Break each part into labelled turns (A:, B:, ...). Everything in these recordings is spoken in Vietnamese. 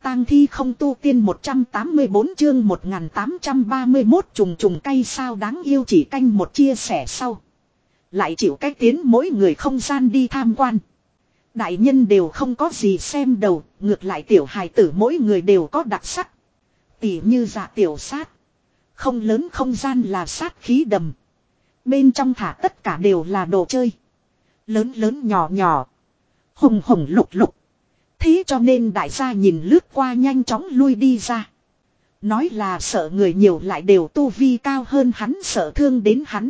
A: tang thi không tu tiên 184 chương 1831 trùng trùng cay sao đáng yêu chỉ canh một chia sẻ sau. Lại chịu cách tiến mỗi người không gian đi tham quan. Đại nhân đều không có gì xem đầu, ngược lại tiểu hài tử mỗi người đều có đặc sắc. Tỉ như dạ tiểu sát. Không lớn không gian là sát khí đầm. Bên trong thả tất cả đều là đồ chơi. Lớn lớn nhỏ nhỏ. Hồng hồng lục lục. Thế cho nên đại gia nhìn lướt qua nhanh chóng lui đi ra. Nói là sợ người nhiều lại đều tu vi cao hơn hắn, sợ thương đến hắn.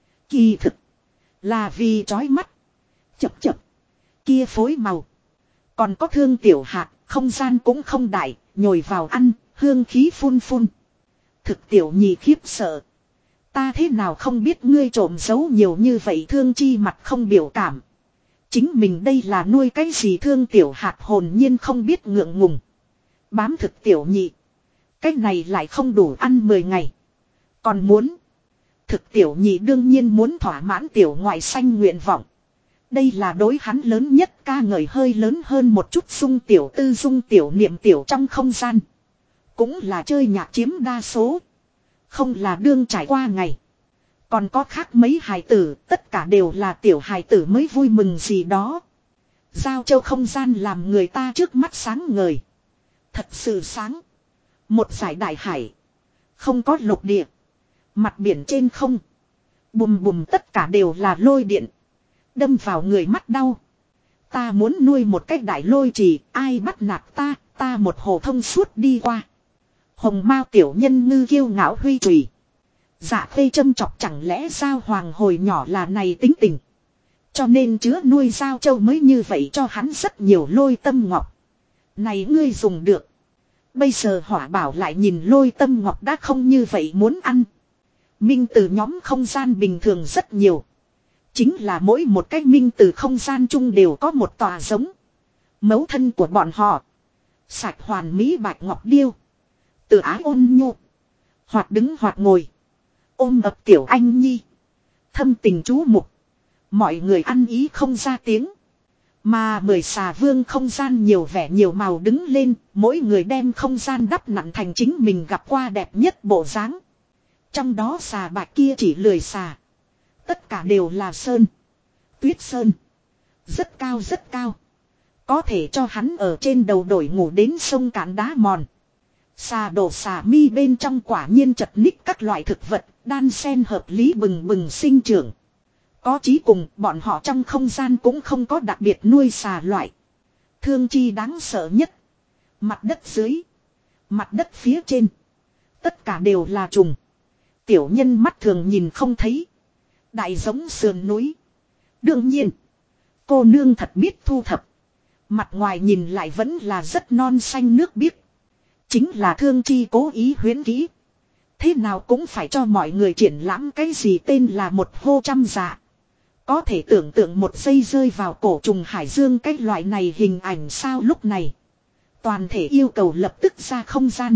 A: Kỳ thực là vì chói mắt. Chập chập. Kia phối màu. Còn có thương tiểu hạt, không gian cũng không đại, nhồi vào ăn, hương khí phun phun. Thực tiểu nhị khiếp sợ. Ta thế nào không biết ngươi trộm giấu nhiều như vậy, thương chi mặt không biểu cảm. Chính mình đây là nuôi cái gì, thương tiểu hạt hồn nhiên không biết ngượng ngùng. Bám thực tiểu nhị. Cái này lại không đủ ăn 10 ngày. Còn muốn. Thực tiểu nhị đương nhiên muốn thỏa mãn tiểu ngoại xanh nguyện vọng. Đây là đối hắn lớn nhất ca ngợi, hơi lớn hơn một chút dung tiểu tư dung tiểu niệm tiểu trong không gian. Cũng là chơi nhạc chiếm đa số. Không là đương trải qua ngày. Còn có khác mấy hài tử, tất cả đều là tiểu hài tử mới vui mừng gì đó. Giao châu không gian làm người ta trước mắt sáng ngời. Thật sự sáng. Một dải đại hải. Không có lục địa. Mặt biển trên không. Bùm bùm tất cả đều là lôi điện. Đâm vào người mắt đau. Ta muốn nuôi một cái đại lôi trì, ai bắt nạt ta, ta một hồ thông suốt đi qua. Hồng mao tiểu nhân ngư kiêu ngạo huy chùy. Dạ khê châm chọc, chẳng lẽ sao hoàng hồi nhỏ là này tính tình. Cho nên chứa nuôi giao châu mới như vậy, cho hắn rất nhiều lôi tâm ngọc. Này ngươi dùng được. Bây giờ hỏa bảo lại nhìn lôi tâm ngọc đã không như vậy muốn ăn. Minh từ nhóm không gian bình thường rất nhiều. Chính là mỗi một cái minh từ không gian chung đều có một tòa giống. Mẫu thân của bọn họ. Sạch hoàn mỹ bạch ngọc điêu. Từ ái ôn nhu. Hoặc đứng hoặc ngồi. Ôm ập tiểu anh nhi. Thâm tình chú mục. Mọi người ăn ý không ra tiếng. Mà 10 xà vương không gian nhiều vẻ nhiều màu đứng lên. Mỗi người đem không gian đắp nặn thành chính mình gặp qua đẹp nhất bộ dáng. Trong đó xà bạch kia chỉ lười xà. Tất cả đều là sơn. Tuyết sơn. Rất cao rất cao. Có thể cho hắn ở trên đầu đổi ngủ đến sông cạn đá mòn. Xà đổ xà mi bên trong quả nhiên chật ních các loại thực vật. Đan sen hợp lý bừng bừng sinh trưởng. Có chí cùng bọn họ trong không gian cũng không có đặc biệt nuôi xà loại. Thương chi đáng sợ nhất. Mặt đất dưới. Mặt đất phía trên. Tất cả đều là trùng. Tiểu nhân mắt thường nhìn không thấy. Đại giống sườn núi. Đương nhiên. Cô nương thật biết thu thập. Mặt ngoài nhìn lại vẫn là rất non xanh nước biếc. Chính là thương chi cố ý huyễn kỹ. Thế nào cũng phải cho mọi người triển lãm cái gì tên là một hô trăm dạ. Có thể tưởng tượng một giây rơi vào cổ trùng hải dương cái loại này hình ảnh sao, lúc này. Toàn thể yêu cầu lập tức ra không gian.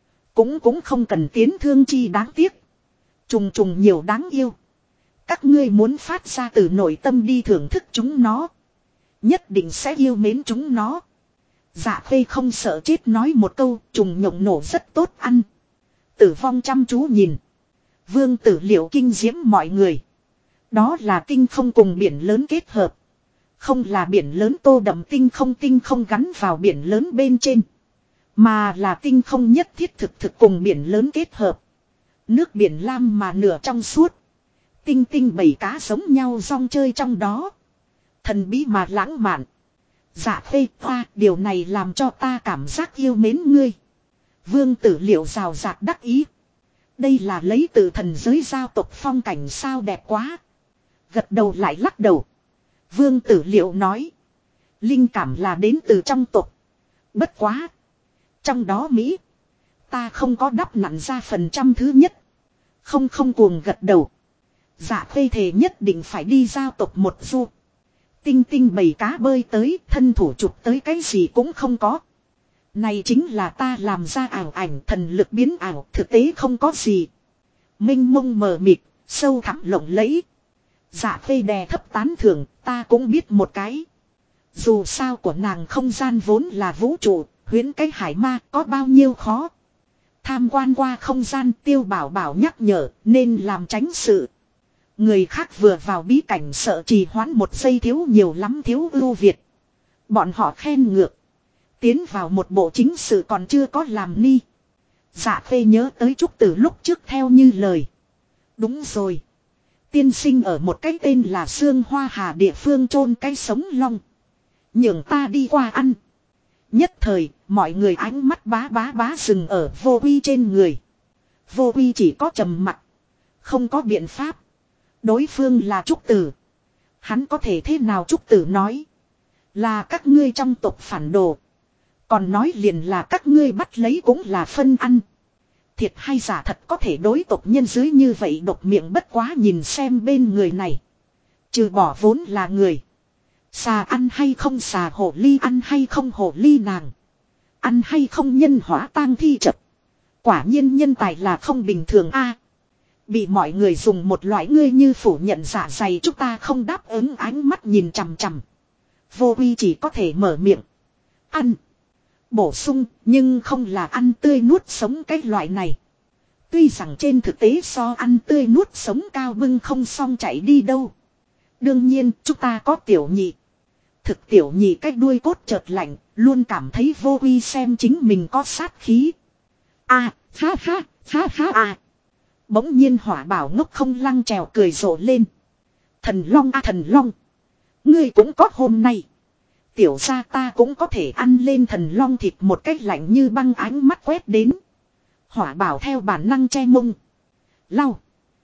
A: Cũng không cần tiến thương chi đáng tiếc. Trùng trùng nhiều đáng yêu. Các ngươi muốn phát ra từ nội tâm đi thưởng thức chúng nó. Nhất định sẽ yêu mến chúng nó. Dạ khê không sợ chết nói một câu, trùng nhộng nổ rất tốt ăn. Tử vong chăm chú nhìn. Vương Tử Liệu kinh diễm mọi người. Đó là tinh không cùng biển lớn kết hợp. Không là biển lớn tô đậm tinh không gắn vào biển lớn bên trên. Mà là tinh không nhất thiết thực cùng biển lớn kết hợp. Nước biển lam mà nửa trong suốt. Tinh tinh bảy cá giống nhau rong chơi trong đó. Thần bí mà lãng mạn. Dạ phê hoa, điều này làm cho ta cảm giác yêu mến ngươi. Vương Tử Liệu rào rạt đắc ý. Đây là lấy từ thần giới giao tộc phong cảnh sao đẹp quá. Gật đầu lại lắc đầu. Vương Tử Liệu nói. Linh cảm là đến từ trong tộc. Bất quá. Trong đó Mỹ. Ta không có đắp nặn ra phần trăm thứ nhất. Không cuồng gật đầu. Dạ phê thề nhất định phải đi giao tộc một du. Tinh tinh bầy cá bơi tới, thân thủ chụp tới cái gì cũng không có. Này chính là ta làm ra ảo ảnh, thần lực biến ảo, thực tế không có gì. Minh mông mờ mịt, sâu thẳm lộng lẫy. Dạ phê đè thấp tán thưởng, ta cũng biết một cái. Dù sao của nàng không gian vốn là vũ trụ, huyễn cái hải ma có bao nhiêu khó. Tham quan qua không gian Tiêu Bảo Bảo nhắc nhở nên làm tránh sự. Người khác vừa vào bí cảnh sợ trì hoãn một giây thiếu nhiều lắm thiếu ưu việt. Bọn họ khen ngược. Tiến vào một bộ chính sự còn chưa có làm ni. Dạ Khê nhớ tới Trúc Tử lúc trước theo như lời. Đúng rồi. Tiên sinh ở một cái tên là Sương Hoa Hà địa phương chôn cái sống long. Nhường ta đi qua ăn. Nhất thời, mọi người ánh mắt bá bá bá dừng ở Vô Uy trên người. Vô Uy chỉ có trầm mặc. Không có biện pháp. Đối phương là Trúc Tử. Hắn có thể thế nào Trúc Tử nói. Là các ngươi trong tộc phản đồ. Còn nói liền là các ngươi bắt lấy cũng là phân ăn. Thiệt hay giả thật có thể đối tộc nhân dưới như vậy độc miệng bất quá nhìn xem bên người này. Trừ bỏ vốn là người. Xà ăn hay không xà hổ ly ăn hay không hổ ly nàng. Ăn hay không nhân hóa tang thi chập. Quả nhiên nhân tài là không bình thường a. Bị mọi người dùng một loại ngươi như phủ nhận dạ dày chúng ta không đáp ứng ánh mắt nhìn chằm chằm. Vô Uy chỉ có thể mở miệng. Ăn. Bổ sung nhưng không là ăn tươi nuốt sống cái loại này. Tuy rằng trên thực tế so ăn tươi nuốt sống cao bưng không xong chạy đi đâu. Đương nhiên chúng ta có tiểu nhị. Thực tiểu nhị cái đuôi cốt chợt lạnh. Luôn cảm thấy Vô Uy xem chính mình có sát khí. À ha ha ha ha à. Bỗng nhiên Hỏa Bảo ngốc không lăng trèo cười rộ lên. Thần Long a Thần Long. Ngươi cũng có hôm nay. Tiểu gia ta cũng có thể ăn lên thần long thịt một cách lạnh như băng ánh mắt quét đến. Hỏa Bảo theo bản năng che mông. Lau.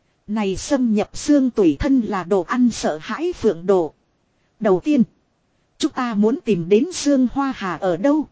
A: Này xâm nhập xương tủy thân là đồ ăn sợ hãi phượng đồ. Đầu tiên. Chúng ta muốn tìm đến Sương Hoa Hà ở đâu.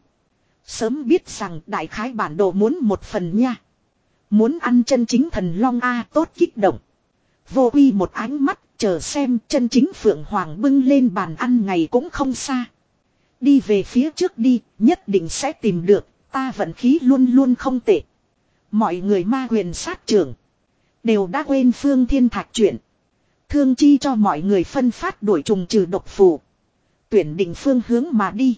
A: Sớm biết rằng đại khái bản đồ muốn một phần nha. Muốn ăn chân chính thần long a tốt kích động. Vô Uy một ánh mắt chờ xem chân chính phượng hoàng bưng lên bàn ăn ngày cũng không xa. Đi về phía trước đi, nhất định sẽ tìm được, ta vận khí luôn luôn không tệ. Mọi người ma huyền sát trưởng. Đều đã quên Phương Thiên Thạch chuyện. Thương chi cho mọi người phân phát đuổi trùng trừ độc phù. Tuyển định phương hướng mà đi.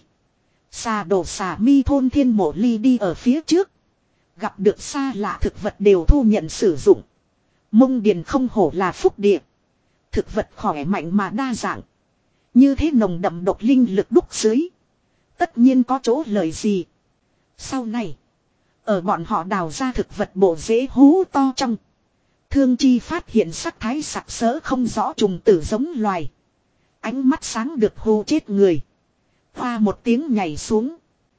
A: Xà đổ xà mi thôn thiên mộ ly đi ở phía trước. Gặp được xa lạ thực vật đều thu nhận sử dụng. Mông điền không hổ là phúc địa. Thực vật khỏe mạnh mà đa dạng. Như thế nồng đậm độc linh lực đúc dưới. Tất nhiên có chỗ lời gì. Sau này. Ở bọn họ đào ra thực vật bộ rễ hú to trong. Thương chi phát hiện sắc thái sặc sỡ không rõ trùng tử giống loài. Ánh mắt sáng được hù chết người. Hoa một tiếng nhảy xuống.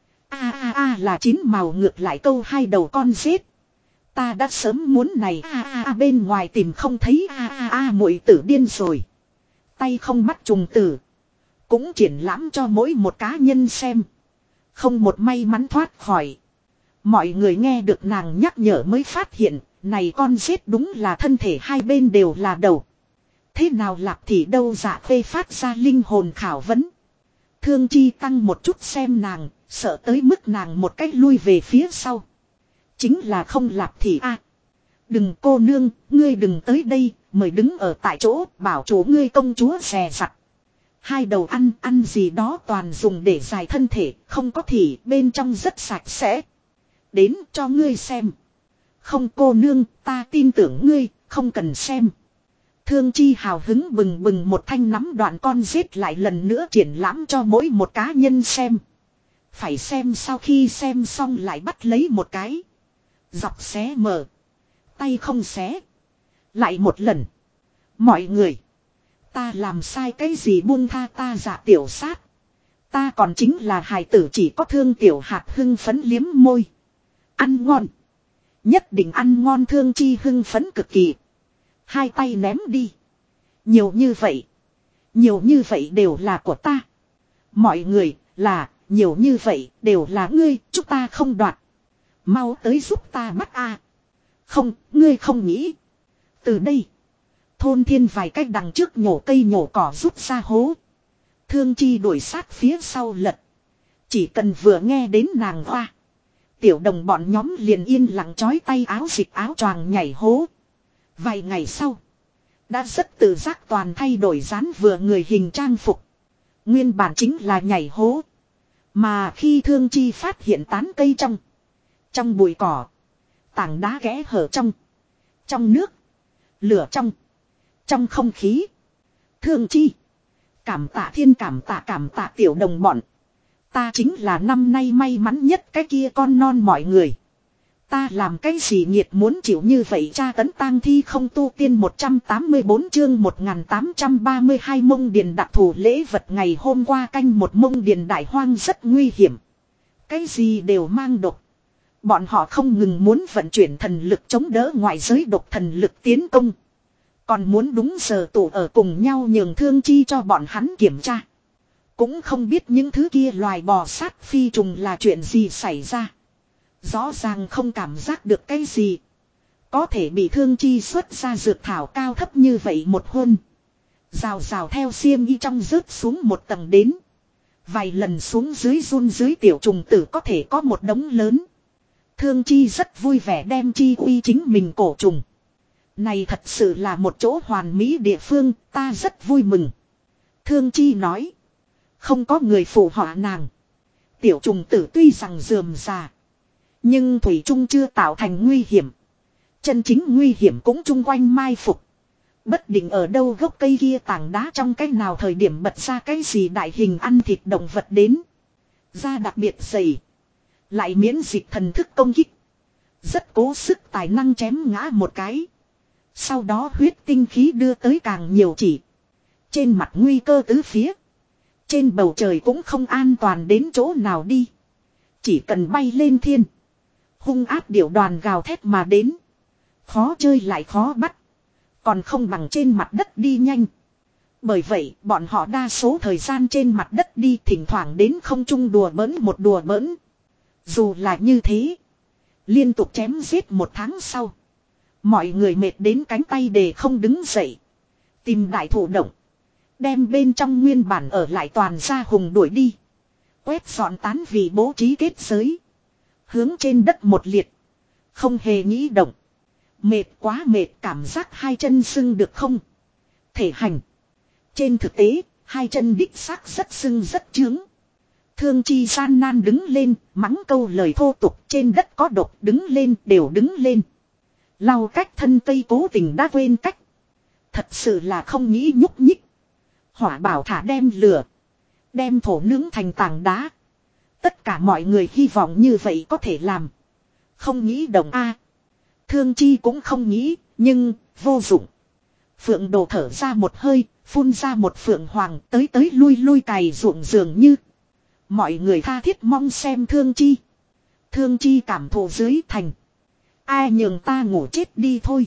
A: A a a là chín màu ngược lại câu hai đầu con rết. Ta đã sớm muốn này a a a bên ngoài tìm không thấy a a a muội tử điên rồi. Tay không bắt trùng tử. Cũng triển lãm cho mỗi một cá nhân xem. Không một may mắn thoát khỏi. Mọi người nghe được nàng nhắc nhở mới phát hiện. Này con rết đúng là thân thể hai bên đều là đầu. Thế nào Lạp Thị đâu Dạ Khê phát ra linh hồn khảo vấn. Thương chi tăng một chút xem nàng. Sợ tới mức nàng một cách lui về phía sau. Chính là không Lạp Thị a. Đừng cô nương, ngươi đừng tới đây. Mời đứng ở tại chỗ bảo chủ ngươi công chúa xè sặt. Hai đầu ăn gì đó toàn dùng để giải thân thể. Không có thì bên trong rất sạch sẽ. Đến cho ngươi xem. Không cô nương, ta tin tưởng ngươi, không cần xem. Thương chi hào hứng bừng bừng một thanh nắm đoạn con giết lại lần nữa triển lãm cho mỗi một cá nhân xem. Phải xem sau khi xem xong lại bắt lấy một cái. Dọc xé mở. Tay không xé. Lại một lần. Mọi người. Ta làm sai cái gì buông tha ta giả tiểu sát. Ta còn chính là hài tử chỉ có thương tiểu hạt hưng phấn liếm môi. Ăn ngon. Nhất định ăn ngon thương chi hưng phấn cực kỳ. Hai tay ném đi. Nhiều như vậy. Nhiều như vậy đều là của ta. Mọi người là nhiều như vậy đều là ngươi. Chúng ta không đoạt. Mau tới giúp ta bắt a. Không, ngươi không nghĩ. Từ đây. Thôn thiên vài cách đằng trước nhổ cây nhổ cỏ rút ra hố. Thương chi đuổi sát phía sau lật. Chỉ cần vừa nghe đến nàng hoa. Tiểu đồng bọn nhóm liền yên lặng chói tay áo dịch áo choàng nhảy hố. Vài ngày sau. Đã rất tự giác toàn thay đổi dáng vừa người hình trang phục. Nguyên bản chính là nhảy hố. Mà khi Thương Chi phát hiện tán cây trong bụi cỏ, tảng đá kẽ hở trong nước, lửa trong không khí. Thương Chi, cảm tạ thiên, cảm tạ tiểu đồng bọn. Ta chính là năm nay may mắn nhất cái kia con non mọi người. Ta làm cái gì nghiệt muốn chịu như vậy tra tấn tang thi không tu tiên 184 chương 1832 mông điền đặc thù lễ vật ngày hôm qua canh một mông điền đại hoang rất nguy hiểm. Cái gì đều mang độc. Bọn họ không ngừng muốn vận chuyển thần lực chống đỡ ngoại giới độc thần lực tiến công. Còn muốn đúng giờ tụ ở cùng nhau nhường Thương Chi cho bọn hắn kiểm tra. Cũng không biết những thứ kia loài bò sát phi trùng là chuyện gì xảy ra. Rõ ràng không cảm giác được cái gì. Có thể bị Thương Chi xuất ra dược thảo cao thấp như vậy một hôn. Rào rào theo xiêm y trong rớt xuống một tầng đến. Vài lần xuống dưới run dưới tiểu trùng tử có thể có một đống lớn. Thương Chi rất vui vẻ đem chi uy chính mình cổ trùng. Này thật sự là một chỗ hoàn mỹ địa phương, ta rất vui mừng. Thương Chi nói. Không có người phụ họa nàng. Tiểu trùng tử tuy rằng rườm rà. Nhưng thủy trung chưa tạo thành nguy hiểm. Chân chính nguy hiểm cũng chung quanh mai phục. Bất định ở đâu gốc cây kia tảng đá trong cách nào thời điểm bật ra cái gì đại hình ăn thịt động vật đến. Da đặc biệt dày. Lại miễn dịch thần thức công kích. Rất cố sức tài năng chém ngã một cái. Sau đó huyết tinh khí đưa tới càng nhiều chỉ. Trên mặt nguy cơ tứ phía. Trên bầu trời cũng không an toàn đến chỗ nào đi. Chỉ cần bay lên thiên. Hung ác điểu đoàn gào thét mà đến. Khó chơi lại khó bắt. Còn không bằng trên mặt đất đi nhanh. Bởi vậy bọn họ đa số thời gian trên mặt đất đi thỉnh thoảng đến không trung đùa bỡn một đùa bỡn. Dù là như thế. Liên tục chém giết một tháng sau. Mọi người mệt đến cánh tay để không đứng dậy. Tìm đại thủ động. Đem bên trong nguyên bản ở lại toàn gia hùng đuổi đi. Quét dọn tán vì bố trí kết giới. Hướng trên đất một liệt. Không hề nghĩ động. Mệt quá mệt cảm giác hai chân sưng được không? Thể hành. Trên thực tế, hai chân đích xác rất sưng rất chướng. Thương Chi gian nan đứng lên, mắng câu lời thô tục trên đất có độc đứng lên đều đứng lên. Lau cách thân cây cố tình đã quên cách. Thật sự là không nghĩ nhúc nhích. Hỏa bảo thả đem lửa. Đem thổ nướng thành tảng đá. Tất cả mọi người hy vọng như vậy có thể làm. Không nghĩ đồng A. Thương Chi cũng không nghĩ, nhưng vô dụng. Phượng Đồ thở ra một hơi, phun ra một phượng hoàng tới lui cày ruộng dường như. Mọi người tha thiết mong xem Thương Chi. Thương Chi cảm thụ dưới thành. Ai nhường ta ngủ chết đi thôi.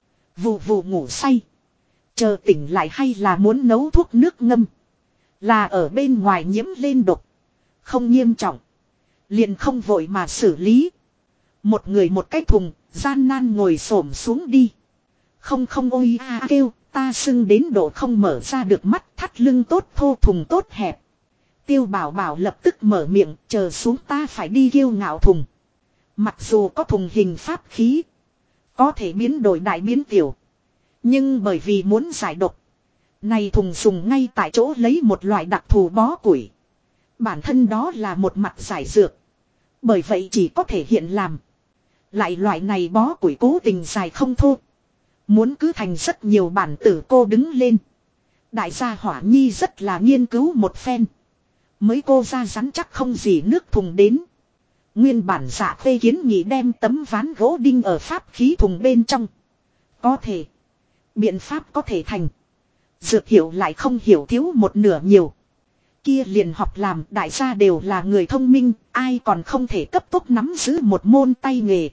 A: Vù vù ngủ say. Chờ tỉnh lại hay là muốn nấu thuốc nước ngâm. Là ở bên ngoài nhiễm lên độc. Không nghiêm trọng. Liền không vội mà xử lý. Một người một cái thùng, gian nan ngồi xổm xuống đi. Không ôi a kêu, ta sưng đến độ không mở ra được mắt, thắt lưng tốt thô thùng tốt hẹp. Tiêu Bảo Bảo lập tức mở miệng, chờ xuống ta phải đi kiêu ngạo thùng. Mặc dù có thùng hình pháp khí, có thể biến đổi đại biến tiểu. Nhưng bởi vì muốn giải độc, này thùng dùng ngay tại chỗ lấy một loại đặc thù bó củi. Bản thân đó là một mặt giải dược. Bởi vậy chỉ có thể hiện làm. Lại loại này bó củi cố tình dài không thô. Muốn cứ thành rất nhiều bản tử cô đứng lên. Đại gia Hỏa Nhi rất là nghiên cứu một phen. Mới cô ra rắn chắc không gì nước thùng đến. Nguyên bản Dạ Khê kiến nghị đem tấm ván gỗ đinh ở pháp khí thùng bên trong. Có thể. Biện pháp có thể thành. Dược hiểu lại không hiểu thiếu một nửa nhiều. Kia liền học làm đại gia đều là người thông minh. Ai còn không thể cấp tốc nắm giữ một môn tay nghề.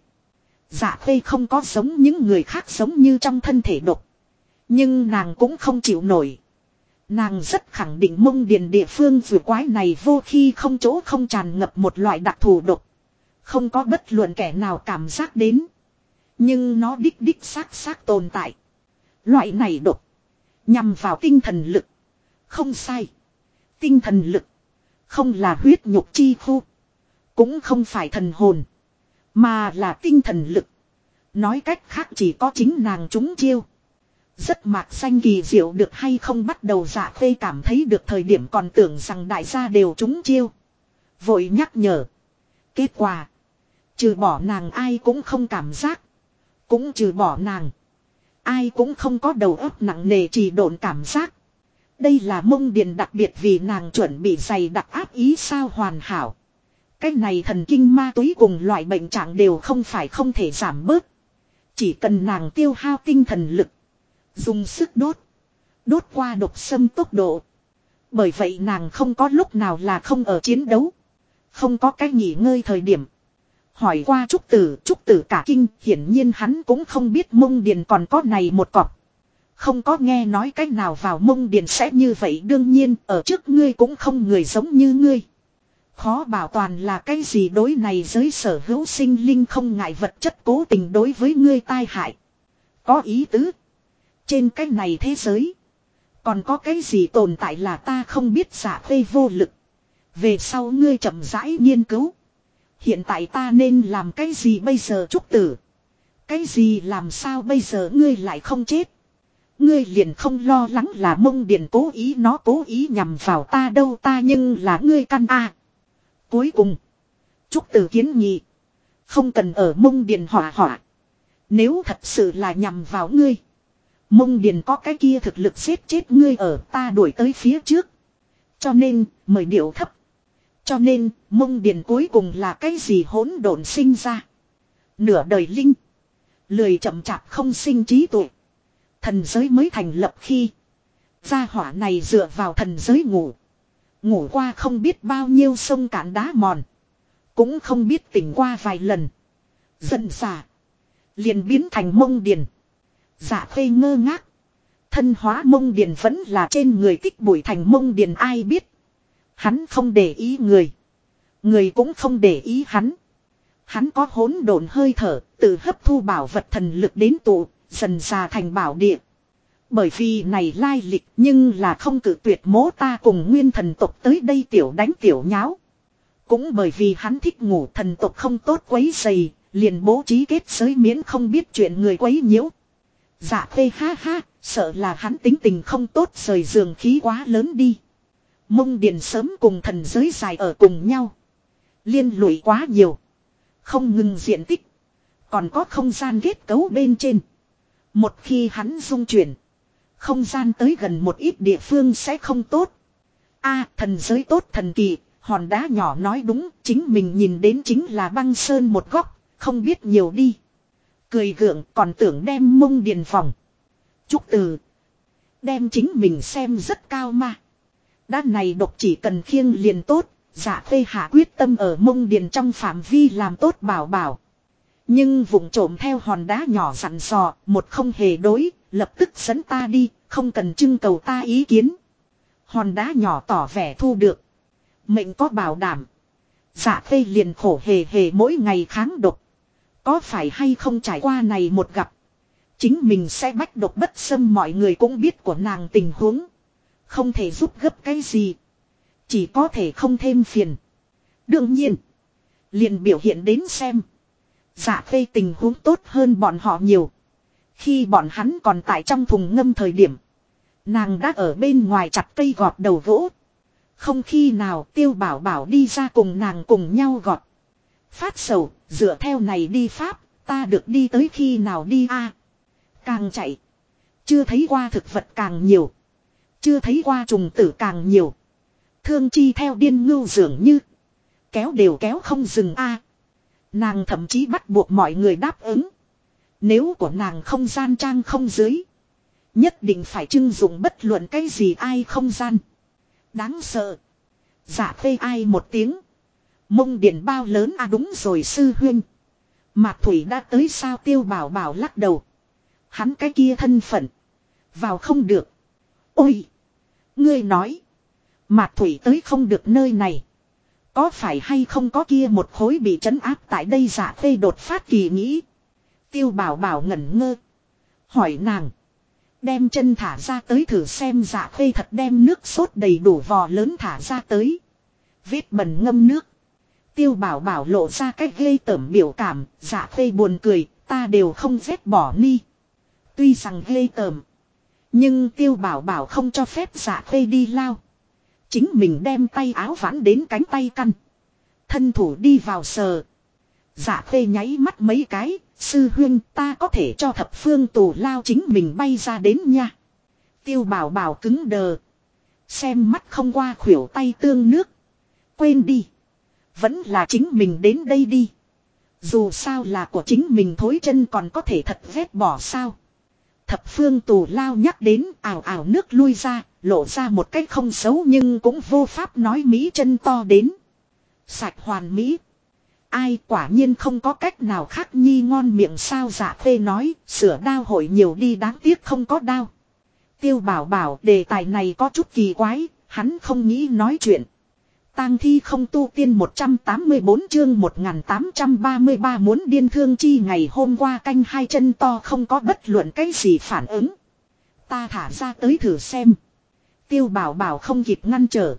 A: Dạ Khê không có giống những người khác giống như trong thân thể độc. Nhưng nàng cũng không chịu nổi. Nàng rất khẳng định mông điền địa phương vừa quái này vô khi không chỗ không tràn ngập một loại đặc thù độc. Không có bất luận kẻ nào cảm giác đến. Nhưng nó đích xác tồn tại. Loại này độc. Nhằm vào tinh thần lực. Không sai. Tinh thần lực. Không là huyết nhục chi khu. Cũng không phải thần hồn. Mà là tinh thần lực. Nói cách khác chỉ có chính nàng trúng chiêu. Rất mạc xanh kỳ diệu được hay không bắt đầu Dạ Khê cảm thấy được thời điểm còn tưởng rằng đại gia đều trúng chiêu. Vội nhắc nhở. Kết quả. Trừ bỏ nàng ai cũng không cảm giác. Cũng trừ bỏ nàng. Ai cũng không có đầu óc nặng nề trì độn cảm giác. Đây là Mông Điền đặc biệt vì nàng chuẩn bị dày đặc áp ý sao hoàn hảo. Cái này thần kinh ma túy cùng loại bệnh trạng đều không phải không thể giảm bớt. Chỉ cần nàng tiêu hao tinh thần lực. Dùng sức đốt. Đốt qua độc xâm tốc độ. Bởi vậy nàng không có lúc nào là không ở chiến đấu. Không có cái nghỉ ngơi thời điểm. Hỏi qua Trúc Tử cả kinh, hiển nhiên hắn cũng không biết Mông Điền còn có này một cọc. Không có nghe nói cách nào vào Mông Điền sẽ như vậy, đương nhiên ở trước ngươi cũng không người giống như ngươi. Khó bảo toàn là cái gì, đối này giới sở hữu sinh linh không ngại vật chất cố tình đối với ngươi tai hại. Có ý tứ. Trên cái này thế giới. Còn có cái gì tồn tại là ta không biết, Dạ Khê vô lực. Về sau ngươi chậm rãi nghiên cứu. Hiện tại ta nên làm cái gì bây giờ Trúc Tử? Cái gì làm sao bây giờ ngươi lại không chết? Ngươi liền không lo lắng là Mông Điền cố ý nhằm vào ta đâu, ta nhưng là ngươi căn a. Cuối cùng. Trúc Tử kiến nghị. Không cần ở Mông Điền hỏa. Nếu thật sự là nhằm vào ngươi. Mông Điền có cái kia thực lực giết chết ngươi ở, ta đuổi tới phía trước. Cho nên, mời điệu thấp. Cho nên, Mông Điền cuối cùng là cái gì hỗn độn sinh ra. Nửa đời linh. Lười chậm chạp không sinh trí tuệ. Thần giới mới thành lập khi. Gia hỏa này dựa vào thần giới ngủ. Ngủ qua không biết bao nhiêu sông cạn đá mòn. Cũng không biết tỉnh qua vài lần. Dần dà. Liền biến thành Mông Điền. Dạ Khê ngơ ngác. Thân hóa Mông Điền vẫn là trên người tích bụi thành Mông Điền, ai biết. Hắn không để ý người. Người cũng không để ý hắn. Hắn có hỗn độn hơi thở, tự hấp thu bảo vật thần lực đến tụ, dần già thành bảo địa. Bởi vì này lai lịch nhưng là không cự tuyệt mố ta cùng nguyên thần tộc tới đây tiểu đánh tiểu nháo. Cũng bởi vì hắn thích ngủ, thần tộc không tốt quấy rầy, liền bố trí kết giới miễn không biết chuyện người quấy nhiễu. Dạ Khê ha ha, sợ là hắn tính tình không tốt, rời giường khí quá lớn đi. Mông Điền sớm cùng thần giới dài ở cùng nhau. Liên lụy quá nhiều. Không ngừng diện tích. Còn có không gian kết cấu bên trên. Một khi hắn dung chuyển. Không gian tới gần một ít địa phương sẽ không tốt. Thần giới tốt thần kỳ. Hòn đá nhỏ nói đúng. Chính mình nhìn đến chính là băng sơn một góc. Không biết nhiều đi. Cười gượng còn tưởng đem Mông Điền phòng. Trúc Từ. Đem chính mình xem rất cao mà. Đá này độc chỉ cần khiêng liền tốt. Dạ Khê hạ quyết tâm ở Mông Điền trong phạm vi làm tốt bảo. Nhưng vụng trộm theo hòn đá nhỏ dặn dò, một không hề đối, lập tức dẫn ta đi, không cần trưng cầu ta ý kiến. Hòn đá nhỏ tỏ vẻ thu được. Mệnh có bảo đảm. Dạ Khê liền khổ hề mỗi ngày kháng độc. Có phải hay không trải qua này một gặp. Chính mình sẽ bách độc bất xâm, mọi người cũng biết của nàng tình huống. Không thể giúp gấp cái gì. Chỉ có thể không thêm phiền. Đương nhiên. Liền biểu hiện đến xem. Dạ Khê tình huống tốt hơn bọn họ nhiều. Khi bọn hắn còn tại trong thùng ngâm thời điểm. Nàng đã ở bên ngoài chặt cây gọt đầu gỗ. Không khi nào Tiêu Bảo Bảo đi ra cùng nàng cùng nhau gọt. Phát sầu, dựa theo này đi pháp, ta được đi tới khi nào đi Càng chạy. Chưa thấy qua thực vật càng nhiều. Chưa thấy qua trùng tử càng nhiều. Thương chi theo điên ngưu dường như. Kéo đều kéo không dừng Nàng thậm chí bắt buộc mọi người đáp ứng. Nếu của nàng không gian trang không dưới. Nhất định phải trưng dụng bất luận cái gì ai không gian. Đáng sợ. Dạ Khê ai một tiếng. Mông Điền bao lớn đúng rồi sư huynh. Mạc Thủy đã tới sao, Tiêu Bảo Bảo lắc đầu. Hắn cái kia thân phận. Vào không được. Ôi. Ngươi nói. Mạc Thủy tới không được nơi này. Có phải hay không có kia một khối bị trấn áp tại đây? Dạ Khê đột phát kỳ nghĩ. Tiêu Bảo Bảo ngẩn ngơ. Hỏi nàng. Đem chân thả ra tới thử xem. Dạ Khê thật đem nước sốt đầy đủ vò lớn thả ra tới. Vết bẩn ngâm nước. Tiêu Bảo Bảo lộ ra cái ghê tởm biểu cảm. Dạ Khê buồn cười. Ta đều không vết bỏ ni. Tuy rằng ghê tởm. Nhưng Tiêu Bảo Bảo không cho phép Dạ Khê đi lao. Chính mình đem tay áo vãn đến cánh tay căn. Thân thủ đi vào sờ. Dạ khê nháy mắt mấy cái. Sư huynh ta có thể cho thập phương tù lao chính mình bay ra đến nha. Tiêu bảo bảo cứng đờ. Xem mắt không qua khuỷu tay tương nước. Quên đi. Vẫn là chính mình đến đây đi. Dù sao là của chính mình thối chân còn có thể thật vét bỏ sao. Thập phương tù lao nhắc đến ảo ảo nước lui ra. Lộ ra một cách không xấu nhưng cũng vô pháp nói mỹ chân to đến. Sạch hoàn mỹ. Ai quả nhiên không có cách nào khác nhi ngon miệng sao dạ phê nói. Sửa đao hội nhiều đi đáng tiếc không có đao. Tiêu bảo bảo đề tài này có chút kỳ quái. Hắn không nghĩ nói chuyện. Tang thi không tu tiên 184 chương 1833 muốn điên thương chi ngày hôm qua canh hai chân to không có bất luận cái gì phản ứng. Ta thả ra tới thử xem. Tiêu bảo bảo không kịp ngăn trở.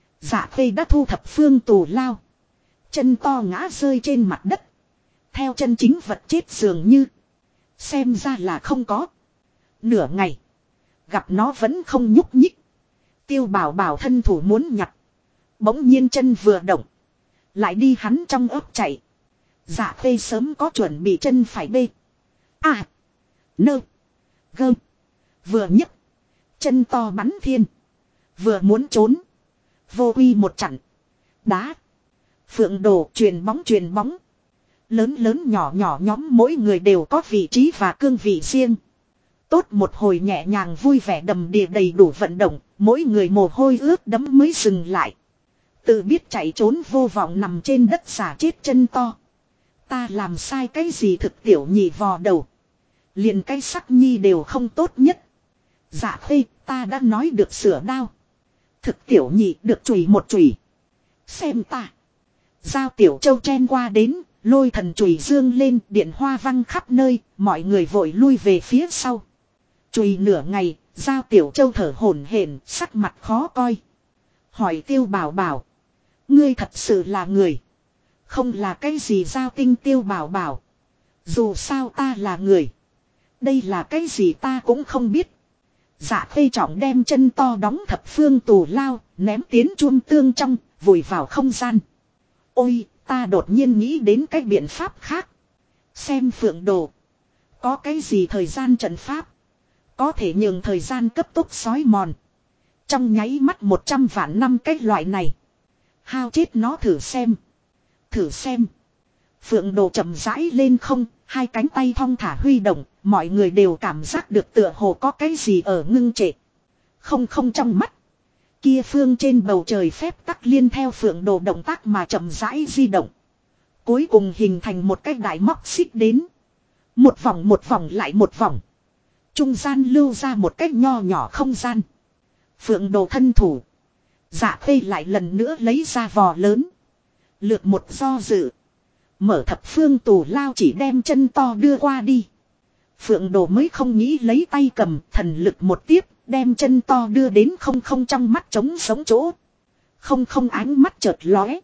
A: Dạ phê đã thu thập phương tù lao. Chân to ngã rơi trên mặt đất. Theo chân chính vật chết dường như. Xem ra là không có. Nửa ngày. Gặp nó vẫn không nhúc nhích. Tiêu bảo bảo thân thủ muốn nhặt. Bỗng nhiên chân vừa động. Lại đi hắn trong ấp chạy. Dạ phê sớm có chuẩn bị chân phải bê. À. Nơ. Gơ. Vừa nhấc. Chân to bắn thiên. Vừa muốn trốn. Vô uy một chặn. Đá. Phượng đồ truyền bóng. Lớn lớn nhỏ nhỏ nhóm mỗi người đều có vị trí và cương vị riêng. Tốt một hồi nhẹ nhàng vui vẻ đầm đìa đầy đủ vận động. Mỗi người mồ hôi ướt đẫm mới dừng lại. Tự biết chạy trốn vô vọng nằm trên đất xả chết chân to. Ta làm sai cái gì thực tiểu nhị vò đầu. Liền cái sắc nhi đều không tốt nhất. Dạ khê ta đã nói được sửa đao. Thực tiểu nhị được chùy một chùy. Xem ta. Giao tiểu châu chen qua đến. Lôi thần chùy dương lên điện hoa văng khắp nơi. Mọi người vội lui về phía sau. Chùy nửa ngày. Giao tiểu châu thở hổn hển sắc mặt khó coi. Hỏi tiêu bảo bảo. Ngươi thật sự là người. Không là cái gì giao tinh tiêu bảo bảo. Dù sao ta là người. Đây là cái gì ta cũng không biết. Dạ khê trọng đem chân to đóng thập phương tù lao. Ném tiến chuông tương trong. Vùi vào không gian. Ôi ta đột nhiên nghĩ đến cái biện pháp khác. Xem phượng đồ. Có cái gì thời gian trận pháp. Có thể nhường thời gian cấp tốc xói mòn. Trong nháy mắt 100 vạn năm cái loại này. Hao chết nó thử xem. Thử xem. Phượng đồ chậm rãi lên không. Hai cánh tay thong thả huy động. Mọi người đều cảm giác được tựa hồ có cái gì ở ngưng trệ. Không trong mắt. Kia phương trên bầu trời phép tắc liên theo phượng đồ động tác mà chậm rãi di động. Cuối cùng hình thành một cái đại móc xích đến. Một vòng lại một vòng. Trung gian lưu ra một cách nho nhỏ không gian. Phượng đồ thân thủ. Dạ khê lại lần nữa lấy ra vò lớn. Lược một do dự. Mở thập phương tù lao chỉ đem chân to đưa qua đi. Phượng đồ mới không nghĩ lấy tay cầm thần lực một tiếp. Đem chân to đưa đến không trong mắt trống sống chỗ. Không ánh mắt chợt lóe.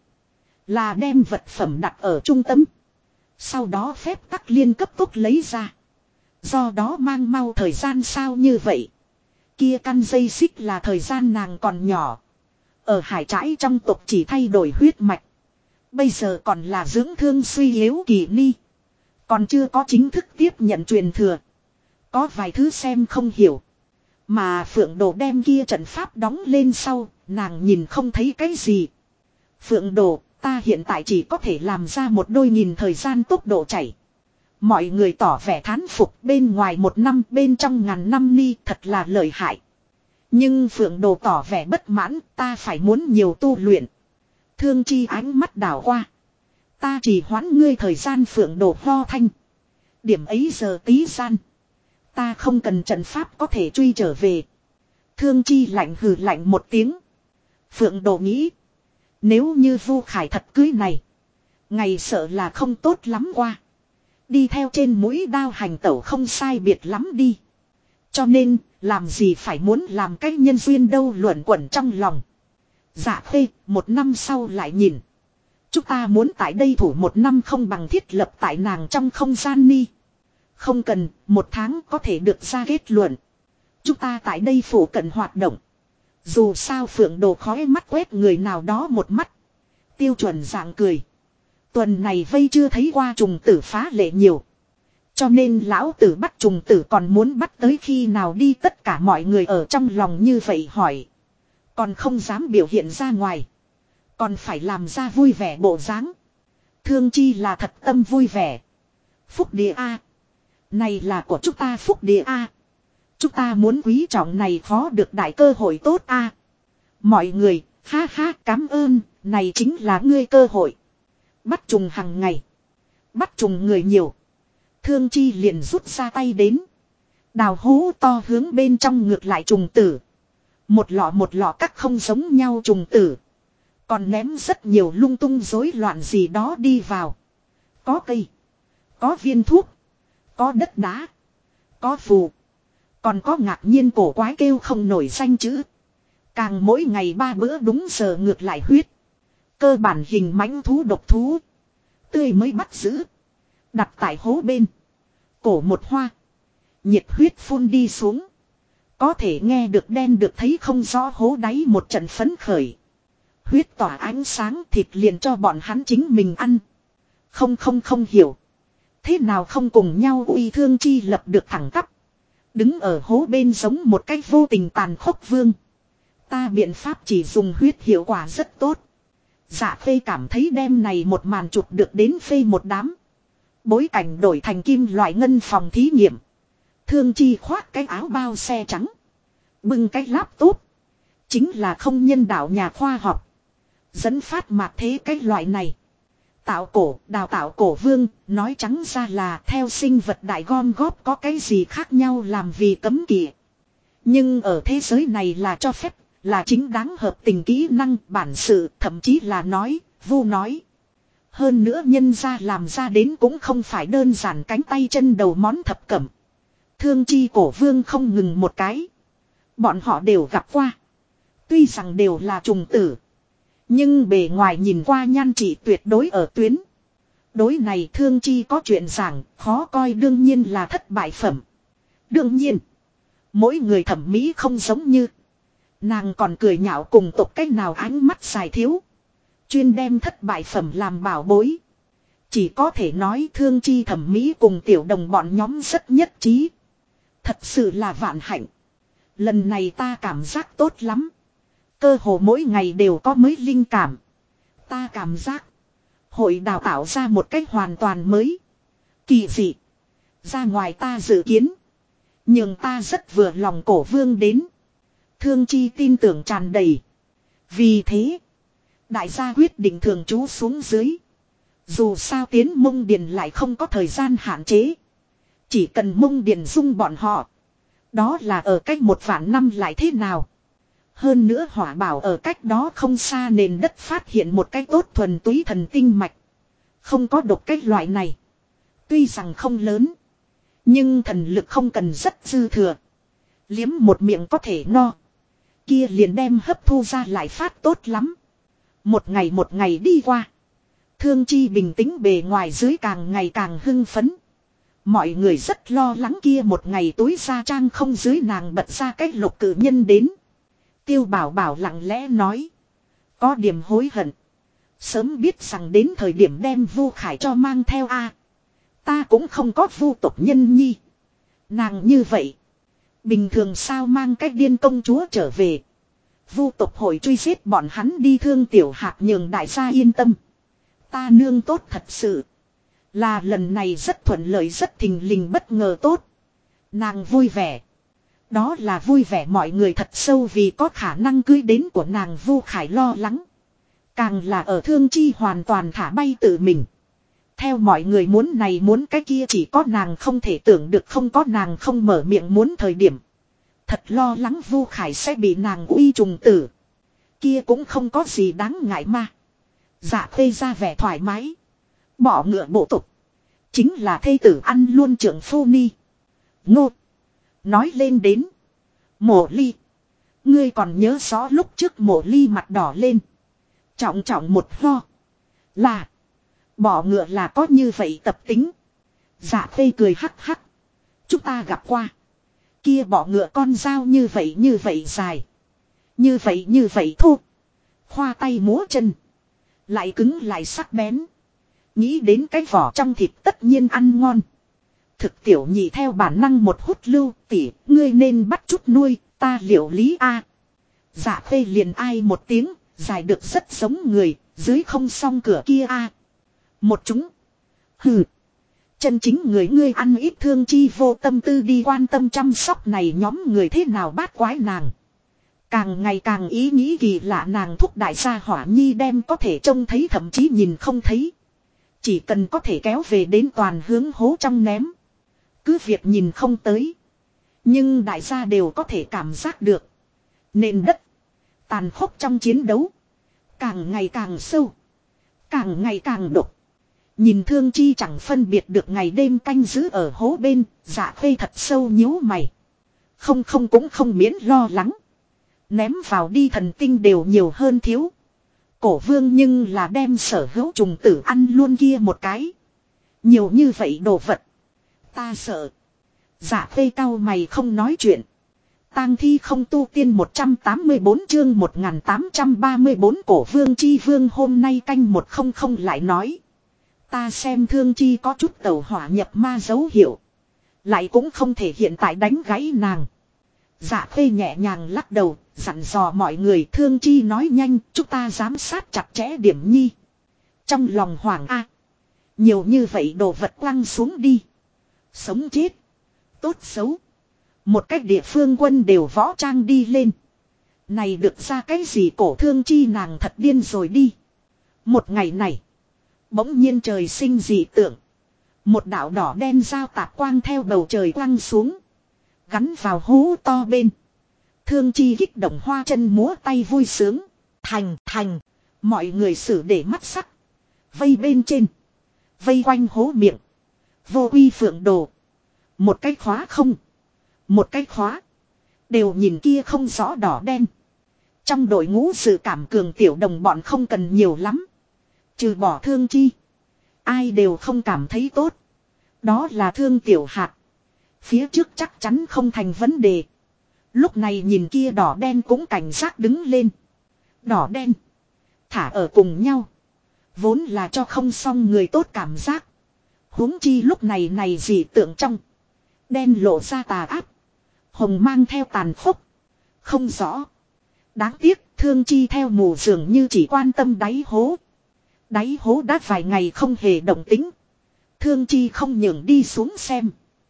A: Là đem vật phẩm đặt ở trung tâm. Sau đó phép tắc liên cấp tốc lấy ra. Do đó mang mau thời gian sao như vậy. Kia căn dây xích là thời gian nàng còn nhỏ. Ở hải trãi trong tộc chỉ thay đổi huyết mạch. Bây giờ còn là dưỡng thương suy yếu kỳ ni. Còn chưa có chính thức tiếp nhận truyền thừa. Có vài thứ xem không hiểu. Mà Phượng Đồ đem kia trận pháp đóng lên sau, nàng nhìn không thấy cái gì. Phượng Đồ, ta hiện tại chỉ có thể làm ra một đôi nghìn thời gian tốc độ chảy. Mọi người tỏ vẻ thán phục bên ngoài 1 năm bên trong ngàn năm ni thật là lợi hại. Nhưng Phượng Đồ tỏ vẻ bất mãn, ta phải muốn nhiều tu luyện. Thương Chi ánh mắt đảo qua. Ta chỉ hoãn ngươi thời gian Phượng Đồ ho thanh. Điểm ấy giờ tí gian. Ta không cần trận pháp có thể truy trở về. Thương Chi lạnh hừ lạnh một tiếng. Phượng Đồ nghĩ. Nếu như Vu Khải thật cưới này. Ngày sợ là không tốt lắm qua. Đi theo trên mũi đao hành tẩu không sai biệt lắm đi. Cho nên, làm gì phải muốn làm cái nhân duyên đâu luẩn quẩn trong lòng. Dạ khê, 1 năm sau lại nhìn. Chúng ta muốn tại đây thủ 1 năm không bằng thiết lập tại nàng trong không gian ni. Không cần, 1 tháng có thể được ra kết luận. Chúng ta tại đây phủ cận hoạt động. Dù sao Phượng Đồ khói mắt quét người nào đó một mắt. Tiêu chuẩn dạng cười. Tuần này vây chưa thấy qua trùng tử phá lệ nhiều. Cho nên lão tử bắt trùng tử còn muốn bắt tới khi nào đi, tất cả mọi người ở trong lòng như vậy hỏi. Còn không dám biểu hiện ra ngoài. Còn phải làm ra vui vẻ bộ dáng. Thương Chi là thật tâm vui vẻ. Phúc địa A. Này là của chúng ta phúc địa A. Chúng ta muốn quý trọng này khó được đại cơ hội tốt A. Mọi người, ha ha, cảm ơn, này chính là ngươi cơ hội. Bắt trùng hàng ngày. Bắt trùng người nhiều. Thương Chi liền rút ra tay đến. Đào hố to hướng bên trong ngược lại trùng tử. Một lọ các không giống nhau trùng tử. Còn ném rất nhiều lung tung rối loạn gì đó đi vào. Có cây. Có viên thuốc. Có đất đá. Có phù. Còn có ngạc nhiên cổ quái kêu không nổi danh chữ. Càng mỗi ngày 3 bữa đúng giờ ngược lại huyết. Cơ bản hình mãnh thú độc thú. Tươi mới bắt giữ. Đặt tại hố bên. Cổ một hoa. Nhiệt huyết phun đi xuống. Có thể nghe được đen được thấy không rõ hố đáy một trận phấn khởi. Huyết tỏa ánh sáng thịt liền cho bọn hắn chính mình ăn. Không hiểu. Thế nào không cùng nhau uy Thương Chi lập được thẳng tắp. Đứng ở hố bên giống một cách vô tình tàn khốc vương. Ta biện pháp chỉ dùng huyết hiệu quả rất tốt. Dạ Phê cảm thấy đêm này một màn chụp được đến phê một đám. Bối cảnh đổi thành kim loại ngân phòng thí nghiệm. Thương Chi khoác cái áo bao xe trắng. Bưng cái laptop. Chính là không nhân đạo nhà khoa học. Dẫn phát mạc thế cái loại này. Tạo cổ, đào tạo cổ vương, nói trắng ra là theo sinh vật đại gom góp có cái gì khác nhau làm vì cấm kỵ. Nhưng ở thế giới này là cho phép, là chính đáng hợp tình kỹ năng, bản sự, thậm chí là nói, vu nói. Hơn nữa nhân ra làm ra đến cũng không phải đơn giản cánh tay chân đầu món thập cẩm. Thương Chi cổ vương không ngừng một cái. Bọn họ đều gặp qua. Tuy rằng đều là trùng tử. Nhưng bề ngoài nhìn qua nhan trị tuyệt đối ở tuyến. Đối này Thương Chi có chuyện giảng, khó coi đương nhiên là thất bại phẩm. Đương nhiên, mỗi người thẩm mỹ không giống như. Nàng còn cười nhạo cùng tộc cách nào ánh mắt dài thiếu. Chuyên đem thất bại phẩm làm bảo bối. Chỉ có thể nói Thương Chi thẩm mỹ cùng tiểu đồng bọn nhóm rất nhất trí. Thật sự là vạn hạnh. Lần này ta cảm giác tốt lắm. Cơ hồ mỗi ngày đều có mới linh cảm. Ta cảm giác hội đào tạo ra một cách hoàn toàn mới. Kỳ dị. Ra ngoài ta dự kiến. Nhưng ta rất vừa lòng cổ vương đến. Thương Chi tin tưởng tràn đầy. Vì thế, đại gia quyết định thường trú xuống dưới. Dù sao tiến Mông Điền lại không có thời gian hạn chế. Chỉ cần Mông Điền dung bọn họ. Đó là ở cách 1.000 năm lại thế nào. Hơn nữa hỏa bảo ở cách đó không xa nền đất phát hiện một cái tốt thuần túy thần tinh mạch. Không có độc cách loại này. Tuy rằng không lớn. Nhưng thần lực không cần rất dư thừa. Liếm một miệng có thể no. Kia liền đem hấp thu ra lại phát tốt lắm. Một ngày đi qua. Thương Chi bình tĩnh bề ngoài dưới càng ngày càng hưng phấn. Mọi người rất lo lắng kia một ngày túi ra trang không dưới nàng bật ra cái lục cử nhân đến. Tiêu Bảo Bảo lặng lẽ nói. Có điểm hối hận. Sớm biết rằng đến thời điểm đem Vu Khải cho mang theo a. Ta cũng không có vu tộc nhân nhi. Nàng như vậy. Bình thường sao mang cách điên công chúa trở về. Vu tộc hội truy giết bọn hắn đi Thương Tiểu Hạc nhường đại gia yên tâm. Ta nương tốt thật sự. Là lần này rất thuận lợi rất thình lình bất ngờ tốt. Nàng vui vẻ. Đó là vui vẻ mọi người thật sâu vì có khả năng cưới đến của nàng Vu Khải lo lắng. Càng là ở Thương Chi hoàn toàn thả bay tự mình. Theo mọi người muốn này muốn cái kia chỉ có nàng không thể tưởng được không có nàng không mở miệng muốn thời điểm. Thật lo lắng Vu Khải sẽ bị nàng uy trùng tử. Kia cũng không có gì đáng ngại mà. Dạ Khê ra vẻ thoải mái. Bỏ ngựa bộ tục. Chính là thê tử ăn luôn trưởng phu ni. Ngô. Nói lên đến. Mộ Ly. Ngươi còn nhớ rõ lúc trước Mộ Ly mặt đỏ lên. Trọng trọng một ho. Là. Bỏ ngựa là có như vậy tập tính. Dạ Khê cười hắc hắc. Chúng ta gặp qua. Kia bỏ ngựa con dao như vậy dài. Như vậy thu. Khoa tay múa chân. Lại cứng lại sắc bén. Nghĩ đến cái vỏ trong thịt tất nhiên ăn ngon. Thực tiểu nhị theo bản năng một hút lưu, tỷ, ngươi nên bắt chút nuôi, ta liệu lý a. Dạ Khê liền ai một tiếng, dài được rất giống người, dưới không song cửa kia a. Một chúng. Hừ. Chân chính người ngươi ăn ít thương chi vô tâm tư đi quan tâm chăm sóc này nhóm người thế nào bát quái nàng. Càng ngày càng ý nghĩ kỳ lạ nàng thúc đại gia hỏa nhi đem có thể trông thấy thậm chí nhìn không thấy. Chỉ cần có thể kéo về đến toàn hướng hố trong ném. Cứ việc nhìn không tới. Nhưng đại gia đều có thể cảm giác được. Nền đất. Tàn khốc trong chiến đấu. Càng ngày càng sâu. Càng ngày càng độc. Nhìn Thương Chi chẳng phân biệt được ngày đêm canh giữ ở hố bên. Dạ Khê thật sâu nhíu mày. Không cũng không miễn lo lắng. Ném vào đi thần tinh đều nhiều hơn thiếu. Cổ vương nhưng là đem sở hữu trùng tử ăn luôn kia một cái. Nhiều như vậy đồ vật. Ta sợ. Dạ Khê cau mày không nói chuyện. Tang thi không tu tiên 184 chương 1834 cổ vương chi vương hôm nay canh 100 lại nói. Ta xem Thương Chi có chút tẩu hỏa nhập ma dấu hiệu. Lại cũng không thể hiện tại đánh gãy nàng. Dạ Khê nhẹ nhàng lắc đầu, dặn dò mọi người. Thương Chi nói nhanh, chúng ta giám sát chặt chẽ điểm nhi. Trong lòng hoàng a, nhiều như vậy đồ vật quăng xuống đi. Sống chết, tốt xấu. Một cách địa phương quân đều võ trang đi lên. Này được ra cái gì cổ Thương Chi nàng thật điên rồi đi. Một ngày này, bỗng nhiên trời sinh dị tượng. Một đạo đỏ đen giao tạp quang theo bầu trời quăng xuống. Gắn vào hố to bên. Thương Chi kích động hoa chân múa tay vui sướng. Thành. Mọi người xử để mắt sắc. Vây bên trên. Vây quanh hố miệng. Vô uy phượng đồ. Một cái khóa không. Một cái khóa. Đều nhìn kia không rõ đỏ đen. Trong đội ngũ sự cảm cường tiểu đồng bọn không cần nhiều lắm. Trừ bỏ Thương Chi. Ai đều không cảm thấy tốt. Đó là Thương Tiểu Hạt. Phía trước chắc chắn không thành vấn đề. Lúc này nhìn kia đỏ đen cũng cảnh giác đứng lên. Đỏ đen. Thả ở cùng nhau. Vốn là cho không xong người tốt cảm giác. Huống chi lúc này dị tượng trong. Đen lộ ra tà áp. Hồng mang theo tàn khốc. Không rõ. Đáng tiếc Thương Chi theo mù dường như chỉ quan tâm đáy hố. Đáy hố đã vài ngày không hề động tĩnh. Thương Chi không nhường đi xuống xem.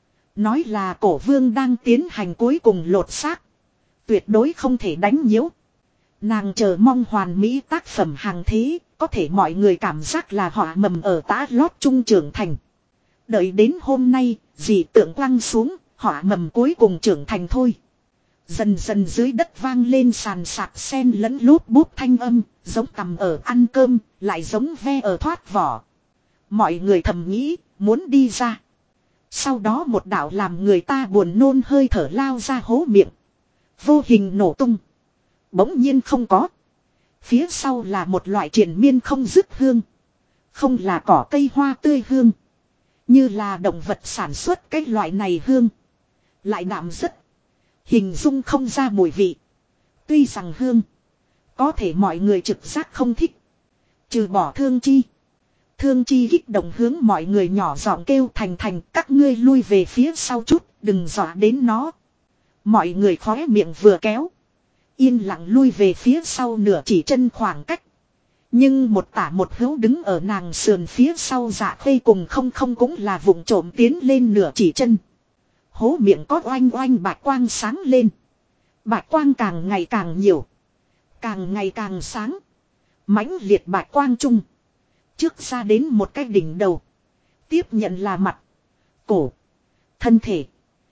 A: Nói là cổ vương đang tiến hành cuối cùng lột xác. Tuyệt đối không thể đánh nhiễu. Nàng chờ mong hoàn mỹ tác phẩm hàng thế. Có thể mọi người cảm giác là họa mầm ở tá lót trung trưởng thành. Đợi đến hôm nay, dị tượng quăng xuống, họa mầm cuối cùng trưởng thành thôi. Dần dần dưới đất vang lên sàn sạc sen lẫn lút bút thanh âm, giống tầm ở ăn cơm, lại giống ve ở thoát vỏ. Mọi người thầm nghĩ, muốn đi ra. Sau đó một đạo làm người ta buồn nôn hơi thở lao ra hố miệng. Vô hình nổ tung. Bỗng nhiên không có. Phía sau là một loại triền miên không dứt hương. Không là cỏ cây hoa tươi hương. Như là động vật sản xuất cái loại này hương. Lại đạm rất. Hình dung không ra mùi vị. Tuy rằng hương. Có thể mọi người trực giác không thích. Trừ bỏ Thương Chi. Thương Chi kích động hướng mọi người nhỏ giọng kêu thành các ngươi lui về phía sau chút. Đừng dọa đến nó. Mọi người khóe miệng vừa kéo. Yên lặng lui về phía sau nửa chỉ chân khoảng cách. Nhưng một tả một hữu đứng ở nàng sườn phía sau Dạ Khê cùng không cũng là vùng trộm tiến lên nửa chỉ chân. Hố miệng có oanh oanh bạch quang sáng lên. Bạch quang càng ngày càng nhiều. Càng ngày càng sáng. Mãnh liệt bạch quang chung. Trước ra đến một cái đỉnh đầu. Tiếp nhận là mặt. Cổ. Thân thể.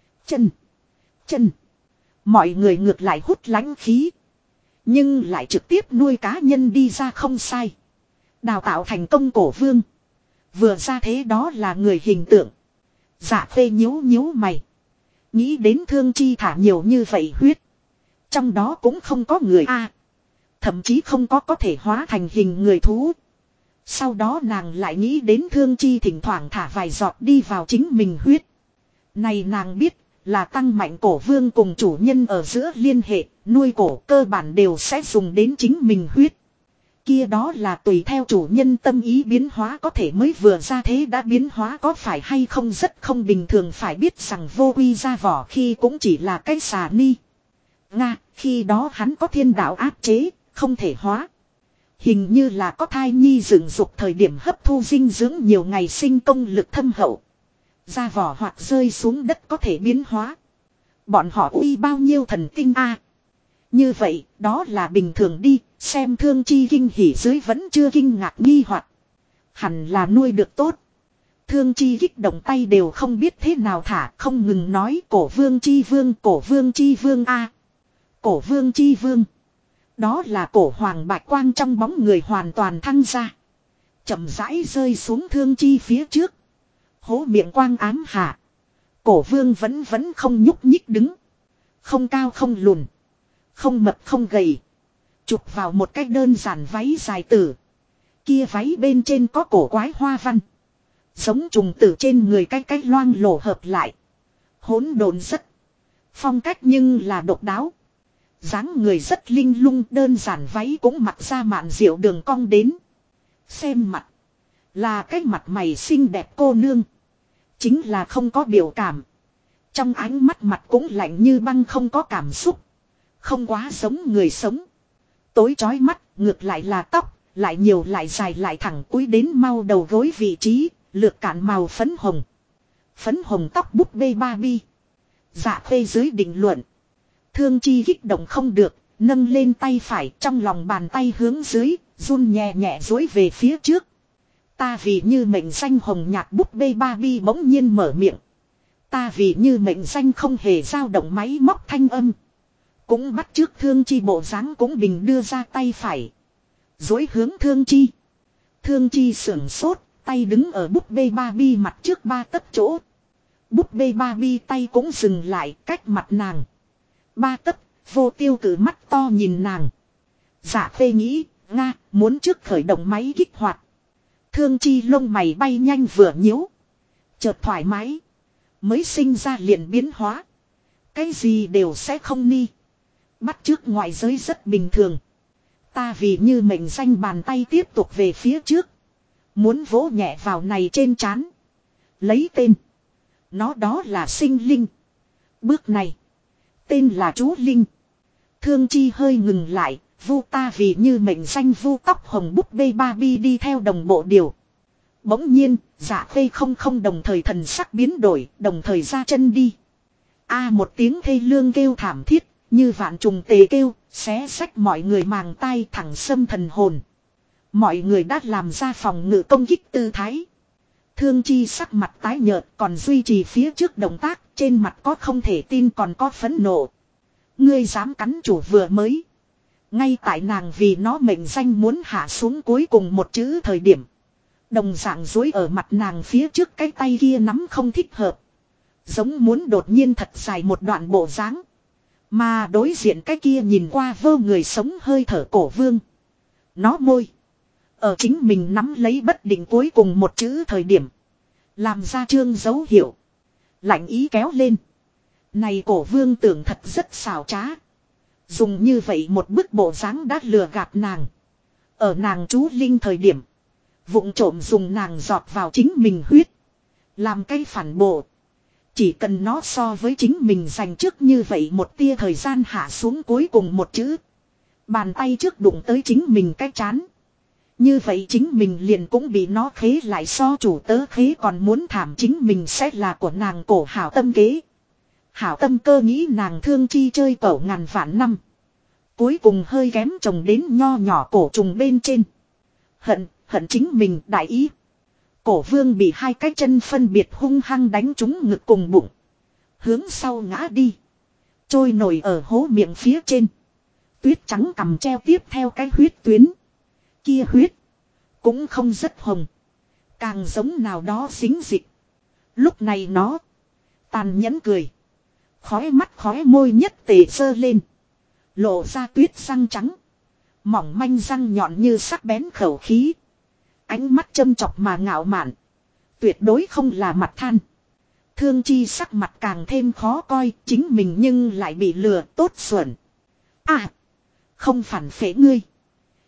A: Chân. Mọi người ngược lại hút lãnh khí. Nhưng lại trực tiếp nuôi cá nhân đi ra không sai. Đào tạo thành công cổ vương. Vừa ra thế đó là người hình tượng. Dạ Khê nhíu mày. Nghĩ đến Thương Chi thả nhiều như vậy huyết. Trong đó cũng không có người A. Thậm chí không có thể hóa thành hình người thú. Sau đó nàng lại nghĩ đến Thương Chi thỉnh thoảng thả vài giọt đi vào chính mình huyết. Này nàng biết là tăng mạnh cổ vương cùng chủ nhân ở giữa liên hệ, nuôi cổ cơ bản đều sẽ dùng đến chính mình huyết. Kia đó là tùy theo chủ nhân tâm ý biến hóa có thể mới vừa ra thế đã biến hóa có phải hay không rất không bình thường phải biết rằng vô quy ra vỏ khi cũng chỉ là cái xà ni. Nga, khi đó hắn có thiên đạo áp chế, không thể hóa. Hình như là có thai nhi dựng dục thời điểm hấp thu dinh dưỡng nhiều ngày sinh công lực thâm hậu. Ra vỏ hoặc rơi xuống đất có thể biến hóa. Bọn họ uy bao nhiêu thần tinh a. Như vậy, đó là bình thường đi, xem Thương Chi kinh hỉ dưới vẫn chưa kinh ngạc nghi hoặc. Hẳn là nuôi được tốt. Thương Chi kích động tay đều không biết thế nào thả, không ngừng nói cổ vương chi vương, cổ vương chi vương a. Cổ vương chi vương. Đó là cổ hoàng bạch quang trong bóng người hoàn toàn thăng ra. Chậm rãi rơi xuống Thương Chi phía trước. Hố miệng quang ám hạ. Cổ vương vẫn không nhúc nhích đứng. Không cao không lùn. Không mập không gầy. Chụp vào một cách đơn giản váy dài tử. Kia váy bên trên có cổ quái hoa văn. Giống trùng tử trên người cái loang lổ hợp lại. Hỗn độn rất. Phong cách nhưng là độc đáo. Dáng người rất linh lung, đơn giản váy cũng mặc ra mạn diệu đường cong đến. Xem mặt. Là cái mặt mày xinh đẹp cô nương. Chính là không có biểu cảm. Trong ánh mắt mặt cũng lạnh như băng không có cảm xúc. Không quá giống người sống. Tối chói mắt, ngược lại là tóc, lại nhiều lại dài lại thẳng cúi đến mau đầu gối vị trí, lược cạn màu phấn hồng. Phấn hồng tóc búp bê Barbie. Dạ phê dưới định luận. Thương Chi kích động không được, nâng lên tay phải trong lòng bàn tay hướng dưới, run nhẹ nhẹ dối về phía trước. Ta vì như mệnh danh hồng nhạt búp bê Barbie bỗng nhiên mở miệng. Ta vì như mệnh danh không hề dao động máy móc thanh âm. Cũng bắt trước Thương Chi bộ dáng cũng bình đưa ra tay phải. Dối hướng Thương Chi. Thương Chi sưởng sốt, tay đứng ở búp bê Barbie mặt trước 3 tấc chỗ. Búp bê Barbie tay cũng dừng lại cách mặt nàng. 3 tấc, vô tiêu cử mắt to nhìn nàng. Dạ phê nghĩ, Nga, muốn trước khởi động máy kích hoạt. Thương Chi lông mày bay nhanh vừa nhíu. Chợt thoải mái. Mới sinh ra liền biến hóa. Cái gì đều sẽ không ni. Bắt trước ngoại giới rất bình thường. Ta vì như mệnh danh bàn tay tiếp tục về phía trước. Muốn vỗ nhẹ vào này trên trán. Lấy tên. Nó đó là sinh linh. Bước này. Tên là chú Linh. Thương Chi hơi ngừng lại. Vu ta vì như mệnh danh vu tóc hồng búp bê Barbie đi theo đồng bộ điều. Bỗng nhiên, dạ phê không đồng thời thần sắc biến đổi, đồng thời ra chân đi. Một tiếng thê lương kêu thảm thiết, như vạn trùng tề kêu, xé xách mọi người màng tai thẳng xâm thần hồn. Mọi người đã làm ra phòng ngự công kích tư thái. Thương Chi sắc mặt tái nhợt còn duy trì phía trước động tác, trên mặt có không thể tin còn có phẫn nộ. Ngươi dám cắn chủ vừa mới. Ngay tại nàng vì nó mệnh danh muốn hạ xuống cuối cùng một chữ thời điểm. Đồng dạng dối ở mặt nàng phía trước cái tay kia nắm không thích hợp. Giống muốn đột nhiên thật dài một đoạn bộ dáng. Mà đối diện cái kia nhìn qua vô người sống hơi thở cổ vương. Nó môi. Ở chính mình nắm lấy bất định cuối cùng một chữ thời điểm. Làm ra trương dấu hiệu. Lạnh ý kéo lên. Này cổ vương tưởng thật rất xảo trá. Dùng như vậy một bức bộ dáng đã lừa gạt nàng. Ở nàng chú Linh thời điểm. Vụng trộm dùng nàng giọt vào chính mình huyết. Làm cái phản bộ. Chỉ cần nó so với chính mình dành trước như vậy một tia thời gian hạ xuống cuối cùng một chữ. Bàn tay trước đụng tới chính mình cái chán. Như vậy chính mình liền cũng bị nó khế lại so chủ tớ khế còn muốn thảm chính mình sẽ là của nàng cổ hảo tâm kế. Hảo tâm cơ nghĩ nàng Thương Chi chơi cẩu ngàn vạn năm. Cuối cùng hơi kém chồng đến nho nhỏ cổ trùng bên trên. Hận chính mình đại ý. Cổ vương bị hai cái chân phân biệt hung hăng đánh trúng ngực cùng bụng. Hướng sau ngã đi. Trôi nổi ở hố miệng phía trên. Tuyết trắng cầm treo tiếp theo cái huyết tuyến. Kia huyết. Cũng không rất hồng. Càng giống nào đó xính dịch. Lúc này nó. Tàn nhẫn cười. Khói mắt khói môi nhất tề sơ lên. Lộ ra tuyết răng trắng. Mỏng manh răng nhọn như sắc bén khẩu khí. Ánh mắt châm chọc mà ngạo mạn. Tuyệt đối không là mặt than. Thương Chi sắc mặt càng thêm khó coi. Chính mình nhưng lại bị lừa tốt xuẩn. Không phản phế ngươi.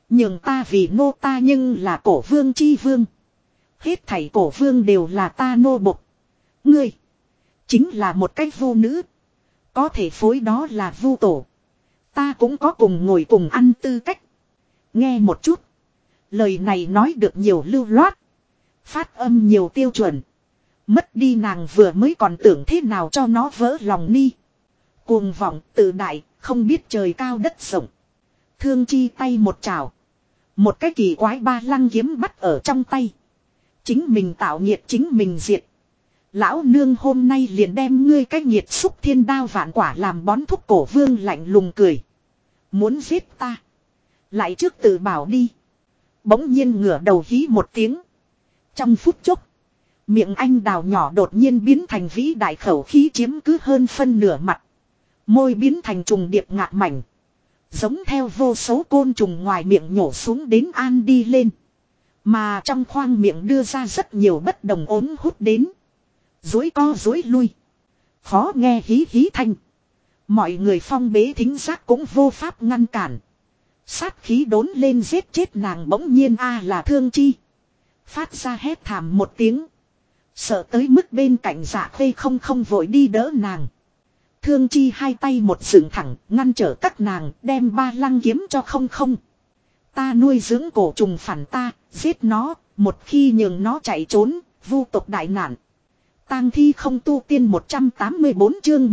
A: Nhưng ta vì nô ta nhưng là cổ vương chi vương. Hết thảy cổ vương đều là ta nô bộc. Ngươi. Chính là một cái vu nữ. Có thể phối đó là vu tổ. Ta cũng có cùng ngồi cùng ăn tư cách. Nghe một chút. Lời này nói được nhiều lưu loát. Phát âm nhiều tiêu chuẩn. Mất đi nàng vừa mới còn tưởng thế nào cho nó vỡ lòng ni. Cuồng vọng tự đại, không biết trời cao đất rộng. Thương Chi tay một chảo. Một cái kỳ quái ba lăng kiếm bắt ở trong tay. Chính mình tạo nhiệt chính mình diệt. Lão nương hôm nay liền đem ngươi cái nhiệt xúc thiên đao vạn quả làm bón thúc. Cổ vương lạnh lùng cười. Muốn giết ta. Lại trước tự bảo đi. Bỗng nhiên ngửa đầu hí một tiếng. Trong phút chốc. Miệng anh đào nhỏ đột nhiên biến thành vĩ đại khẩu khí chiếm cứ hơn phân nửa mặt. Môi biến thành trùng điệp ngạc mảnh. Giống theo vô số côn trùng ngoài miệng nhổ xuống đến an đi lên. Mà trong khoang miệng đưa ra rất nhiều bất đồng ốm hút đến. Dối co dối lui. Khó nghe hí hí thanh. Mọi người phong bế thính giác cũng vô pháp ngăn cản. Sát khí đốn lên giết chết nàng bỗng nhiên là Thương Chi. Phát ra hét thảm một tiếng. Sợ tới mức bên cạnh Dạ Khê không vội đi đỡ nàng. Thương Chi hai tay một dựng thẳng ngăn trở các nàng đem ba lăng kiếm cho không. Ta nuôi dưỡng cổ trùng phản ta, giết nó, một khi nhường nó chạy trốn, vu tộc đại nạn. Tang thi không tu tiên 184 chương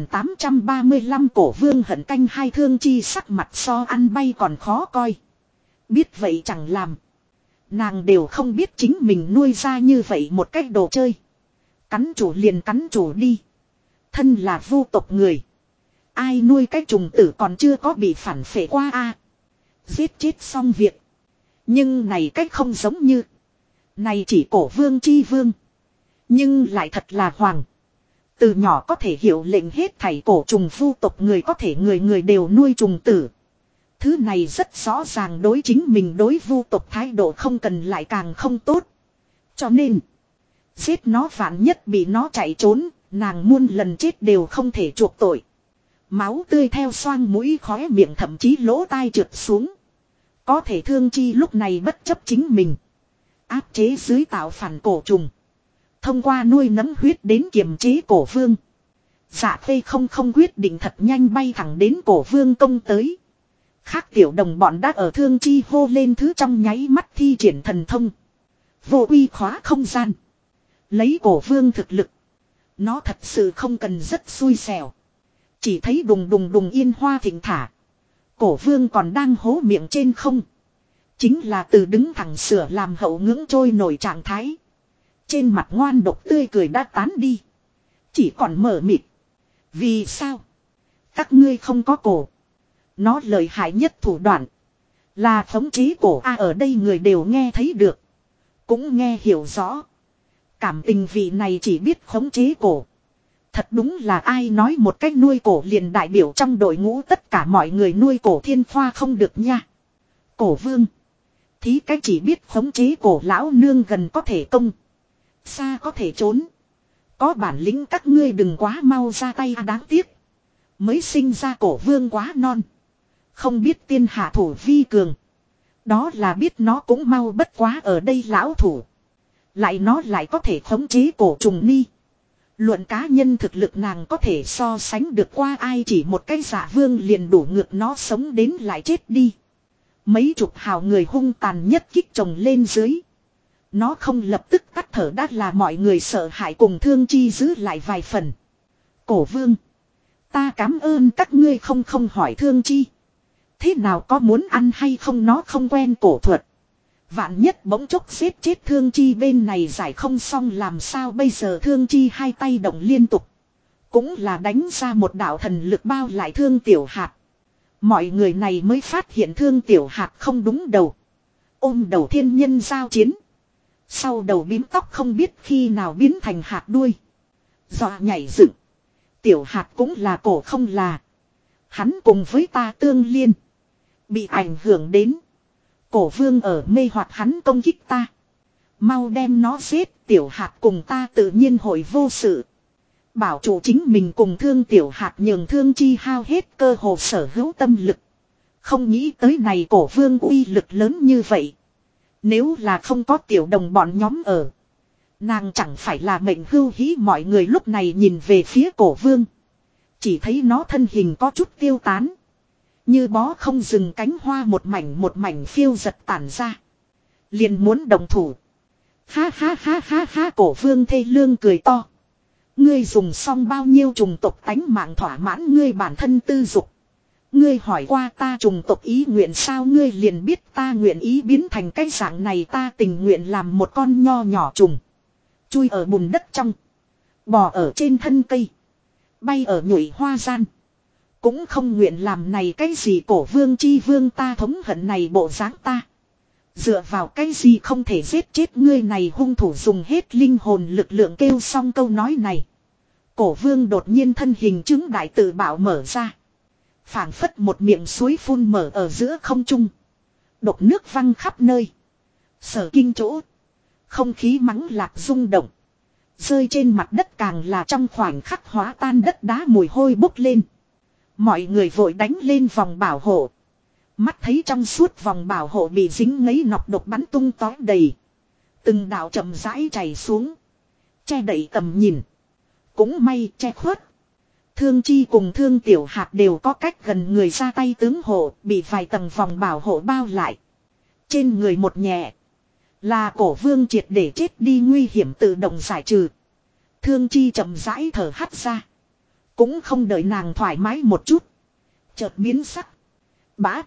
A: 1835 cổ vương hận canh hai. Thương Chi sắc mặt so ăn bay còn khó coi. Biết vậy chẳng làm. Nàng đều không biết chính mình nuôi ra như vậy một cách đồ chơi. Cắn chủ liền cắn chủ đi. Thân là vu tộc người. Ai nuôi cái trùng tử còn chưa có bị phản phệ qua Giết chết xong việc. Nhưng này cách không giống như. Này chỉ cổ vương chi vương. Nhưng lại thật là hoàng. Từ nhỏ có thể hiểu lệnh hết thảy cổ trùng vu tộc người có thể người đều nuôi trùng tử. Thứ này rất rõ ràng đối chính mình đối vu tộc thái độ không cần lại càng không tốt. Cho nên. Giết nó vạn nhất bị nó chạy trốn. Nàng muôn lần chết đều không thể chuộc tội. Máu tươi theo xoang mũi khóe miệng thậm chí lỗ tai trượt xuống. Có thể Thương Chi lúc này bất chấp chính mình. Áp chế dưới tạo phản cổ trùng. Thông qua nuôi nấng huyết đến kiềm chế cổ vương. Dạ Khê không quyết định thật nhanh bay thẳng đến cổ vương công tới. Khác tiểu đồng bọn đã ở Thương Chi hô lên thứ trong nháy mắt thi triển thần thông. Vô uy khóa không gian. Lấy cổ vương thực lực. Nó thật sự không cần rất xui xẻo. Chỉ thấy đùng yên hoa thịnh thả. Cổ vương còn đang hố miệng trên không. Chính là từ đứng thẳng sửa làm hậu ngưỡng trôi nổi trạng thái. Trên mặt ngoan độc tươi cười đã tán đi. Chỉ còn mở mịt. Vì sao? Các ngươi không có cổ. Nó lợi hại nhất thủ đoạn. Là khống chế cổ ở đây người đều nghe thấy được. Cũng nghe hiểu rõ. Cảm tình vị này chỉ biết khống chế cổ. Thật đúng là ai nói một cách nuôi cổ liền đại biểu trong đội ngũ tất cả mọi người nuôi cổ thiên khoa không được nha. Cổ vương. Thí cách chỉ biết khống chế cổ lão nương gần có thể công. Xa có thể trốn. Có bản lĩnh các ngươi đừng quá mau ra tay đáng tiếc. Mới sinh ra cổ vương quá non. Không biết tiên hạ thủ vi cường. Đó là biết nó cũng mau bất quá ở đây lão thủ. Lại nó lại có thể khống chế cổ trùng ni. Luận cá nhân thực lực nàng có thể so sánh được qua ai chỉ một cái giả vương liền đủ ngược nó sống đến lại chết đi. Mấy chục hào người hung tàn nhất kích chồng lên dưới. Nó không lập tức tắt thở đã là mọi người sợ hãi cùng Thương Chi giữ lại vài phần. Cổ vương. Ta cảm ơn các ngươi không hỏi Thương Chi. Thế nào có muốn ăn hay không nó không quen cổ thuật. Vạn nhất bỗng chốc giết chết Thương Chi bên này giải không xong làm sao bây giờ. Thương Chi hai tay động liên tục. Cũng là đánh ra một đạo thần lực bao lại Thương Tiểu Hạt. Mọi người này mới phát hiện Thương Tiểu Hạt không đúng đầu. Ôm đầu thiên nhân giao chiến. Sau đầu bím tóc không biết khi nào biến thành hạt đuôi. Dọa nhảy dựng. Tiểu Hạt cũng là cổ không là. Hắn cùng với ta tương liên. Bị ảnh hưởng đến. Cổ vương ở mê hoặc hắn công kích ta. Mau đem nó giết. Tiểu Hạt cùng ta tự nhiên hội vô sự. Bảo chủ chính mình cùng Thương Tiểu Hạt nhường Thương Chi hao hết cơ hồ sở hữu tâm lực. Không nghĩ tới này cổ vương uy lực lớn như vậy. Nếu là không có tiểu đồng bọn nhóm ở. Nàng chẳng phải là mệnh hưu hí, mọi người lúc này nhìn về phía cổ vương. Chỉ thấy nó thân hình có chút tiêu tán. Như bó không dừng cánh hoa một mảnh phiêu giật tản ra. Liền muốn đồng thủ. Ha ha ha ha ha, cổ vương thê lương cười to. Ngươi dùng xong bao nhiêu trùng tộc tánh mạng thỏa mãn ngươi bản thân tư dục. Ngươi hỏi qua ta trùng tộc ý nguyện sao, ngươi liền biết ta nguyện ý biến thành cái dạng này, ta tình nguyện làm một con nho nhỏ trùng. Chui ở bùn đất trong. Bò ở trên thân cây. Bay ở nhụy hoa gian. Cũng không nguyện làm này cái gì cổ vương chi vương, ta thống hận này bộ dáng ta. Dựa vào cái gì không thể giết chết ngươi này hung thủ, dùng hết linh hồn lực lượng kêu xong câu nói này. Cổ vương đột nhiên thân hình chứng đại tự bảo mở ra. Phảng phất một miệng suối phun mở ở giữa không trung. Độc nước văng khắp nơi. Sở kinh chỗ. Không khí mắng lạc rung động. Rơi trên mặt đất càng là trong khoảnh khắc hóa tan đất đá, mùi hôi bốc lên. Mọi người vội đánh lên vòng bảo hộ. Mắt thấy trong suốt vòng bảo hộ bị dính ngấy nọc độc bắn tung tóe đầy. Từng đạo chậm rãi chảy xuống. Che đậy tầm nhìn. Cũng may che khuất. Thương Chi cùng Thương Tiểu Hạt đều có cách gần người ra tay tướng hộ, bị vài tầng vòng bảo hộ bao lại. Trên người một nhẹ. Là cổ vương triệt để chết đi nguy hiểm tự động giải trừ. Thương Chi chậm rãi thở hắt ra. Cũng không đợi nàng thoải mái một chút. Chợt biến sắc. Bá.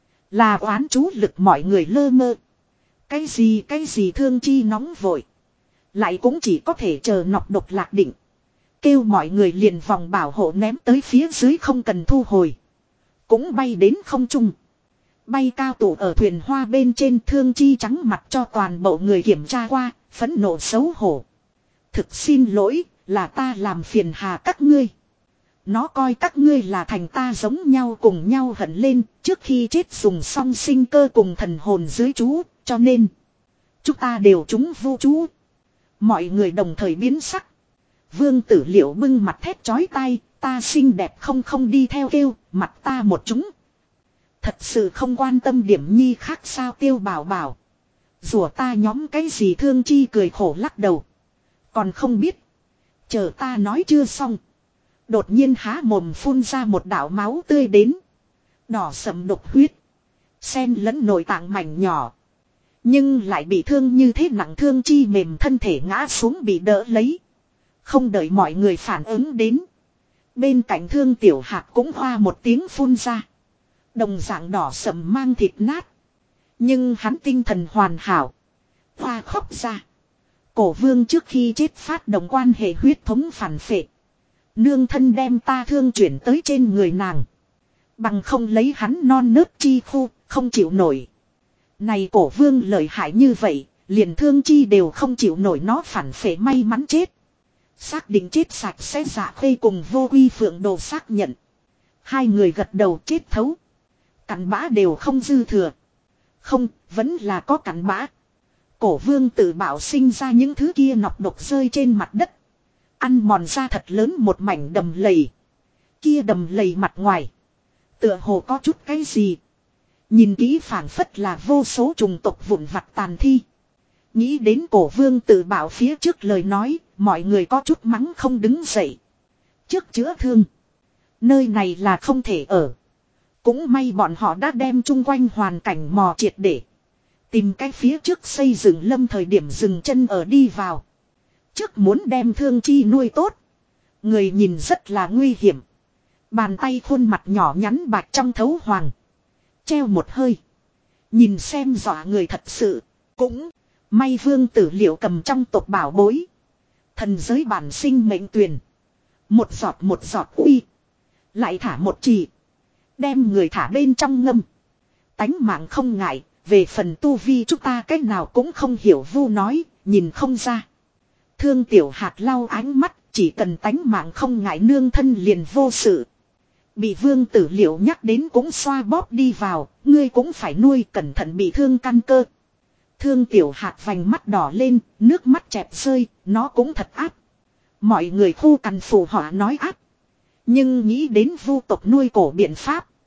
A: Là oán chú lực, mọi người lơ mơ. Cái gì Thương Chi nóng vội. Lại cũng chỉ có thể chờ nọc độc lạc định. Kêu mọi người liền vòng bảo hộ ném tới phía dưới, không cần thu hồi. Cũng bay đến không trung. Bay cao tụ ở thuyền hoa bên trên. Thương Chi trắng mặt cho toàn bộ người kiểm tra qua, phẫn nộ xấu hổ. Thực xin lỗi, là ta làm phiền hà các ngươi. Nó coi các ngươi là thành ta giống nhau, cùng nhau hận lên, trước khi chết dùng xong sinh cơ cùng thần hồn dưới chú, cho nên chúng ta đều trúng vô chú. Mọi người đồng thời biến sắc. Vương Tử Liệu bưng mặt thét chói tai, ta xinh đẹp không đi theo kêu, mặt ta một chúng. Thật sự không quan tâm điểm nhi khác sao Tiêu Bảo Bảo. Rủa ta nhóm cái gì, Thương Chi cười khổ lắc đầu. Còn không biết. Chờ ta nói chưa xong. Đột nhiên há mồm phun ra một đạo máu tươi đến. Đỏ sẫm độc huyết. Xen lẫn nội tạng mảnh nhỏ. Nhưng lại bị thương như thế nặng, Thương Chi mềm thân thể ngã xuống bị đỡ lấy. Không đợi mọi người phản ứng đến. Bên cạnh Thương Tiểu Hạt cũng hoa một tiếng phun ra. Đồng dạng đỏ sẫm mang thịt nát. Nhưng hắn tinh thần hoàn hảo. Hoa khóc ra. Cổ vương trước khi chết phát động quan hệ huyết thống phản phệ. Nương thân đem ta thương chuyển tới trên người nàng. Bằng không lấy hắn non nớt chi khu, không chịu nổi. Này cổ vương lợi hại như vậy, liền Thương Chi đều không chịu nổi, nó phản phệ may mắn chết. Xác định chết sạch sẽ, Dạ Khê cùng Vô Uy Phượng Đồ xác nhận. Hai người gật đầu, chết thấu. Cặn bã đều không dư thừa. Không, vẫn là có cặn bã. Cổ vương tự bảo sinh ra những thứ kia nọc độc rơi trên mặt đất. Ăn mòn ra thật lớn một mảnh đầm lầy. Kia đầm lầy mặt ngoài. Tựa hồ có chút cái gì. Nhìn kỹ phảng phất là vô số trùng tộc vụn vặt tàn thi. Nghĩ đến cổ vương tự bảo phía trước lời nói, mọi người có chút mắng không đứng dậy. Trước chữa thương. Nơi này là không thể ở. Cũng may bọn họ đã đem chung quanh hoàn cảnh mò triệt để. Tìm cái phía trước xây dựng lâm thời điểm dừng chân ở đi vào. Trước muốn đem Thương Chi nuôi tốt. Người nhìn rất là nguy hiểm. Bàn tay khuôn mặt nhỏ nhắn bạc trong thấu hoàng. Treo một hơi. Nhìn xem dọa người thật sự. Cũng may Vương Tử Liệu cầm trong tộc bảo bối. Thần giới bản sinh mệnh tuyền. Một giọt uy. Lại thả một chỉ. Đem người thả bên trong ngâm. Tánh mạng không ngại. Về phần tu vi chúng ta cách nào cũng không hiểu, Vu nói. Nhìn không ra. Thương Tiểu Hạt lau ánh mắt. Chỉ cần tánh mạng không ngại, nương thân liền vô sự. Bị Vương Tử Liệu nhắc đến cũng xoa bóp đi vào. Ngươi cũng phải nuôi, cẩn thận bị thương căn cơ. Thương Tiểu Hạt vành mắt đỏ lên, nước mắt chẹp rơi, nó cũng thật áp. Mọi người khu cằn phù họa nói áp. Nhưng nghĩ đến vu tộc nuôi cổ biện pháp.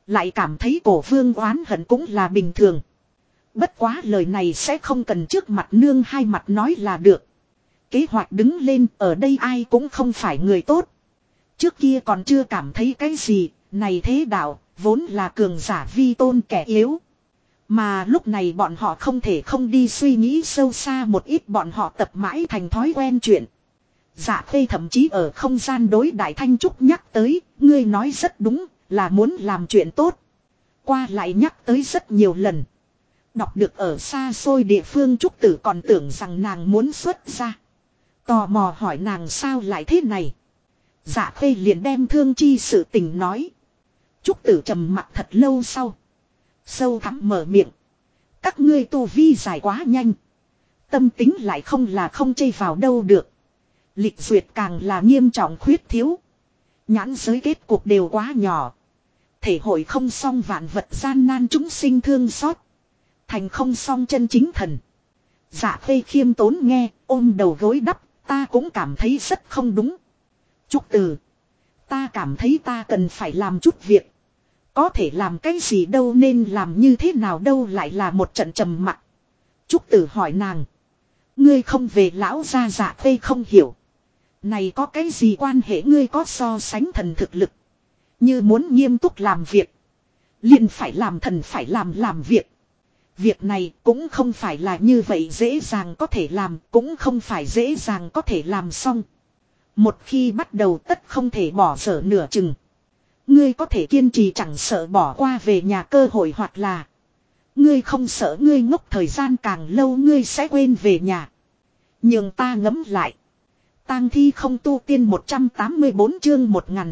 A: Lại cảm thấy cổ vương oán hận cũng là bình thường. Bất quá lời này sẽ không cần trước mặt nương hai mặt nói là được. Kế hoạch đứng lên, ở đây ai cũng không phải người tốt. Trước kia còn chưa cảm thấy cái gì, này thế đạo, vốn là cường giả vi tôn kẻ yếu. Mà lúc này bọn họ không thể không đi suy nghĩ sâu xa một ít, bọn họ tập mãi thành thói quen chuyện. Dạ Khê thậm chí ở không gian đối đại Thanh Trúc nhắc tới, ngươi nói rất đúng, là muốn làm chuyện tốt. Qua lại nhắc tới rất nhiều lần. Đọc được ở xa xôi địa phương Trúc Tử còn tưởng rằng nàng muốn xuất ra. Tò mò hỏi nàng sao lại thế này. Dạ Khê liền đem Thương Chi sự tình nói. Trúc Tử trầm mặc thật lâu sau. Sâu thẳm mở miệng. Các ngươi tu vi dài quá nhanh. Tâm tính lại không là không chây vào đâu được. Lịch duyệt càng là nghiêm trọng khuyết thiếu. Nhãn giới kết cuộc đều quá nhỏ. Thể hội không xong vạn vật gian nan chúng sinh thương xót. Thành không xong chân chính thần. Dạ Khê khiêm tốn nghe, ôm đầu gối đắp, ta cũng cảm thấy rất không đúng. Trúc Từ, ta cảm thấy ta cần phải làm chút việc. Có thể làm cái gì đâu, nên làm như thế nào đâu, lại là một trận trầm mặc. Trúc Tử hỏi nàng, ngươi không về lão gia. Dạ Khê không hiểu. Này có cái gì quan hệ, ngươi có so sánh thần thực lực. Như muốn nghiêm túc làm việc, liền phải làm thần phải làm việc. Việc này cũng không phải là như vậy dễ dàng có thể làm, cũng không phải dễ dàng có thể làm xong. Một khi bắt đầu tất không thể bỏ dở nửa chừng. Ngươi có thể kiên trì chẳng sợ bỏ qua về nhà cơ hội, hoặc là ngươi không sợ ngươi ngốc thời gian càng lâu ngươi sẽ quên về nhà. Nhưng ta ngẫm lại. Tang thi không tu tiên 184 chương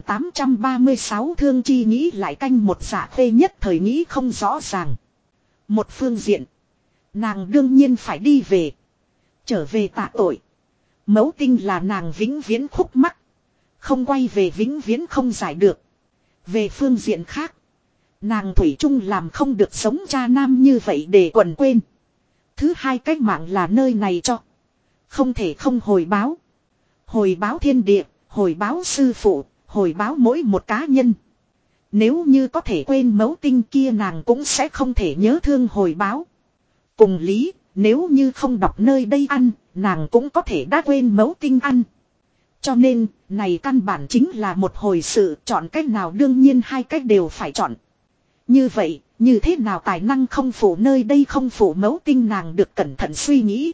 A: 1836 Thương Chi nghĩ lại canh một. Dạ Khê nhất thời nghĩ không rõ ràng. Một phương diện, nàng đương nhiên phải đi về. Trở về tạ tội. Mẫu Tinh là nàng vĩnh viễn khúc mắc. Không quay về vĩnh viễn không giải được. Về phương diện khác, nàng thủy chung làm không được sống cha nam như vậy để quần quên. Thứ hai, cách mạng là nơi này cho. Không thể không hồi báo. Hồi báo thiên địa, hồi báo sư phụ, hồi báo mỗi một cá nhân. Nếu như có thể quên Mẫu Tinh kia, nàng cũng sẽ không thể nhớ thương hồi báo. Cùng lý, nếu như không đọc nơi đây ăn, nàng cũng có thể đã quên Mẫu Tinh ăn. Cho nên, này căn bản chính là một hồi sự, chọn cách nào đương nhiên hai cách đều phải chọn. Như vậy, như thế nào tài năng không phụ nơi đây không phụ Mẫu Tinh, nàng được cẩn thận suy nghĩ.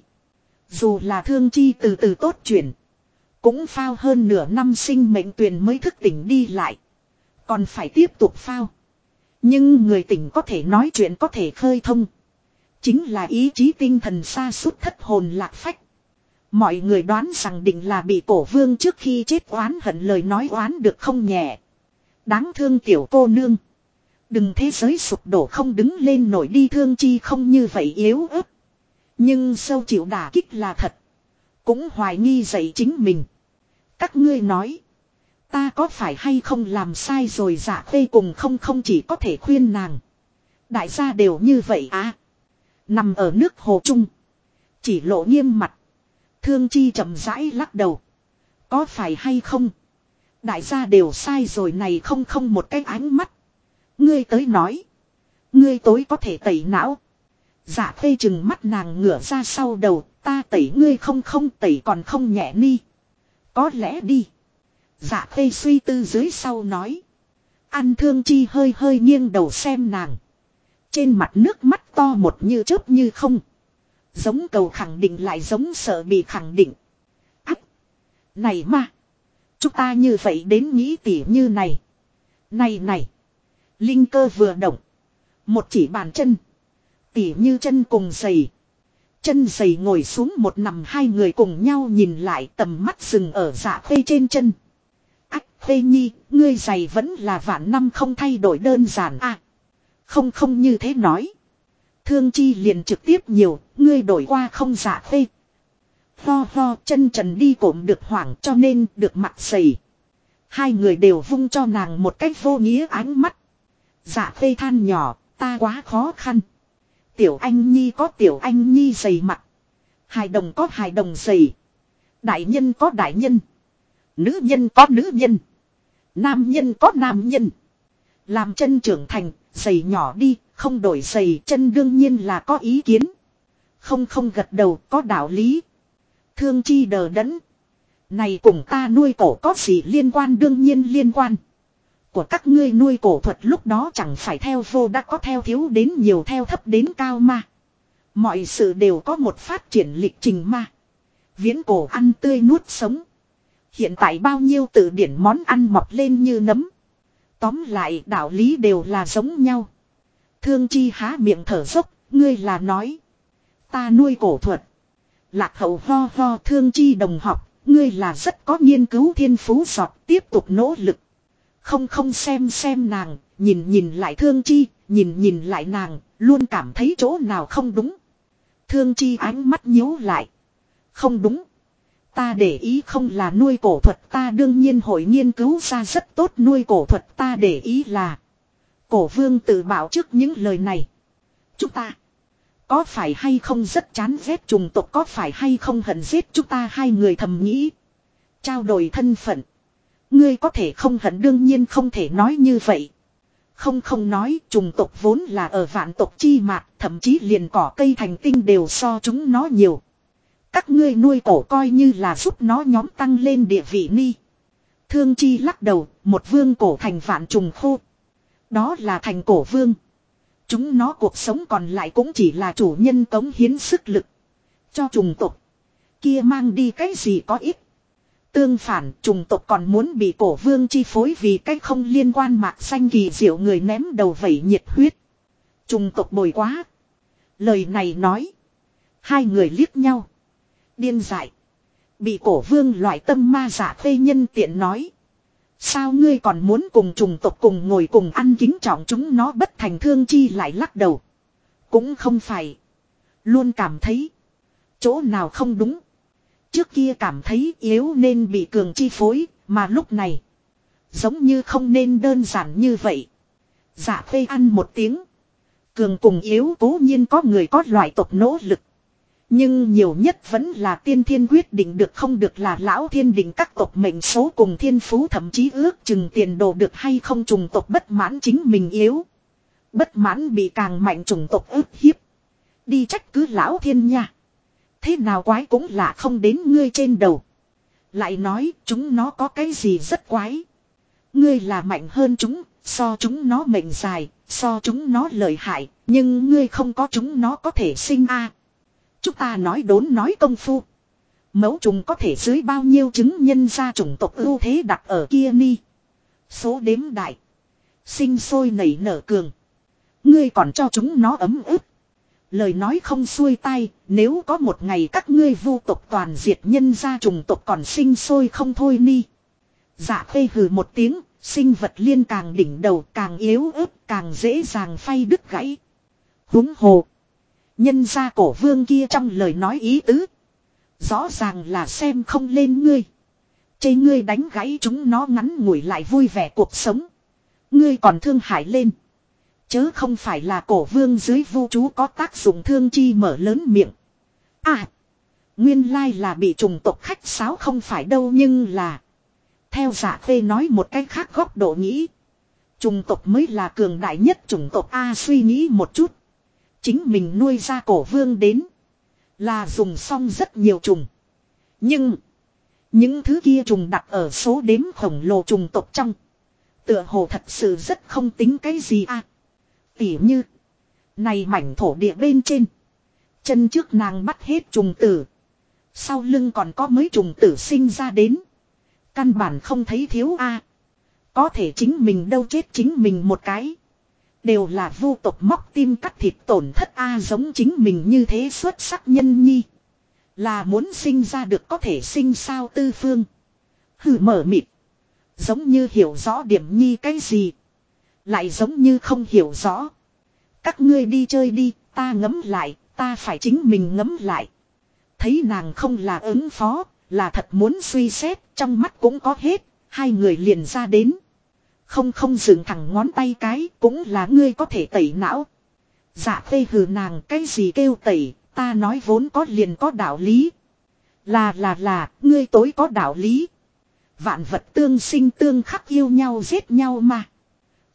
A: Dù là Thương Chi từ từ tốt chuyển, cũng phao hơn nửa năm sinh mệnh tuyền mới thức tỉnh đi lại. Còn phải tiếp tục phao. Nhưng người tỉnh có thể nói chuyện, có thể khơi thông. Chính là ý chí tinh thần sa sút thất hồn lạc phách. Mọi người đoán rằng định là bị cổ vương trước khi chết oán hận, lời nói oán được không nhẹ. Đáng thương tiểu cô nương. Đừng thế giới sụp đổ không đứng lên nổi đi. Thương Chi không như vậy yếu ớt. Nhưng sâu chịu đả kích là thật. Cũng hoài nghi dậy chính mình. Các ngươi nói, ta có phải hay không làm sai rồi? Dạ Khê cùng không chỉ có thể khuyên nàng. Đại gia đều như vậy à. Nằm ở nước hồ chung, chỉ lộ nghiêm mặt. Thương Chi chậm rãi lắc đầu. Có phải hay không? Đại gia đều sai rồi này không một cái ánh mắt. Ngươi tới nói. Ngươi tối có thể tẩy não. Dạ Khê chừng mắt nàng ngửa ra sau đầu. Ta tẩy ngươi không tẩy còn không nhẹ ni. Có lẽ đi. Dạ Khê suy tư dưới sau nói. Ăn. Thương Chi hơi nghiêng đầu xem nàng. Trên mặt nước mắt to một như chớp như không. Giống cầu khẳng định lại giống sợ bị khẳng định. Ác. Này mà. Chúng ta như vậy đến nghĩ tỉ như này. Này. Linh cơ vừa động. Một chỉ bàn chân. Tỉ như chân cùng giày. Chân giày ngồi xuống một nằm, hai người cùng nhau nhìn lại, tầm mắt dừng ở Dạ Khê trên chân. Ách Khê nhi, ngươi giày vẫn là vạn năm không thay đổi đơn giản à. Không như thế nói. Thương Chi liền trực tiếp nhiều, ngươi đổi qua không? Dạ Khê ho chân trần đi cộm được hoảng cho nên được mặc giày. Hai người đều vung cho nàng một cách vô nghĩa ánh mắt. Dạ Khê than nhỏ, ta quá khó khăn. Tiểu anh nhi có tiểu anh nhi giày mặc. Hài đồng có hài đồng giày. Đại nhân có đại nhân. Nữ nhân có nữ nhân. Nam nhân có nam nhân. Làm chân trưởng thành, giày nhỏ đi, không đổi giày chân đương nhiên là có ý kiến. Không gật đầu, có đạo lý. Thương Chi đờ đẫn. Này cùng ta nuôi cổ có gì liên quan, đương nhiên liên quan. Của các ngươi nuôi cổ thuật lúc đó chẳng phải theo vô đã có theo thiếu đến nhiều theo thấp đến cao mà. Mọi sự đều có một phát triển lịch trình mà. Viễn cổ ăn tươi nuốt sống. Hiện tại bao nhiêu từ điển món ăn mọc lên như nấm. Tóm lại đạo lý đều là giống nhau. Thương Chi há miệng thở dốc, ngươi là nói. Ta nuôi cổ thuật. Lạc Hậu ho ho. Thương Chi đồng học, ngươi là rất có nghiên cứu thiên phú giọt, tiếp tục nỗ lực. Không xem nàng, nhìn lại Thương Chi, nhìn lại nàng, luôn cảm thấy chỗ nào không đúng. Thương Chi ánh mắt nhíu lại. Không đúng. Ta để ý không là nuôi cổ thuật, ta đương nhiên hội nghiên cứu ra rất tốt nuôi cổ thuật, ta để ý là. Cổ vương tự bảo trước những lời này. Chúng ta có phải hay không rất chán ghét trùng tộc, có phải hay không hận giết chúng ta, hai người thầm nghĩ. Trao đổi thân phận. Ngươi có thể không hận, đương nhiên không thể nói như vậy. Không nói, trùng tộc vốn là ở vạn tộc chi mạc, thậm chí liền cỏ cây thành tinh đều so chúng nó nhiều. Các ngươi nuôi cổ coi như là giúp nó nhóm tăng lên địa vị ni. Thương Chi lắc đầu, một vương cổ thành vạn trùng khô. Đó là thành cổ vương. Chúng nó cuộc sống còn lại cũng chỉ là chủ nhân cống hiến sức lực. Cho trùng tộc. Kia mang đi cái gì có ít. Tương phản, trùng tộc còn muốn bị cổ vương chi phối vì cái không liên quan mạc xanh kỳ diệu người ném đầu vẩy nhiệt huyết. Trùng tộc bồi quá. Lời này nói. Hai người liếc nhau. Điên dại. Bị cổ vương loại tâm ma giả phê nhân tiện nói. Sao ngươi còn muốn cùng trùng tộc cùng ngồi cùng ăn, kính trọng chúng nó bất thành. Thương Chi lại lắc đầu. Cũng không phải. Luôn cảm thấy. Chỗ nào không đúng. Trước kia cảm thấy yếu nên bị cường chi phối. Mà lúc này. Giống như không nên đơn giản như vậy. Dạ phê ăn một tiếng. Cường cùng yếu cố nhiên có người có loại tộc nỗ lực. Nhưng nhiều nhất vẫn là tiên thiên quyết định được không được, là lão thiên định các tộc mệnh số cùng thiên phú, thậm chí ước chừng tiền đồ được hay không. Trùng tộc bất mãn chính mình yếu. Bất mãn bị càng mạnh trùng tộc ức hiếp. Đi trách cứ lão thiên nha. Thế nào quái cũng lạ không đến ngươi trên đầu. Lại nói chúng nó có cái gì rất quái. Ngươi là mạnh hơn chúng, so chúng nó mệnh dài, so chúng nó lợi hại. Nhưng ngươi không có chúng nó có thể sinh a. Chúng ta nói đốn nói công phu. Mẫu trùng có thể dưới bao nhiêu trứng nhân ra chủng tộc ưu thế đặt ở kia ni. Số đếm đại. Sinh sôi nảy nở cường. Ngươi còn cho chúng nó ấm ức. Lời nói không xuôi tai, nếu có một ngày các ngươi vu tộc toàn diệt nhân ra chủng tộc còn sinh sôi không thôi ni. Dạ phê hừ một tiếng, sinh vật liên càng đỉnh đầu càng yếu ớt càng dễ dàng phay đứt gãy. Húng hồ. Nhân ra cổ vương kia trong lời nói ý tứ. Rõ ràng là xem không lên ngươi. Chê ngươi đánh gãy chúng nó ngắn ngủi lại vui vẻ cuộc sống. Ngươi còn thương hại lên. Chớ không phải là cổ vương dưới vu chú có tác dụng. Thương Chi mở lớn miệng. À. Nguyên lai là bị trùng tộc khách sáo không phải đâu, nhưng là. Theo Dạ phê nói một cách khác góc độ nghĩ. Trùng tộc mới là cường đại nhất chủng tộc A. Suy nghĩ một chút. Chính mình nuôi ra cổ vương đến. Là dùng xong rất nhiều trùng. Nhưng. Những thứ kia trùng đặt ở số đếm khổng lồ trùng tộc trong. Tựa hồ thật sự rất không tính cái gì a. Tỉ như. Này mảnh thổ địa bên trên. Chân trước nàng bắt hết trùng tử. Sau lưng còn có mấy trùng tử sinh ra đến. Căn bản không thấy thiếu a. Có thể chính mình đâu chết chính mình một cái. Đều là vu tộc móc tim cắt thịt tổn thất a. Giống chính mình như thế xuất sắc nhân nhi. Là muốn sinh ra được có thể sinh sao tư phương. Hừ mở mịt. Giống như hiểu rõ điểm nhi cái gì. Lại giống như không hiểu rõ. Các ngươi đi chơi đi, ta ngấm lại, ta phải chính mình ngấm lại. Thấy nàng không là ứng phó, là thật muốn suy xét, trong mắt cũng có hết, hai người liền ra đến. Không dựng thẳng ngón tay cái, cũng là ngươi có thể tẩy não. Dạ phê hừ nàng cái gì kêu tẩy, ta nói vốn có liền có đạo lý. Là, ngươi tối có đạo lý. Vạn vật tương sinh tương khắc yêu nhau giết nhau mà.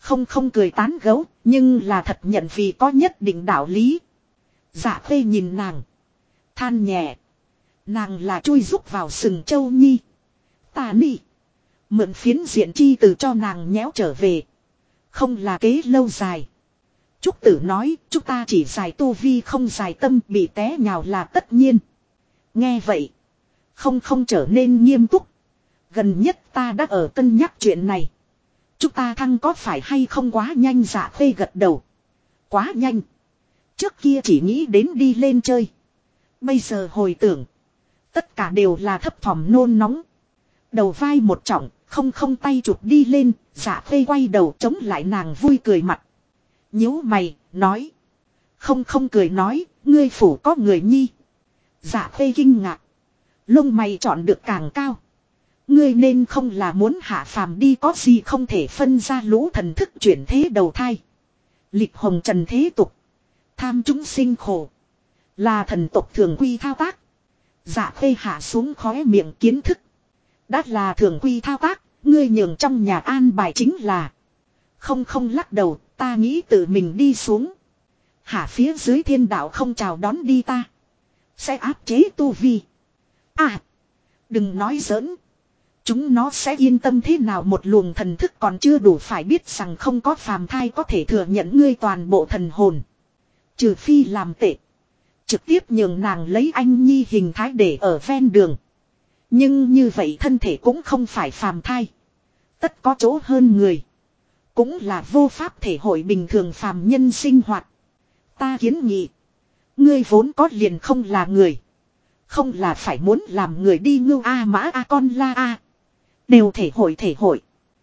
A: Không cười tán gẫu, nhưng là thật nhận vì có nhất định đạo lý. Dạ Khê nhìn nàng. Than nhẹ. Nàng là chui rúc vào sừng châu nhi. Ta nị. Mượn phiến diện chi từ cho nàng nhéo trở về. Không là kế lâu dài. Trúc Tử nói, chúng ta chỉ giải tu vi không giải tâm, bị té nhào là tất nhiên. Nghe vậy. Không trở nên nghiêm túc. Gần nhất ta đã ở cân nhắc chuyện này. Chúng ta thăng có phải hay không quá nhanh? Dạ Khê gật đầu. Quá nhanh. Trước kia chỉ nghĩ đến đi lên chơi. Bây giờ hồi tưởng. Tất cả đều là thấp thỏm nôn nóng. Đầu vai một trọng, không tay chụp đi lên. Dạ Khê quay đầu chống lại nàng vui cười mặt. Nhíu mày, nói. Không cười nói, ngươi phủ có người nhi. Dạ Khê kinh ngạc. Lông mày chọn được càng cao. Ngươi nên không là muốn hạ phàm đi, có gì không thể phân ra lũ thần thức chuyển thế đầu thai. Lịch hồng trần thế tục. Tham chúng sinh khổ. Là thần tộc thường quy thao tác. Dạ Khê hạ xuống khóe miệng kiến thức. Đã là thường quy thao tác, ngươi nhường trong nhà an bài chính là. Không lắc đầu, ta nghĩ tự mình đi xuống. Hạ phía dưới thiên đạo không chào đón đi ta. Sẽ áp chế tu vi. À, đừng nói giỡn. Chúng nó sẽ yên tâm thế nào? Một luồng thần thức còn chưa đủ, phải biết rằng không có phàm thai có thể thừa nhận ngươi toàn bộ thần hồn. Trừ phi làm tệ. Trực tiếp nhường nàng lấy anh nhi hình thái để ở ven đường. Nhưng như vậy thân thể cũng không phải phàm thai. Tất có chỗ hơn người. Cũng là vô pháp thể hội bình thường phàm nhân sinh hoạt. Ta kiến nghị. Ngươi vốn có liền không là người. Không là phải muốn làm người đi ngưu a mã a con la a. Đều thể hội.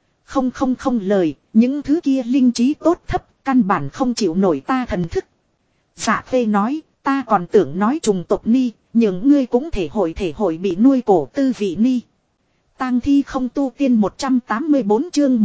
A: Không lời, những thứ kia linh trí tốt thấp, căn bản không chịu nổi ta thần thức. Dạ Khê nói, ta còn tưởng nói trùng tộc ni, nhưng ngươi cũng thể hội bị nuôi cổ tư vị ni. Tang thi không tu tiên 184 chương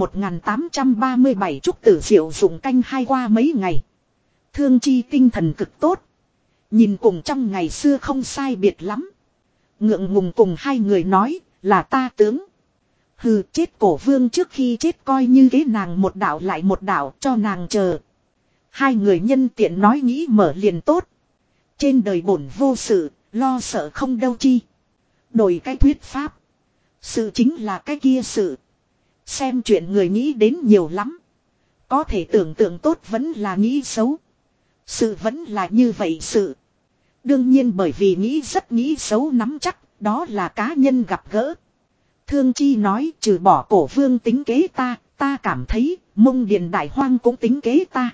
A: 1837 Trúc Tử Diệu dụng canh hai qua mấy ngày. Thương chi tinh thần cực tốt. Nhìn cùng trong ngày xưa không sai biệt lắm. Ngượng ngùng cùng hai người nói, là ta tướng. Hừ, chết cổ vương trước khi chết coi như thế, nàng một đạo lại một đạo cho nàng chờ. Hai người nhân tiện nói nghĩ mở liền tốt. Trên đời bổn vô sự, lo sợ không đâu chi. Đổi cái thuyết pháp. Sự chính là cái kia sự. Xem chuyện người nghĩ đến nhiều lắm. Có thể tưởng tượng tốt vẫn là nghĩ xấu. Sự vẫn là như vậy sự. Đương nhiên bởi vì nghĩ xấu nắm chắc, đó là cá nhân gặp gỡ. Thương Chi nói, trừ bỏ cổ vương tính kế ta cảm thấy Mông Điền Đại Hoang cũng tính kế ta.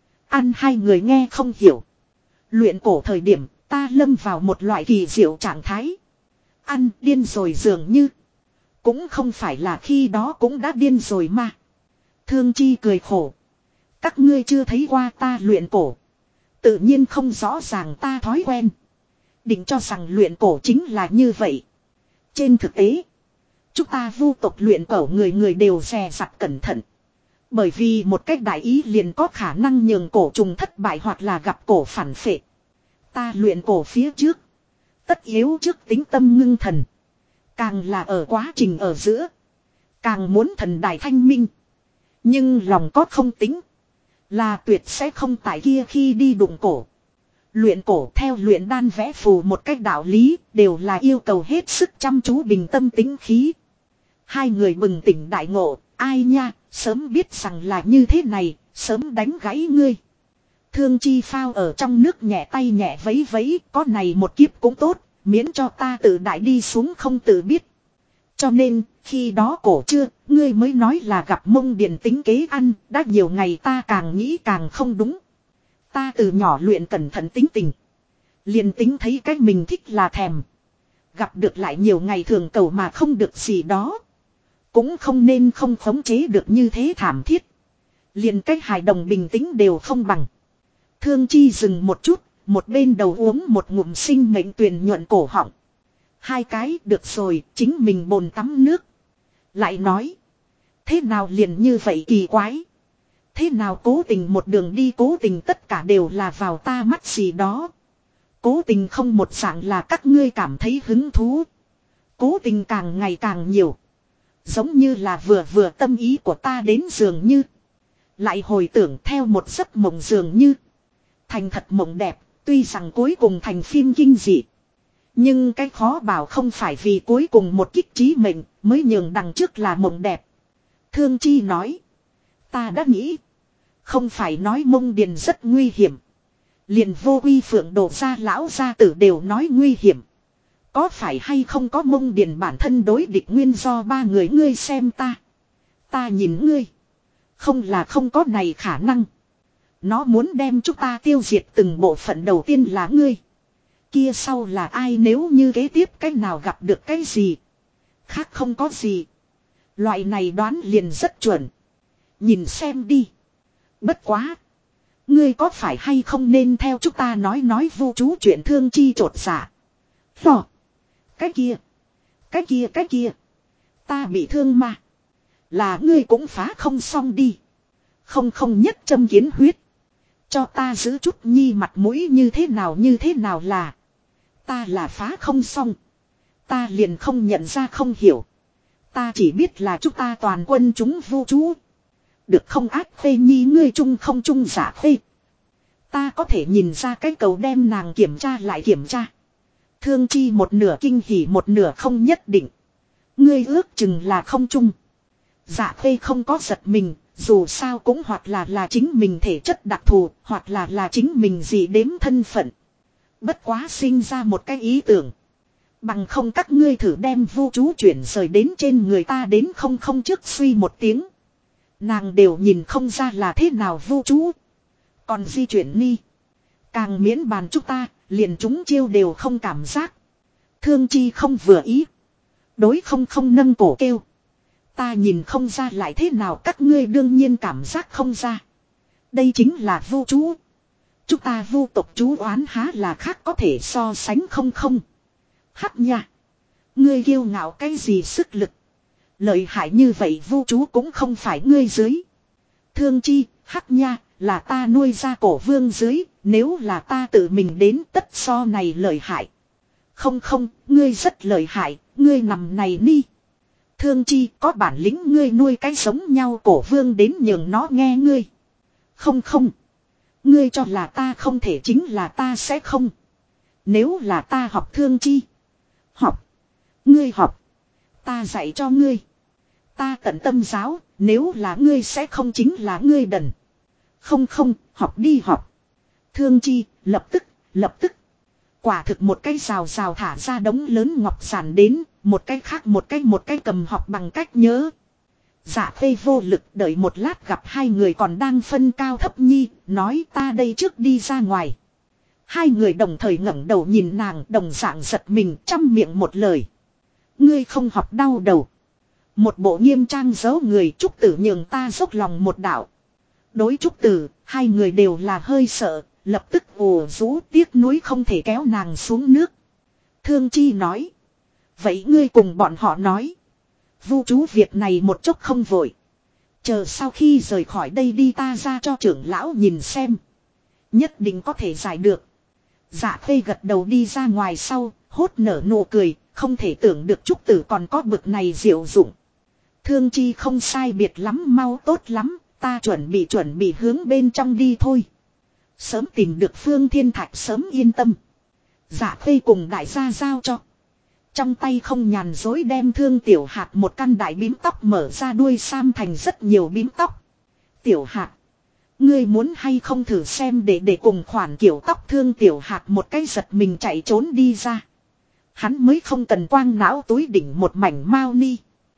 A: Ăn hai người nghe không hiểu. Luyện cổ thời điểm ta lâm vào một loại kỳ diệu trạng thái. Ăn điên rồi dường như. Cũng không phải là khi đó cũng đã điên rồi mà. Thương Chi cười khổ. Các ngươi chưa thấy qua ta luyện cổ. Tự nhiên không rõ ràng ta thói quen. Định cho rằng luyện cổ chính là như vậy. Trên thực tế, chúng ta vu tộc luyện cổ người đều dè dặt cẩn thận. Bởi vì một cách đại ý liền có khả năng nhường cổ trùng thất bại hoặc là gặp cổ phản phệ. Ta luyện cổ phía trước. Tất yếu trước tính tâm ngưng thần. Càng là ở quá trình ở giữa. Càng muốn thần đại thanh minh. Nhưng lòng có không tính. Là tuyệt sẽ không tại kia khi đi đụng cổ. Luyện cổ theo luyện đan vẽ phù một cách đạo lý. Đều là yêu cầu hết sức chăm chú bình tâm tĩnh khí. Hai người bừng tỉnh đại ngộ. Ai nha, sớm biết rằng là như thế này. Sớm đánh gãy ngươi. Thương Chi phao ở trong nước nhẹ tay nhẹ vấy vấy. Có này một kiếp cũng tốt. Miễn cho ta tự đại đi xuống không tự biết. Cho nên, khi đó cổ chưa, ngươi mới nói là gặp Mông Điền tính kế ăn, đã nhiều ngày ta càng nghĩ càng không đúng. Ta từ nhỏ luyện cẩn thận tính tình. Liền tính thấy cách mình thích là thèm. Gặp được lại nhiều ngày thường cầu mà không được gì đó. Cũng không nên không khống chế được như thế thảm thiết. Liền cách hài đồng bình tĩnh đều không bằng. Thương Chi dừng một chút, một bên đầu uống một ngụm sinh mệnh tuyền nhuận cổ họng. Hai cái được rồi, chính mình bồn tắm nước. Lại nói. Thế nào liền như vậy kỳ quái. Thế nào cố tình một đường đi, cố tình tất cả đều là vào ta mắt gì đó. Cố tình không một dạng là các ngươi cảm thấy hứng thú. Cố tình càng ngày càng nhiều. Giống như là vừa tâm ý của ta đến dường như. Lại hồi tưởng theo một giấc mộng dường như. Thành thật mộng đẹp, tuy rằng cuối cùng thành phim kinh dị. Nhưng cái khó bảo không phải vì cuối cùng một kích trí mệnh mới nhường đằng trước là mộng đẹp. Thương Chi nói. Ta đã nghĩ. Không phải nói Mông Điền rất nguy hiểm. Liền Vô Quy Phượng đổ ra lão gia tử đều nói nguy hiểm. Có phải hay không có Mông Điền bản thân đối địch nguyên do ba người ngươi xem ta. Ta nhìn ngươi. Không là không có này khả năng. Nó muốn đem chúng ta tiêu diệt từng bộ phận, đầu tiên là ngươi. Kia sau là ai, nếu như kế tiếp cách nào gặp được cái gì. Khác không có gì. Loại này đoán liền rất chuẩn. Nhìn xem đi. Bất quá. Ngươi có phải hay không nên theo chúng ta nói vu chú chuyện. Thương Chi trột dạ. Phò. Cái kia. Cái kia cái kia. Ta bị thương mà. Là ngươi cũng phá không xong đi. Không nhất châm kiến huyết. Cho ta giữ chút nhi mặt mũi, như thế nào là. Ta là phá không xong. Ta liền không nhận ra không hiểu. Ta chỉ biết là chúng ta toàn quân chúng vu chú. Được không ác phê nhi, ngươi chung không chung giả phê. Ta có thể nhìn ra cái cầu đem nàng kiểm tra lại kiểm tra. Thương Chi một nửa kinh hỉ một nửa không nhất định. Ngươi ước chừng là không chung. Dạ phê không có giật mình. Dù sao cũng hoặc là chính mình thể chất đặc thù, hoặc là chính mình gì đếm thân phận. Bất quá sinh ra một cái ý tưởng. Bằng không các ngươi thử đem vu chú chuyển rời đến trên người ta đến không trước suy một tiếng. Nàng đều nhìn không ra là thế nào vu chú. Còn di chuyển ni. Càng miễn bàn chúng ta, liền chúng chiêu đều không cảm giác. Thương Chi không vừa ý. Đối không nâng cổ kêu. Ta nhìn không ra lại thế nào, các ngươi đương nhiên cảm giác không ra. Đây chính là vu chú. Chúng ta vu tộc chú oán há là khác có thể so sánh không. Hắc nha. Ngươi kiêu ngạo cái gì sức lực. Lợi hại như vậy vu chú cũng không phải ngươi dưới. Thương Chi, hắc nha, là ta nuôi ra cổ vương dưới. Nếu là ta tự mình đến tất so này lợi hại. Không, ngươi rất lợi hại, ngươi nằm này ni. Thương Chi, có bản lĩnh ngươi nuôi cái giống nhau cổ vương đến nhường nó nghe ngươi. Không. Ngươi cho là ta không thể chính là ta sẽ không. Nếu là ta học Thương Chi. Học. Ngươi học. Ta dạy cho ngươi. Ta tận tâm giáo, nếu là ngươi sẽ không chính là ngươi đần. Không, học đi học. Thương Chi, lập tức. Quả thực một cái rào thả ra đống lớn ngọc giản đến, một cái khác một cái cầm học bằng cách nhớ. Dạ phê vô lực đợi một lát gặp hai người còn đang phân cao thấp nhi, nói ta đây trước đi ra ngoài. Hai người đồng thời ngẩng đầu nhìn nàng, đồng dạng giật mình, trăm miệng một lời. Ngươi không học đau đầu. Một bộ nghiêm trang giấu người, Trúc Tử nhường ta dốc lòng một đạo. Đối Trúc Tử, hai người đều là hơi sợ, lập tức ồ rú tiếc nuối không thể kéo nàng xuống nước. Thương Chi nói. Vậy ngươi cùng bọn họ nói. Vu chú việc này một chốc không vội. Chờ sau khi rời khỏi đây đi ta ra cho trưởng lão nhìn xem. Nhất định có thể giải được. Dạ Khê gật đầu đi ra ngoài sau, hốt nở nụ cười, không thể tưởng được Trúc Tử còn có bực này diệu dụng. Thương Chi không sai biệt lắm, mau tốt lắm, ta chuẩn bị hướng bên trong đi thôi. Sớm tìm được Phương Thiên Thạch sớm yên tâm. Dạ Khê cùng đại gia giao cho. Trong tay không nhàn dối đem Thương Tiểu Hạt một căn đại bím tóc mở ra đuôi sam thành rất nhiều bím tóc. Tiểu Hạt, ngươi muốn hay không thử xem để cùng khoản kiểu tóc. Thương Tiểu Hạt một cái giật mình chạy trốn đi ra. Hắn mới không cần quang não túi đỉnh một mảnh mao ni.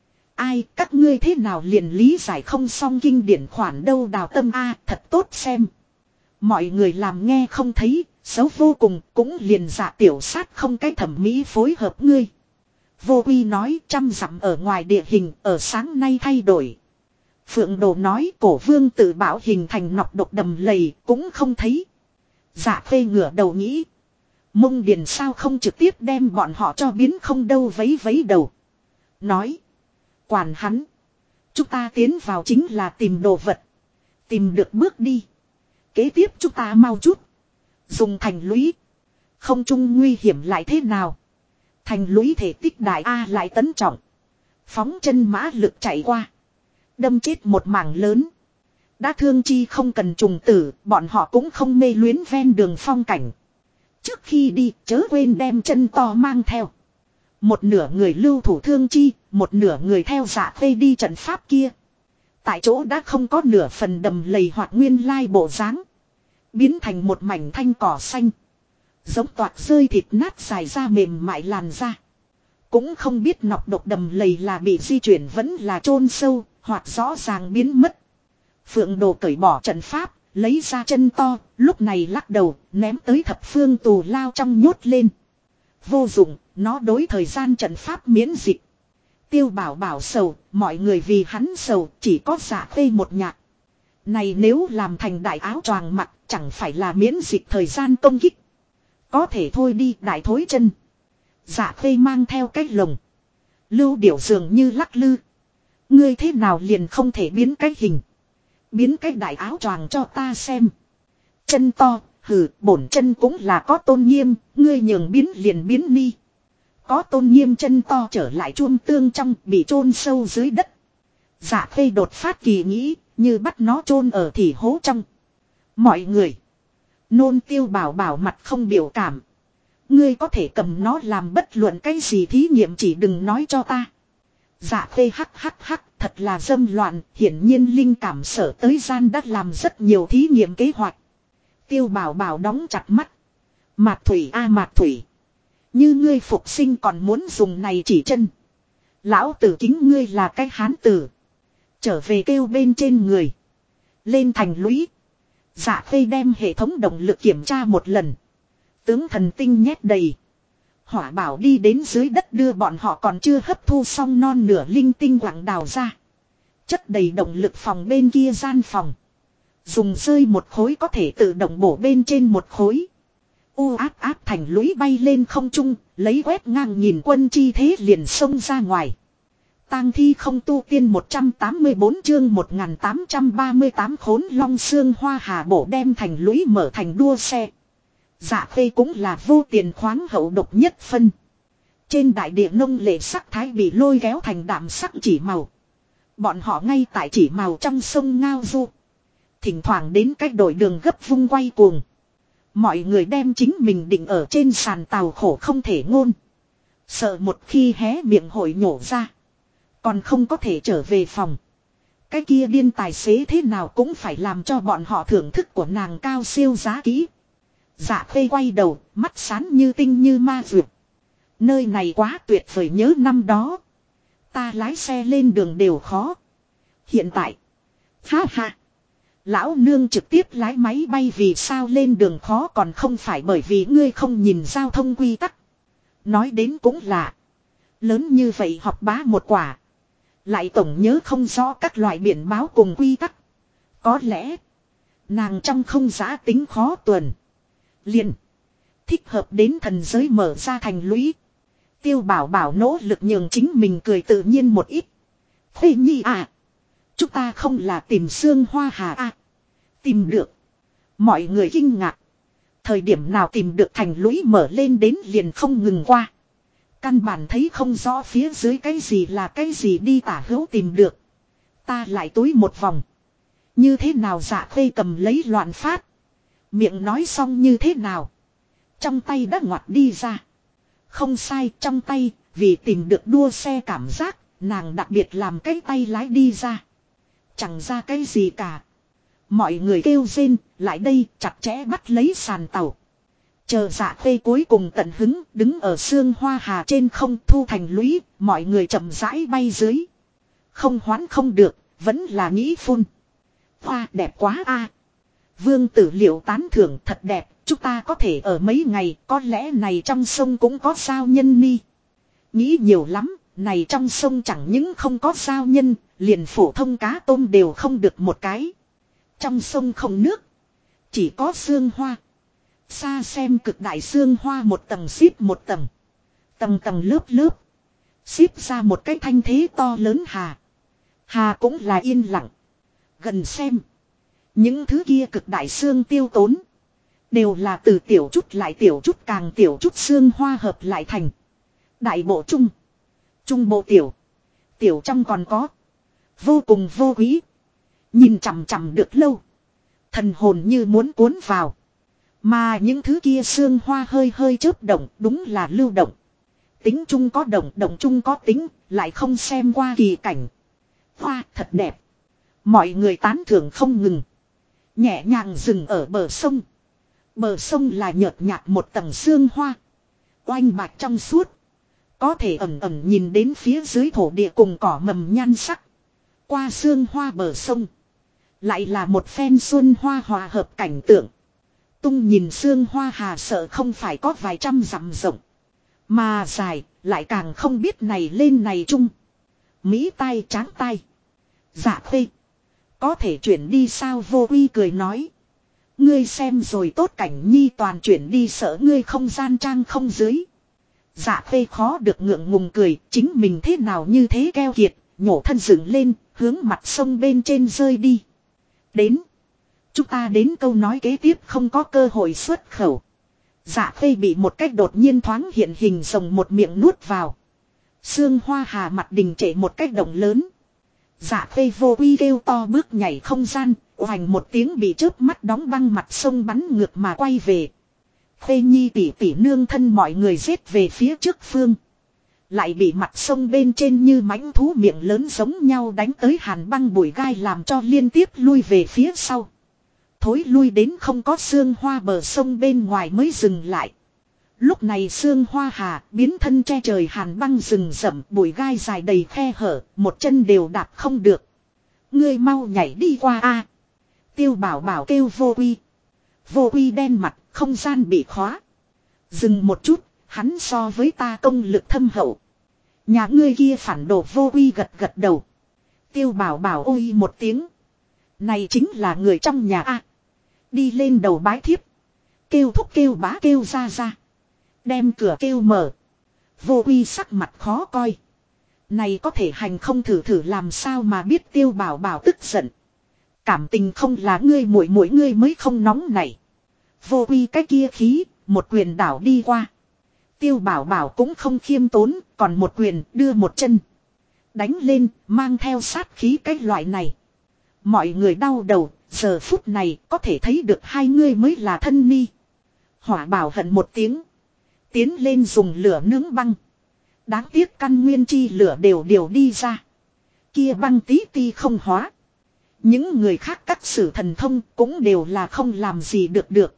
A: Ai, các ngươi thế nào liền lý giải không xong kinh điển khoản đâu. Đào Tâm a, thật tốt xem. Mọi người làm nghe không thấy, xấu vô cùng, cũng liền Dạ Tiểu Sát không cái thẩm mỹ phối hợp ngươi. Vô Quy nói 100 dặm ở ngoài địa hình ở sáng nay thay đổi. Phượng Đồ nói cổ vương tự bảo hình thành nọc độc đầm lầy cũng không thấy. Dạ Khê ngửa đầu nghĩ. Mông Điền sao không trực tiếp đem bọn họ cho biến không đâu, vấy đầu. Nói. Quản hắn. Chúng ta tiến vào chính là tìm đồ vật. Tìm được bước đi. Kế tiếp chúng ta mau chút. Dùng thành lũy. Không chung nguy hiểm lại thế nào. Thành lũy thể tích đại A lại tấn trọng. Phóng chân mã lực chạy qua. Đâm chết một mảng lớn. Đã thương chi không cần trùng tử, bọn họ cũng không mê luyến ven đường phong cảnh. Trước khi đi, chớ quên đem chân to mang theo. Một nửa người lưu thủ thương chi, một nửa người theo Dạ Khê đi trận pháp kia. Tại chỗ đã không có nửa phần đầm lầy hoặc nguyên lai bộ dáng, biến thành một mảnh thanh cỏ xanh. Giống toạc rơi thịt nát dài ra mềm mại làn da. Cũng không biết nọc độc đầm lầy là bị di chuyển vẫn là chôn sâu, hoặc rõ ràng biến mất. Phượng Đồ cởi bỏ trận pháp, lấy ra chân to, lúc này lắc đầu, ném tới thập phương tù lao trong nhốt lên. Vô dụng, nó đối thời gian trận pháp miễn dịch. Tiêu Bảo Bảo sầu, mọi người vì hắn sầu, chỉ có Dạ Khê một nhạc. Này nếu làm thành đại áo choàng mặt, chẳng phải là miễn dịch thời gian công kích. Có thể thôi đi, đại thối chân. Dạ Khê mang theo cái lồng. Lưu Điểu dường như lắc lư. Ngươi thế nào liền không thể biến cái hình. Biến cái đại áo choàng cho ta xem. Chân to, hừ, bổn chân cũng là có tôn nghiêm, ngươi nhường biến liền biến đi. Có tôn nghiêm chân to trở lại chuông tương trong, bị chôn sâu dưới đất. Dạ Khê đột phát kỳ nghĩ, như bắt nó chôn ở thì hố trong. Mọi người. Nôn Tiêu Bảo Bảo mặt không biểu cảm. Ngươi có thể cầm nó làm bất luận cái gì thí nghiệm, chỉ đừng nói cho ta. Dạ Khê hắc hắc hắc, thật là dâm loạn, hiển nhiên linh cảm sở tới gian đã làm rất nhiều thí nghiệm kế hoạch. Tiêu Bảo Bảo đóng chặt mắt. Mạc Thủy a Mạc Thủy. Như ngươi phục sinh còn muốn dùng này chỉ chân. Lão tử kính ngươi là cái hán tử. Trở về kêu bên trên người. Lên thành lũy. Dạ Khê đem hệ thống động lực kiểm tra một lần. Tướng thần tinh nhét đầy. Hỏa Bảo đi đến dưới đất đưa bọn họ còn chưa hấp thu xong non nửa linh tinh quảng đào ra. Chất đầy động lực phòng bên kia gian phòng. Dùng rơi một khối có thể tự động bổ bên trên một khối. U áp áp thành lũy bay lên không trung, lấy quét ngang nhìn quân chi thế liền xông ra ngoài. Tang thi không tu tiên 184 chương 1838 khốn long xương hoa hà bổ đem thành lũy mở thành đua xe. Dạ Khê cũng là vô tiền khoáng hậu độc nhất phân. Trên đại địa nông lệ sắc thái bị lôi kéo thành đạm sắc chỉ màu. Bọn họ ngay tại chỉ màu trong sông ngao du. Thỉnh thoảng đến cách đổi đường gấp vung quay cuồng. Mọi người đem chính mình định ở trên sàn tàu khổ không thể ngôn. Sợ một khi hé miệng hội nhổ ra. Còn không có thể trở về phòng. Cái kia điên tài xế thế nào cũng phải làm cho bọn họ thưởng thức của nàng cao siêu giá kỹ. Dạ Khê quay đầu, mắt sáng như tinh như ma vượt. Nơi này quá tuyệt vời, nhớ năm đó. Ta lái xe lên đường đều khó. Hiện tại. Ha ha. Lão nương trực tiếp lái máy bay, vì sao lên đường khó còn không phải bởi vì ngươi không nhìn giao thông quy tắc. Nói đến cũng lạ. Lớn như vậy học bá một quả. Lại tổng nhớ không rõ các loại biển báo cùng quy tắc. Có lẽ. Nàng trong không giá tính khó tuần. Liền. Thích hợp đến thần giới mở ra thành lũy. Tiêu Bảo Bảo nỗ lực nhường chính mình cười tự nhiên một ít. Khê Nhi à. Chúng ta không là tìm xương hoa hà à. Tìm được. Mọi người kinh ngạc. Thời điểm nào tìm được thành lũy mở lên đến liền không ngừng qua. Căn bản thấy không rõ phía dưới cái gì là cái gì, đi tả hữu tìm được. Ta lại túi một vòng. Như thế nào Dạ Khê cầm lấy loạn phát. Miệng nói xong như thế nào. Trong tay đã ngoặt đi ra. Không sai, trong tay, vì tìm được đua xe cảm giác, nàng đặc biệt làm cái tay lái đi ra. Chẳng ra cái gì cả. Mọi người kêu rên, lại đây, chặt chẽ bắt lấy sàn tàu. Chờ Dạ Khê cuối cùng tận hứng, đứng ở xương hoa hà trên không thu thành lũy, mọi người chậm rãi bay dưới. Không hoán không được, vẫn là nghĩ phun. Hoa đẹp quá a. Vương Tử Liệu tán thưởng, thật đẹp, chúng ta có thể ở mấy ngày, có lẽ này trong sông cũng có sao nhân ni. Nghĩ nhiều lắm, này trong sông chẳng những không có sao nhân, liền phổ thông cá tôm đều không được một cái. Trong sông không nước, chỉ có sương hoa. Xa xem cực đại sương hoa một tầng xếp một tầng. Tầng tầng lớp lớp. Xếp ra một cái thanh thế to lớn hà. Hà cũng là yên lặng. Gần xem. Những thứ kia cực đại xương tiêu tốn. Đều là từ tiểu chút lại tiểu chút càng tiểu chút xương hoa hợp lại thành. Đại bộ trung. Trung bộ tiểu. Tiểu trong còn có. Vô cùng vô quý. Nhìn chằm chằm được lâu. Thần hồn như muốn cuốn vào. Mà những thứ kia xương hoa hơi hơi chớp động, đúng là lưu động. Tính chung có động, động chung có tính, lại không xem qua kỳ cảnh. Hoa thật đẹp. Mọi người tán thưởng không ngừng. Nhẹ nhàng dừng ở bờ sông. Bờ sông là nhợt nhạt một tầng xương hoa. Oanh bạch trong suốt. Có thể ẩn ẩn nhìn đến phía dưới thổ địa cùng cỏ mầm nhan sắc. Qua xương hoa bờ sông. Lại là một phen xuân hoa hòa hợp cảnh tượng. Tung nhìn xương hoa hà sợ không phải có vài trăm dặm rộng. Mà dài, lại càng không biết này lên này chung. Mỹ tai tráng tai. Dạ khê. Có thể chuyển đi sao Vô Uy cười nói. Ngươi xem rồi tốt cảnh nhi toàn chuyển đi sợ ngươi không gian trang không dưới. Dạ khê khó được ngượng ngùng cười, chính mình thế nào như thế keo kiệt, nhổ thân dựng lên, hướng mặt sông bên trên rơi đi. Đến. Chúng ta đến câu nói kế tiếp không có cơ hội xuất khẩu. Dạ khê bị một cách đột nhiên thoáng hiện hình rồng một miệng nuốt vào. Sương hoa hà mặt đình trệ một cách động lớn. Dạ khê Vô Uy kêu to bước nhảy không gian, oành một tiếng bị chớp mắt đóng băng mặt sông bắn ngược mà quay về. Khê nhi tỉ tỉ nương thân mọi người giết về phía trước phương. Lại bị mặt sông bên trên như mãnh thú miệng lớn giống nhau đánh tới hàn băng bụi gai làm cho liên tiếp lui về phía sau. Thối lui đến không có xương hoa bờ sông bên ngoài mới dừng lại. Lúc này xương hoa hà biến thân che trời hàn băng rừng rậm bụi gai dài đầy khe hở, một chân đều đạp không được. Ngươi mau nhảy đi qua a. Tiêu Bảo Bảo kêu Vô Uy. Vô Uy đen mặt, không gian bị khóa. Dừng một chút, hắn so với ta công lực thâm hậu. Nhà ngươi kia phản đồ Vô Uy gật gật đầu. Tiêu Bảo Bảo ôi một tiếng. Này chính là người trong nhà a. Đi lên đầu bái thiếp. Kêu thúc kêu bá kêu ra ra. Đem cửa kêu mở. Vô Uy sắc mặt khó coi. Này có thể hành không thử thử làm sao mà biết Tiêu Bảo Bảo tức giận. Cảm tình không là ngươi muội muội ngươi mới không nóng này. Vô Uy cái kia khí, một quyền đảo đi qua. Tiêu Bảo Bảo cũng không khiêm tốn, còn một quyền đưa một chân. Đánh lên, mang theo sát khí cái loại này. Mọi người đau đầu, giờ phút này có thể thấy được hai người mới là thân ni. Hỏa Bảo hận một tiếng. Tiến lên dùng lửa nướng băng. Đáng tiếc căn nguyên chi lửa đều đi ra. Kia băng tí ti không hóa. Những người khác các sử thần thông cũng đều là không làm gì được.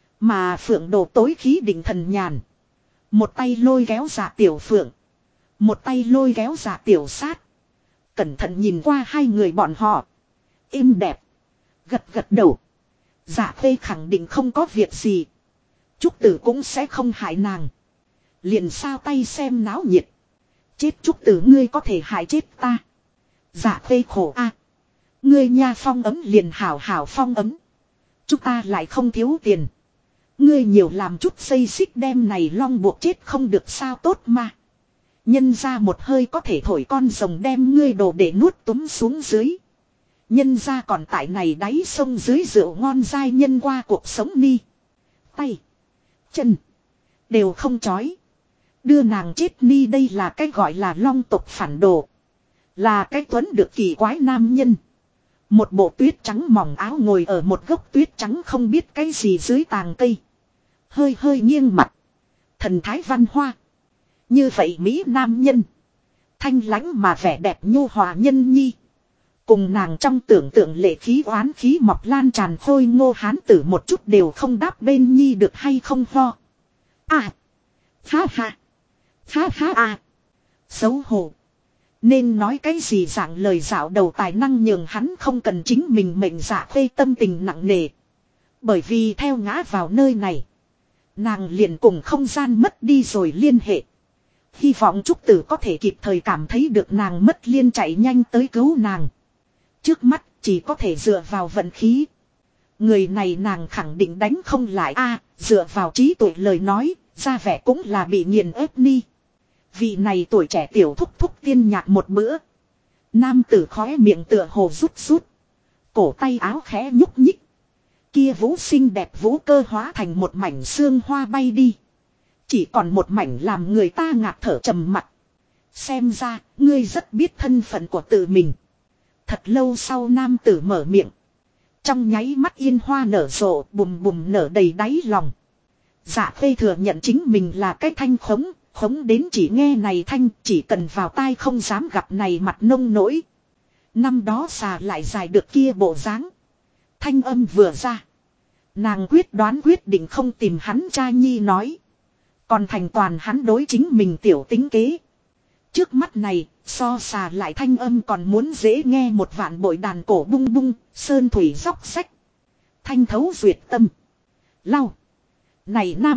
A: Mà Phượng Đồ tối khí định thần nhàn. Một tay lôi kéo Dạ Tiểu Phượng. Một tay lôi kéo Dạ Tiểu Sát. Cẩn thận nhìn qua hai người bọn họ. Êm đẹp. Gật đầu. Dạ Khê khẳng định không có việc gì. Trúc Tử cũng sẽ không hại nàng. Liền sao tay xem náo nhiệt. Chết Trúc Tử ngươi có thể hại chết ta. Dạ Khê khổ a. Ngươi nha phong ấm liền hảo phong ấm. Chúng ta lại không thiếu tiền. Ngươi nhiều làm chút xây xích đem này long buộc chết không được sao tốt mà. Nhân ra một hơi có thể thổi con rồng đem ngươi đồ để nuốt túm xuống dưới. Nhân ra còn tại này đáy sông dưới rượu ngon dai nhân qua cuộc sống ni. Tay. Chân. Đều không chói. Đưa nàng chết ni đây là cái gọi là long tộc phản đồ. Là cái tuấn được kỳ quái nam nhân. Một bộ tuyết trắng mỏng áo ngồi ở một gốc tuyết trắng không biết cái gì dưới tàng cây. Hơi hơi nghiêng mặt. Thần thái văn hoa. Như vậy Mỹ nam nhân. Thanh lãnh mà vẻ đẹp nhu hòa nhân nhi. Cùng nàng trong tưởng tượng lệ khí oán khí mọc lan tràn khôi ngô hán tử một chút đều không đáp bên nhi được hay không ho. À. Ha ha. Ha ha à. Xấu hổ. Nên nói cái gì dạng lời dạo đầu tài năng nhường hắn không cần chính mình mệnh dạ phê tâm tình nặng nề. Bởi vì theo ngã vào nơi này. Nàng liền cùng không gian mất đi rồi liên hệ. Hy vọng Trúc Tử có thể kịp thời cảm thấy được nàng mất liên chạy nhanh tới cứu nàng. Trước mắt chỉ có thể dựa vào vận khí. Người này nàng khẳng định đánh không lại a dựa vào trí tuệ lời nói, ra vẻ cũng là bị nghiền ép ni. Vị này tuổi trẻ tiểu thúc thúc tiên nhạc một bữa. Nam tử khóe miệng tựa hồ rút. Cổ tay áo khẽ nhúc nhích. Kia vũ xinh đẹp vũ cơ hóa thành một mảnh xương hoa bay đi. Chỉ còn một mảnh làm người ta ngạt thở trầm mặc. Xem ra, ngươi rất biết thân phận của tự mình. Thật lâu sau nam tử mở miệng. Trong nháy mắt yên hoa nở rộ, bùm bùm nở đầy đáy lòng. Dạ Khê thừa nhận chính mình là cái thanh khống, khống đến chỉ nghe này thanh, chỉ cần vào tai không dám gặp này mặt nông nỗi. Năm đó xà lại dài được kia bộ dáng. Thanh âm vừa ra. Nàng quyết định không tìm hắn cha nhi nói. Còn thành toàn hắn đối chính mình tiểu tính kế. Trước mắt này, so xà lại thanh âm còn muốn dễ nghe một vạn bội đàn cổ bung bung, sơn thủy dốc sách. Thanh thấu duyệt tâm. Lau. Này nam.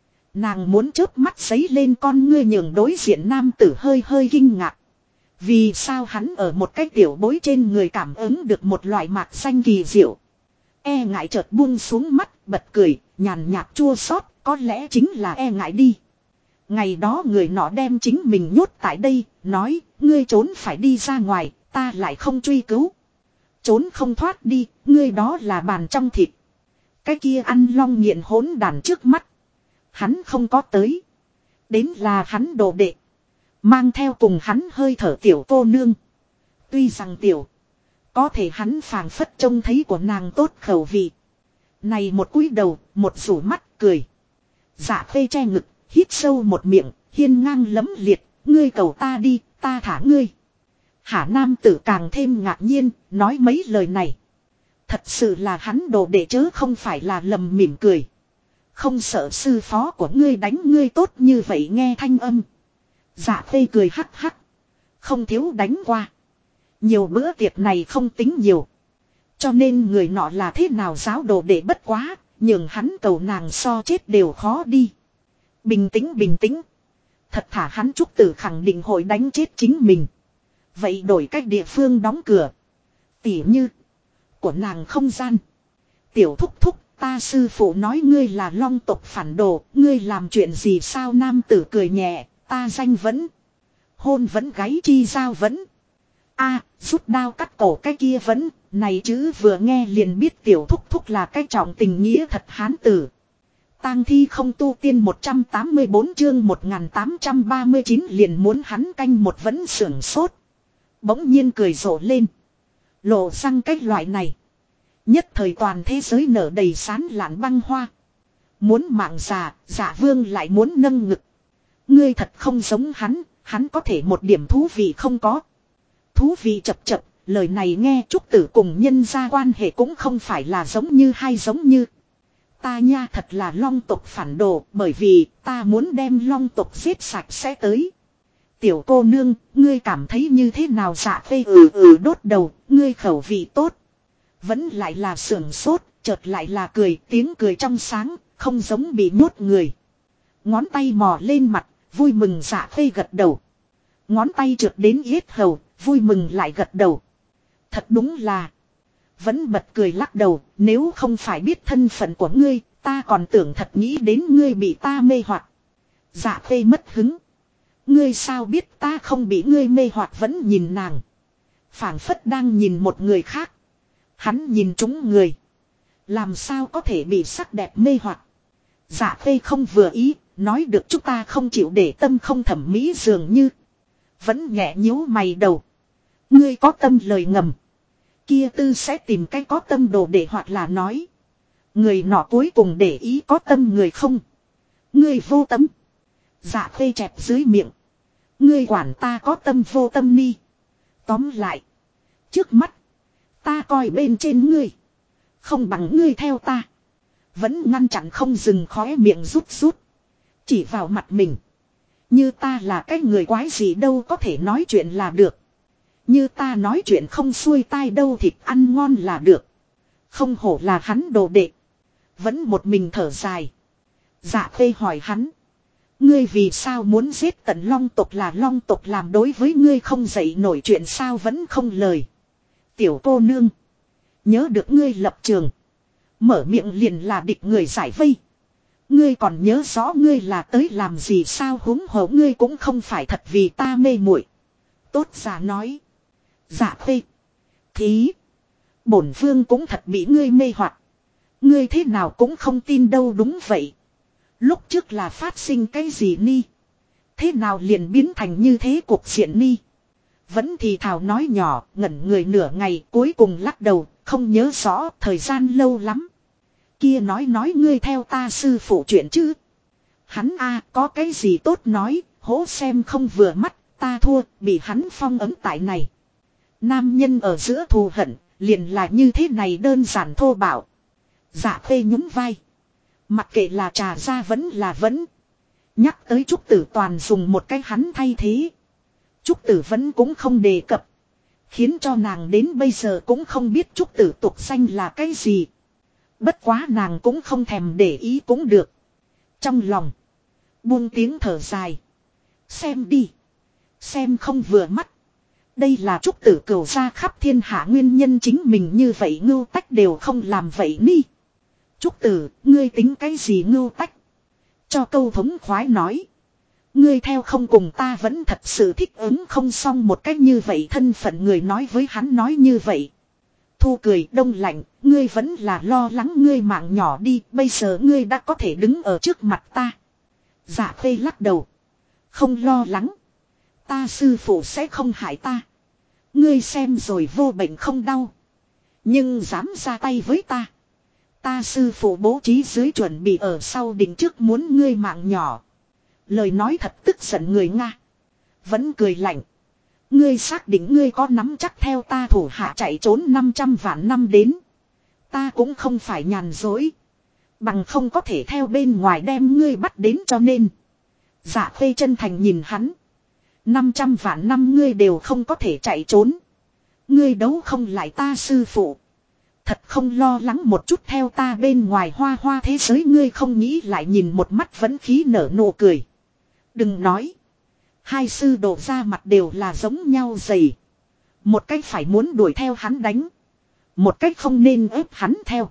A: Nàng muốn chớp mắt giấy lên con ngươi nhường đối diện nam tử hơi hơi kinh ngạc. Vì sao hắn ở một cái tiểu bối trên người cảm ứng được một loại mạc xanh kỳ diệu. E ngại chợt buông xuống mắt, bật cười, nhàn nhạt chua xót, có lẽ chính là e ngại đi. Ngày đó người nọ đem chính mình nhốt tại đây, nói, ngươi trốn phải đi ra ngoài, ta lại không truy cứu. Trốn không thoát đi, ngươi đó là bàn trong thịt. Cái kia ăn long nghiện hỗn đàn trước mắt. Hắn không có tới. Đến là hắn đồ đệ. Mang theo cùng hắn hơi thở tiểu cô nương. Tuy rằng tiểu. Có thể hắn phảng phất trông thấy của nàng tốt khẩu vị. Này một cúi đầu, một rủ mắt, cười. Dạ Khê che ngực, hít sâu một miệng, hiên ngang lấm liệt. Ngươi cầu ta đi, ta thả ngươi. Hả nam tử càng thêm ngạc nhiên, nói mấy lời này. Thật sự là hắn đồ đệ chớ không phải là lầm mỉm cười. Không sợ sư phó của ngươi đánh ngươi tốt như vậy nghe thanh âm. Dạ Khê cười hắc hắc. Không thiếu đánh qua. Nhiều bữa tiệc này không tính nhiều. Cho nên người nọ là thế nào giáo đồ để bất quá. Nhưng hắn cầu nàng so chết đều khó đi. Bình tĩnh bình tĩnh. Thật thả hắn Trúc Tử khẳng định hội đánh chết chính mình. Vậy đổi cách địa phương đóng cửa. Tỉ như. Của nàng không gian. Tiểu thúc thúc. Ta sư phụ nói ngươi là long tộc phản đồ. Ngươi làm chuyện gì sao nam tử cười nhẹ. Ta danh vẫn. Hôn vẫn gáy chi giao vẫn. A rút đao cắt cổ cái kia vẫn. Này chứ vừa nghe liền biết tiểu thúc thúc là cái trọng tình nghĩa thật hán tử. Tang thi không tu tiên 184 chương 1839 liền muốn hắn canh một vẫn sưởng sốt. Bỗng nhiên cười rộ lên. Lộ răng cái loại này. Nhất thời toàn thế giới nở đầy sán lạn băng hoa. Muốn mạng già, giả vương lại muốn nâng ngực. Ngươi thật không giống hắn có thể một điểm thú vị không có. Thú vị chập chập, lời này nghe Trúc Tử cùng nhân gia quan hệ cũng không phải là giống như hay giống như. Ta nha thật là long tộc phản đồ, bởi vì ta muốn đem long tộc giết sạch sẽ tới. Tiểu cô nương, ngươi cảm thấy như thế nào Dạ Khê đốt đầu, ngươi khẩu vị tốt. Vẫn lại là sưởng sốt, chợt lại là cười, tiếng cười trong sáng, không giống bị nhốt người. Ngón tay mò lên mặt, vui mừng Dạ Khê gật đầu. Ngón tay trượt đến yết hầu, vui mừng lại gật đầu. Thật đúng là. Vẫn bật cười lắc đầu, nếu không phải biết thân phận của ngươi, ta còn tưởng thật nghĩ đến ngươi bị ta mê hoặc. Dạ Khê mất hứng. Ngươi sao biết ta không bị ngươi mê hoặc vẫn nhìn nàng. Phảng phất đang nhìn một người khác. Hắn nhìn trúng người. Làm sao có thể bị sắc đẹp mê hoặc. Dạ Khê không vừa ý, nói được chúng ta không chịu để tâm không thẩm mỹ dường như. Vẫn nhẹ nhíu mày đầu. Ngươi có tâm lời ngầm. Kia tư sẽ tìm cái có tâm đồ để hoặc là nói. Người nọ cuối cùng để ý có tâm người không. Ngươi vô tâm. Dạ Khê chẹp dưới miệng. Ngươi quản ta có tâm vô tâm ni. Tóm lại. Trước mắt. Ta coi bên trên ngươi. Không bằng ngươi theo ta. Vẫn ngăn chặn không dừng khóe miệng rút rút. Chỉ vào mặt mình. Như ta là cái người quái gì đâu có thể nói chuyện là được. Như ta nói chuyện không xuôi tai đâu thịt ăn ngon là được. Không hổ là hắn đồ đệ. Vẫn một mình thở dài. Dạ Khê hỏi hắn. Ngươi vì sao muốn giết tận long tộc là long tộc làm đối với ngươi không dậy nổi chuyện sao vẫn không lời. Tiểu cô nương. Nhớ được ngươi lập trường. Mở miệng liền là địch người giải vây. Ngươi còn nhớ rõ ngươi là tới làm gì sao huống hồ ngươi cũng không phải thật vì ta mê muội. Tốt giả nói. Dạ Khê. Thí. Bổn vương cũng thật bị ngươi mê hoặc. Ngươi thế nào cũng không tin đâu đúng vậy. Lúc trước là phát sinh cái gì ni. Thế nào liền biến thành như thế cuộc diện ni. Vẫn thì thào nói nhỏ, ngẩn người nửa ngày, cuối cùng lắc đầu, không nhớ rõ, thời gian lâu lắm. Kia nói ngươi theo ta sư phụ chuyện chứ. Hắn có cái gì tốt nói, hố xem không vừa mắt, ta thua, bị hắn phong ấn tại này. Nam nhân ở giữa thù hận, liền là như thế này đơn giản thô bạo. Dạ Khê nhún vai. Mặc kệ là trà ra vẫn là vẫn. Nhắc tới Trúc Tử toàn dùng một cái hắn thay thế. Trúc Tử vẫn cũng không đề cập. Khiến cho nàng đến bây giờ cũng không biết Trúc Tử tục danh là cái gì. Bất quá nàng cũng không thèm để ý cũng được. Trong lòng. Buông tiếng thở dài. Xem đi. Xem không vừa mắt. Đây là Trúc Tử cửu ra khắp thiên hạ nguyên nhân chính mình như vậy ngưu tách đều không làm vậy ni. Trúc Tử, ngươi tính cái gì ngưu tách? Cho câu thống khoái nói. Ngươi theo không cùng ta vẫn thật sự thích ứng không xong một cách như vậy thân phận người nói với hắn nói như vậy. Thu cười đông lạnh, ngươi vẫn là lo lắng ngươi mạng nhỏ đi, bây giờ ngươi đã có thể đứng ở trước mặt ta. Dạ Khê lắc đầu. Không lo lắng. Ta sư phụ sẽ không hại ta. Ngươi xem rồi vô bệnh không đau. Nhưng dám ra tay với ta. Ta sư phụ bố trí dưới chuẩn bị ở sau đỉnh trước muốn ngươi mạng nhỏ. Lời nói thật tức giận người Nga. Vẫn cười lạnh. Ngươi xác định ngươi có nắm chắc theo ta thủ hạ chạy trốn 500 vạn năm đến. Ta cũng không phải nhàn dối. Bằng không có thể theo bên ngoài đem ngươi bắt đến cho nên. Dạ Khê chân thành nhìn hắn. 500 vạn năm ngươi đều không có thể chạy trốn. Ngươi đấu không lại ta sư phụ. Thật không lo lắng một chút theo ta bên ngoài hoa hoa thế giới ngươi không nghĩ lại nhìn một mắt vẫn khí nở nụ cười. Đừng nói. Hai sư đồ ra mặt đều là giống nhau dày. Một cách phải muốn đuổi theo hắn đánh. Một cách không nên ép hắn theo.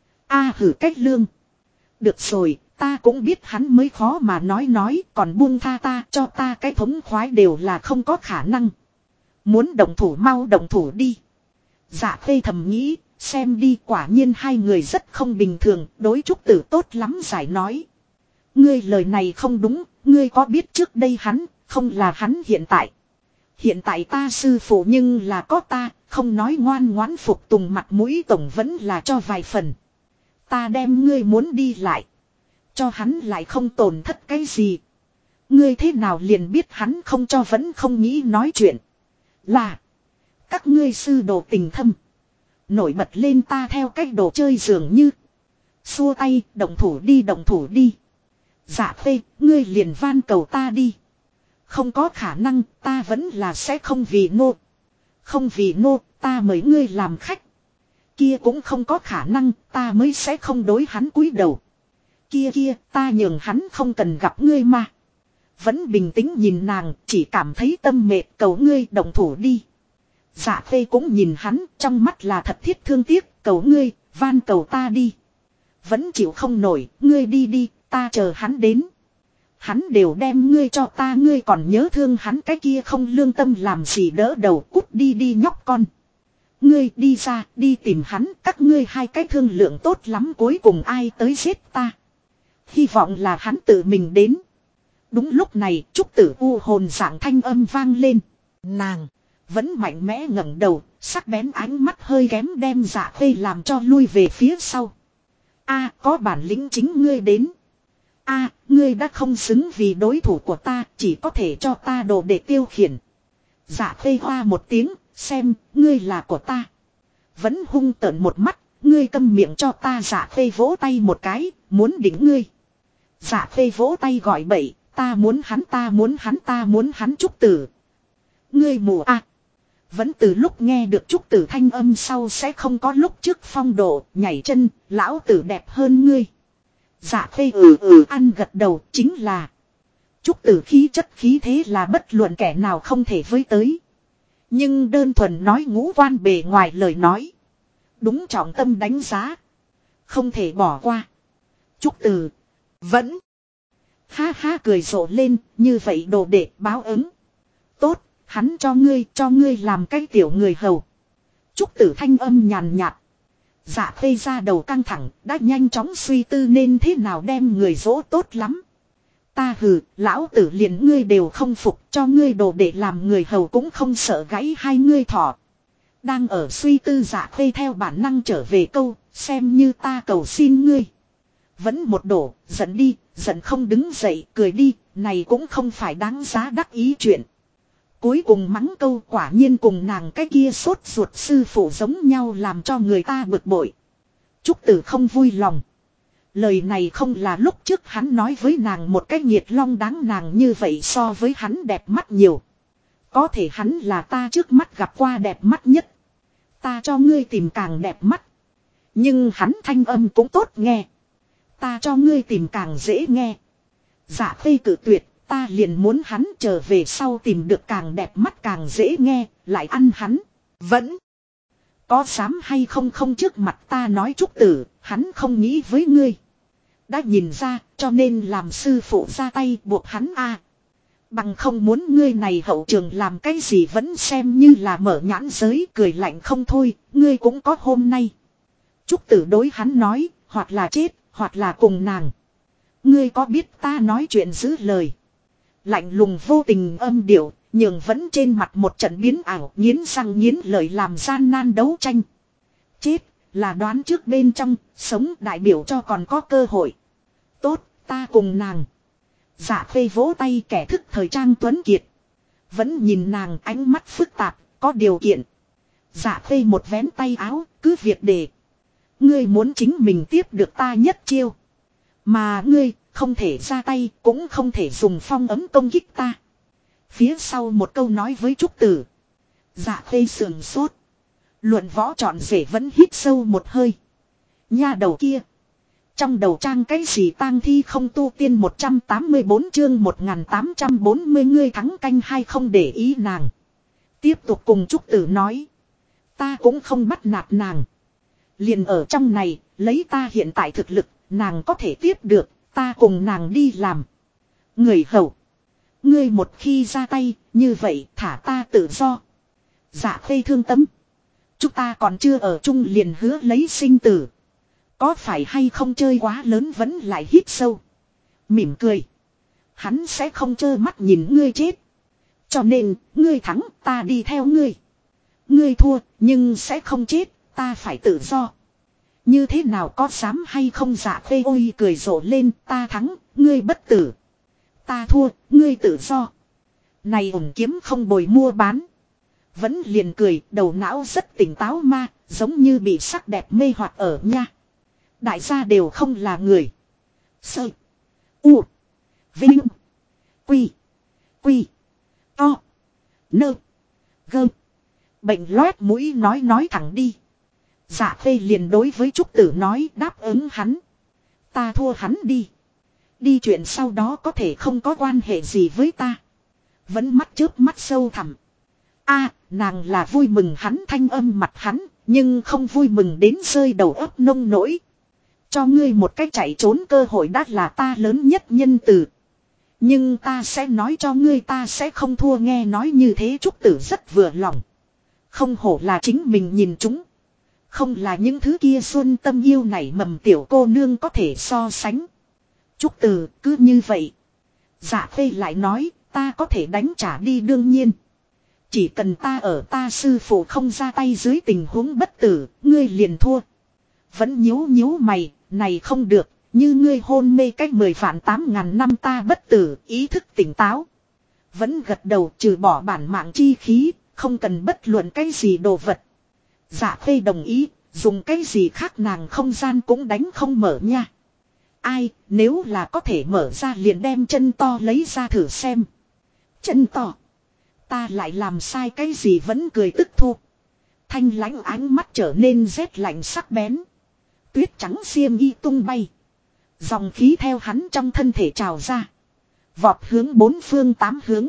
A: Hử cách lương. Được rồi, ta cũng biết hắn mới khó mà nói còn buông tha ta cho ta cái thống khoái đều là không có khả năng. Muốn động thủ mau động thủ đi. Dạ Khê thầm nghĩ, xem đi quả nhiên hai người rất không bình thường, đối Trúc Tử tốt lắm giải nói. Ngươi lời này không đúng, ngươi có biết trước đây hắn, không là hắn hiện tại. Hiện tại ta sư phụ nhưng là có ta, không nói ngoan ngoãn phục tùng mặt mũi tổng vẫn là cho vài phần. Ta đem ngươi muốn đi lại. Cho hắn lại không tổn thất cái gì. Ngươi thế nào liền biết hắn không cho vẫn không nghĩ nói chuyện. Là. Các ngươi sư đồ tình thâm. Nổi bật lên ta theo cách đồ chơi dường như. Xua tay, động thủ đi. Dạ Khê, ngươi liền van cầu ta đi. Không có khả năng, ta vẫn là sẽ không vì nô. Không vì nô, ta mời ngươi làm khách. Kia cũng không có khả năng, ta mới sẽ không đối hắn cúi đầu. Kia, ta nhường hắn không cần gặp ngươi mà. Vẫn bình tĩnh nhìn nàng, chỉ cảm thấy tâm mệt cầu ngươi động thủ đi. Dạ Khê cũng nhìn hắn, trong mắt là thật thiết thương tiếc, cầu ngươi, van cầu ta đi. Vẫn chịu không nổi, ngươi đi, ta chờ hắn đến. Hắn đều đem ngươi cho ta, ngươi còn nhớ thương hắn cái kia không lương tâm làm gì đỡ đầu, cút đi nhóc con. Ngươi đi ra, đi tìm hắn, các ngươi hai cái thương lượng tốt lắm cuối cùng ai tới giết ta. Hy vọng là hắn tự mình đến. Đúng lúc này, Trúc Tử u hồn dạng thanh âm vang lên. Nàng vẫn mạnh mẽ ngẩng đầu, sắc bén ánh mắt hơi kém đem Dạ Khê làm cho lui về phía sau. Có bản lĩnh chính ngươi đến. Ngươi đã không xứng vì đối thủ của ta, chỉ có thể cho ta đồ để tiêu khiển. Dạ Khê hoa một tiếng, xem, ngươi là của ta. Vẫn hung tợn một mắt, ngươi câm miệng cho ta. Dạ Khê vỗ tay một cái, muốn đỉnh ngươi. Dạ Khê vỗ tay gọi bậy, ta muốn hắn Trúc Tử. Ngươi mù Vẫn từ lúc nghe được Trúc Tử thanh âm sau sẽ không có lúc trước phong độ, nhảy chân, lão tử đẹp hơn ngươi. Dạ Khê ăn gật đầu, chính là Trúc Tử khí chất khí thế là bất luận kẻ nào không thể với tới. Nhưng đơn thuần nói ngũ quan bề ngoài lời nói. Đúng trọng tâm đánh giá. Không thể bỏ qua. Trúc Tử vẫn ha cười rộ lên, như vậy đồ đệ báo ứng. Tốt, hắn cho ngươi làm cái tiểu người hầu. Trúc Tử thanh âm nhàn nhạt. Dạ Khê ra đầu căng thẳng, đã nhanh chóng suy tư nên thế nào đem người dỗ tốt lắm. Ta hừ, lão tử liền ngươi đều không phục, cho ngươi đồ để làm người hầu cũng không sợ gãy hai ngươi thỏ. Đang ở suy tư Dạ Khê theo bản năng trở về câu, xem như ta cầu xin ngươi. Vẫn một đổ, giận đi, giận không đứng dậy, cười đi, này cũng không phải đáng giá đắc ý chuyện. Cuối cùng mắng câu quả nhiên cùng nàng cái kia sốt ruột sư phụ giống nhau làm cho người ta bực bội. Trúc Tử không vui lòng. Lời này không là lúc trước hắn nói với nàng một cái nhiệt long đáng nàng như vậy so với hắn đẹp mắt nhiều. Có thể hắn là ta trước mắt gặp qua đẹp mắt nhất. Ta cho ngươi tìm càng đẹp mắt. Nhưng hắn thanh âm cũng tốt nghe. Ta cho ngươi tìm càng dễ nghe. Dạ Khê cự tuyệt, ta liền muốn hắn trở về sau tìm được càng đẹp mắt càng dễ nghe, lại ăn hắn. Vẫn có dám hay không không trước mặt ta nói Trúc Tử, hắn không nghĩ với ngươi. Đã nhìn ra, cho nên làm sư phụ ra tay buộc hắn a. Bằng không muốn ngươi này hậu trường làm cái gì vẫn xem như là mở nhãn giới, cười lạnh không thôi, ngươi cũng có hôm nay. Trúc Tử đối hắn nói, hoặc là chết, hoặc là cùng nàng. Ngươi có biết ta nói chuyện giữ lời. Lạnh lùng vô tình âm điệu, nhường vẫn trên mặt một trận biến ảo, nghiến răng nghiến lợi làm gian nan đấu tranh. Chết, là đoán trước bên trong, sống đại biểu cho còn có cơ hội. Tốt, ta cùng nàng. Dạ Khê vỗ tay kẻ thức thời trang tuấn kiệt. Vẫn nhìn nàng ánh mắt phức tạp, có điều kiện. Dạ Khê một vén tay áo, cứ việc đề. Ngươi muốn chính mình tiếp được ta nhất chiêu. Mà ngươi, không thể ra tay, cũng không thể dùng phong ấm công kích ta. Phía sau một câu nói với Trúc Tử. Dạ Khê sườn sốt. Luận võ trọn rể vẫn hít sâu một hơi. Nha đầu kia. Trong đầu trang cái gì tang thi không tu tiên 184 chương 1840 ngươi thắng canh hay không để ý nàng. Tiếp tục cùng Trúc Tử nói. Ta cũng không bắt nạt nàng. Liền ở trong này, lấy ta hiện tại thực lực, nàng có thể tiếp được, ta cùng nàng đi làm. Người hầu. Ngươi một khi ra tay, như vậy thả ta tự do. Dạ Khê thương tâm. Chúng ta còn chưa ở chung liền hứa lấy sinh tử. Có phải hay không chơi quá lớn vẫn lại hít sâu. Mỉm cười. Hắn sẽ không trơ mắt nhìn ngươi chết. Cho nên, ngươi thắng, ta đi theo ngươi. Ngươi thua, nhưng sẽ không chết, ta phải tự do. Như thế nào có dám hay không Dạ Khê ôi cười rộ lên, ta thắng, ngươi bất tử. Ta thua, ngươi tự do. Này ủng kiếm không bồi mua bán. Vẫn liền cười, đầu não rất tỉnh táo ma, giống như bị sắc đẹp mê hoặc ở nha. Đại gia đều không là người. Sơ. U. Vinh. Quy. Quy. To. Nơ. Gơ. Bệnh loét mũi nói thẳng đi. Dạ Khê liền đối với Trúc Tử nói đáp ứng hắn. Ta thua hắn đi. Đi chuyện sau đó có thể không có quan hệ gì với ta. Vẫn mắt chớp mắt sâu thẳm. A, nàng là vui mừng hắn thanh âm mặt hắn, nhưng không vui mừng đến rơi đầu óc nông nỗi. Cho ngươi một cách chạy trốn cơ hội đã là ta lớn nhất nhân từ. Nhưng ta sẽ nói cho ngươi ta sẽ không thua nghe nói như thế Trúc Tử rất vừa lòng. Không hổ là chính mình nhìn chúng. Không là những thứ kia xuân tâm yêu nảy mầm tiểu cô nương có thể so sánh. Trúc Tử cứ như vậy. Dạ Khê lại nói ta có thể đánh trả đi đương nhiên. Chỉ cần ta ở ta sư phụ không ra tay dưới tình huống bất tử, ngươi liền thua. Vẫn nhíu mày, này không được, như ngươi hôn mê cách 10 vạn 8.000 năm ta bất tử, ý thức tỉnh táo. Vẫn gật đầu trừ bỏ bản mạng chi khí, không cần bất luận cái gì đồ vật. Dạ Khê đồng ý, dùng cái gì khác nàng không gian cũng đánh không mở nha. Ai, nếu là có thể mở ra liền đem chân to lấy ra thử xem. Chân to. Ta lại làm sai cái gì vẫn cười tức thu. Thanh lãnh ánh mắt trở nên rét lạnh sắc bén. Tuyết trắng xiêm y tung bay. Dòng khí theo hắn trong thân thể trào ra. Vọt hướng bốn phương tám hướng.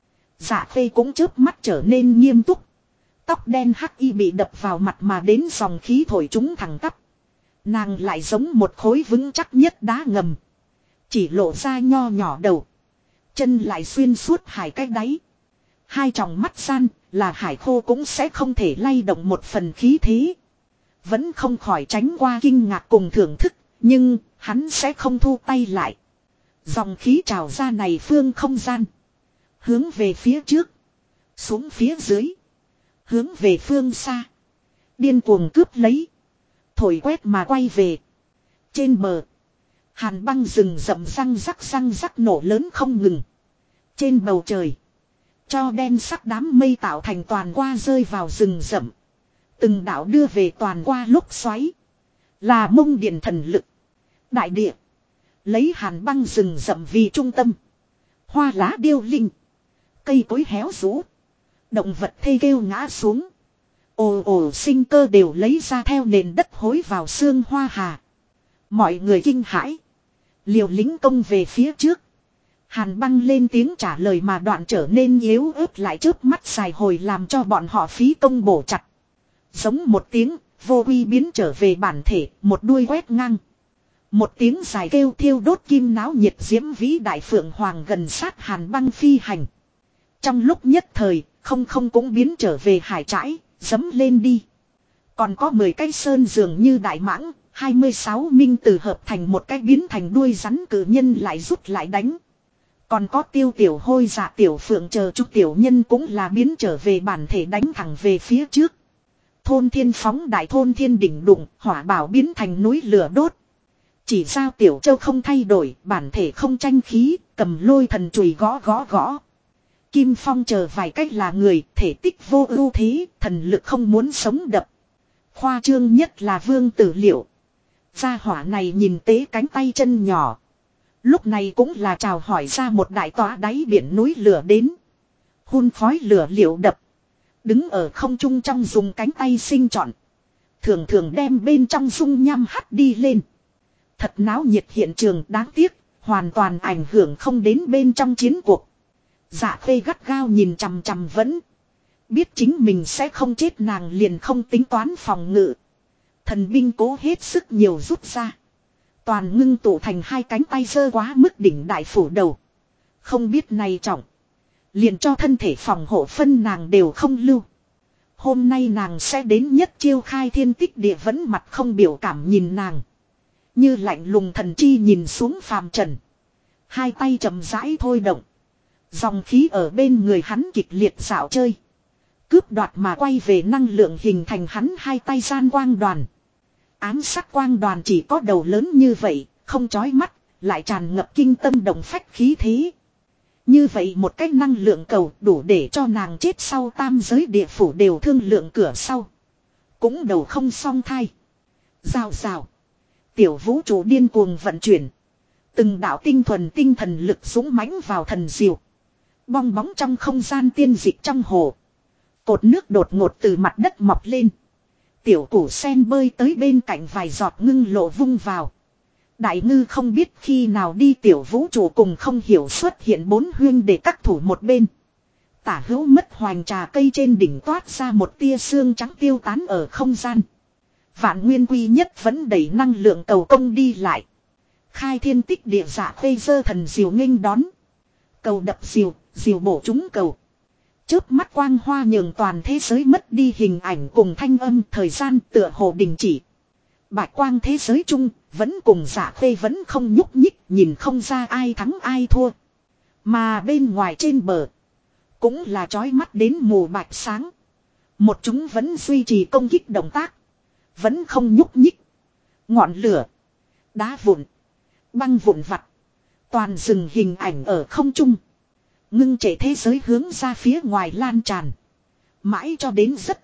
A: Dạ Khê cũng chớp mắt trở nên nghiêm túc. Tóc đen hắc y bị đập vào mặt mà đến dòng khí thổi chúng thẳng tắp. Nàng lại giống một khối vững chắc nhất đá ngầm. Chỉ lộ ra nho nhỏ đầu. Chân lại xuyên suốt hải cách đáy. Hai tròng mắt gian là hải khô cũng sẽ không thể lay động một phần khí thế. Vẫn không khỏi tránh qua kinh ngạc cùng thưởng thức. Nhưng hắn sẽ không thu tay lại. Dòng khí trào ra này phương không gian. Hướng về phía trước. Xuống phía dưới. Hướng về phương xa. Điên cuồng cướp lấy. Thổi quét mà quay về. Trên bờ. Hàn băng rừng rậm răng rắc nổ lớn không ngừng. Trên bầu trời. Cho đen sắc đám mây tạo thành toàn qua rơi vào rừng rậm. Từng đảo đưa về toàn qua lúc xoáy. Là mông điện thần lực. Đại địa. Lấy hàn băng rừng rậm vì trung tâm. Hoa lá điêu linh. Cây cối héo rũ. Động vật thê kêu ngã xuống. Ồ ồ sinh cơ đều lấy ra theo nền đất hối vào xương hoa hà. Mọi người kinh hãi. Liều lính công về phía trước. Hàn băng lên tiếng trả lời mà đoạn trở nên yếu ớt lại chớp mắt dài hồi làm cho bọn họ phí công bổ chặt. Giống một tiếng, vô quy biến trở về bản thể, một đuôi quét ngang. Một tiếng dài kêu thiêu đốt kim náo nhiệt diễm vĩ đại phượng hoàng gần sát hàn băng phi hành. Trong lúc nhất thời, không cũng biến trở về hải trãi, dấm lên đi. Còn có 10 cái sơn dường như đại mãng, 26 minh tử hợp thành một cái biến thành đuôi rắn cử nhân lại rút lại đánh. Còn có tiêu tiểu hôi dạ tiểu phượng chờ chút tiểu nhân cũng là biến trở về bản thể đánh thẳng về phía trước. Thôn thiên phóng đại thôn thiên đỉnh đụng, hỏa bảo biến thành núi lửa đốt. Chỉ sao tiểu châu không thay đổi, bản thể không tranh khí, cầm lôi thần chùy gõ. Kim Phong chờ vài cách là người, thể tích vô ưu thế, thần lực không muốn sống đập. Khoa trương nhất là Vương Tử Liệu. Gia hỏa này nhìn tế cánh tay chân nhỏ. Lúc này cũng là chào hỏi ra một đại tòa đáy biển núi lửa đến. Hun khói lửa liệu đập. Đứng ở không trung trong dùng cánh tay sinh trọn. Thường thường đem bên trong dung nham hắt đi lên. Thật náo nhiệt hiện trường đáng tiếc. Hoàn toàn ảnh hưởng không đến bên trong chiến cuộc. Dạ Khê gắt gao nhìn chằm chằm vẫn. Biết chính mình sẽ không chết nàng liền không tính toán phòng ngự. Thần binh cố hết sức nhiều rút ra. Toàn ngưng tụ thành hai cánh tay giơ quá mức đỉnh đại phủ đầu. Không biết này trọng. Liền cho thân thể phòng hộ phân nàng đều không lưu. Hôm nay nàng sẽ đến nhất chiêu khai thiên tích địa vẫn mặt không biểu cảm nhìn nàng. Như lạnh lùng thần chi nhìn xuống phàm trần. Hai tay chậm rãi thôi động. Dòng khí ở bên người hắn kịch liệt dạo chơi. Cướp đoạt mà quay về năng lượng hình thành hắn hai tay gian quang đoàn. Ám sắc quang đoàn chỉ có đầu lớn như vậy, không chói mắt, lại tràn ngập kinh tâm động phách khí thế. Như vậy một cách năng lượng cầu đủ để cho nàng chết sau tam giới địa phủ đều thương lượng cửa sau. Cũng đầu không song thai. Rào rào. Tiểu vũ trụ điên cuồng vận chuyển. Từng đạo tinh thuần tinh thần lực dũng mãnh vào thần diều. Bong bóng trong không gian tiên dịch trong hồ. Cột nước đột ngột từ mặt đất mọc lên. Tiểu củ sen bơi tới bên cạnh vài giọt ngưng lộ vung vào. Đại ngư không biết khi nào đi tiểu vũ trụ cùng không hiểu xuất hiện bốn huyên để cắt thủ một bên. Tả hữu mất hoành trà cây trên đỉnh toát ra một tia xương trắng tiêu tán ở không gian. Vạn nguyên quy nhất vẫn đẩy năng lượng cầu công đi lại. Khai thiên tích địa giả phê dơ thần diều nghênh đón. Cầu đập diều, diều bổ trúng cầu. Chớp mắt quang hoa nhường toàn thế giới mất đi hình ảnh cùng thanh âm thời gian tựa hồ đình chỉ. Bạch quang thế giới chung vẫn cùng giả phê vẫn không nhúc nhích nhìn không ra ai thắng ai thua. Mà bên ngoài trên bờ cũng là chói mắt đến mù bạch sáng. Một chúng vẫn duy trì công kích động tác. Vẫn không nhúc nhích. Ngọn lửa. Đá vụn. Băng vụn vặt. Toàn rừng hình ảnh ở không trung. Ngưng trệ thế giới hướng ra phía ngoài lan tràn. Mãi cho đến rất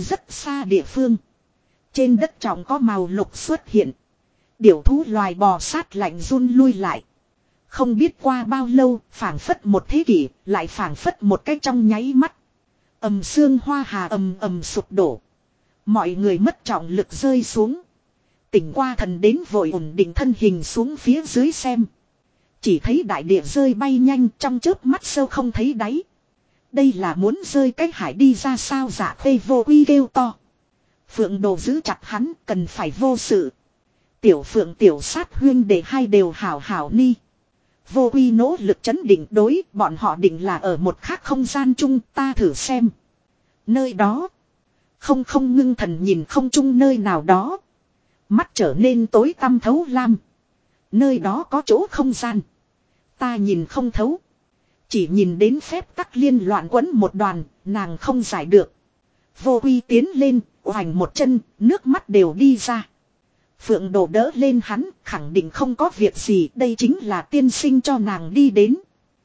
A: xa địa phương. Trên đất trọng có màu lục xuất hiện. Điểu thú loài bò sát lạnh run lui lại. Không biết qua bao lâu, phảng phất một thế kỷ, lại phảng phất một cách trong nháy mắt. Ầm xương hoa hà ầm sụp đổ. Mọi người mất trọng lực rơi xuống. Tỉnh qua thần đến vội ổn định thân hình xuống phía dưới xem. Chỉ thấy đại địa rơi bay nhanh trong chớp mắt sâu không thấy đáy. Đây là muốn rơi cái hải đi ra sao dạ khê vô uy kêu to. Phượng đồ giữ chặt hắn cần phải vô sự. Tiểu phượng tiểu sát huyên để hai đều hảo hảo ni. Vô uy nỗ lực chấn định đối bọn họ định là ở một khác không gian chung ta thử xem. Nơi đó. Không ngưng thần nhìn không chung nơi nào đó. Mắt trở nên tối tăm thấu lam. Nơi đó có chỗ không gian. Ta nhìn không thấu. Chỉ nhìn đến phép tắc liên loạn quấn một đoàn, nàng không giải được. Vô Quy tiến lên, oành một chân, nước mắt đều đi ra. Phượng Đồ đỡ lên hắn, khẳng định không có việc gì, đây chính là tiên sinh cho nàng đi đến.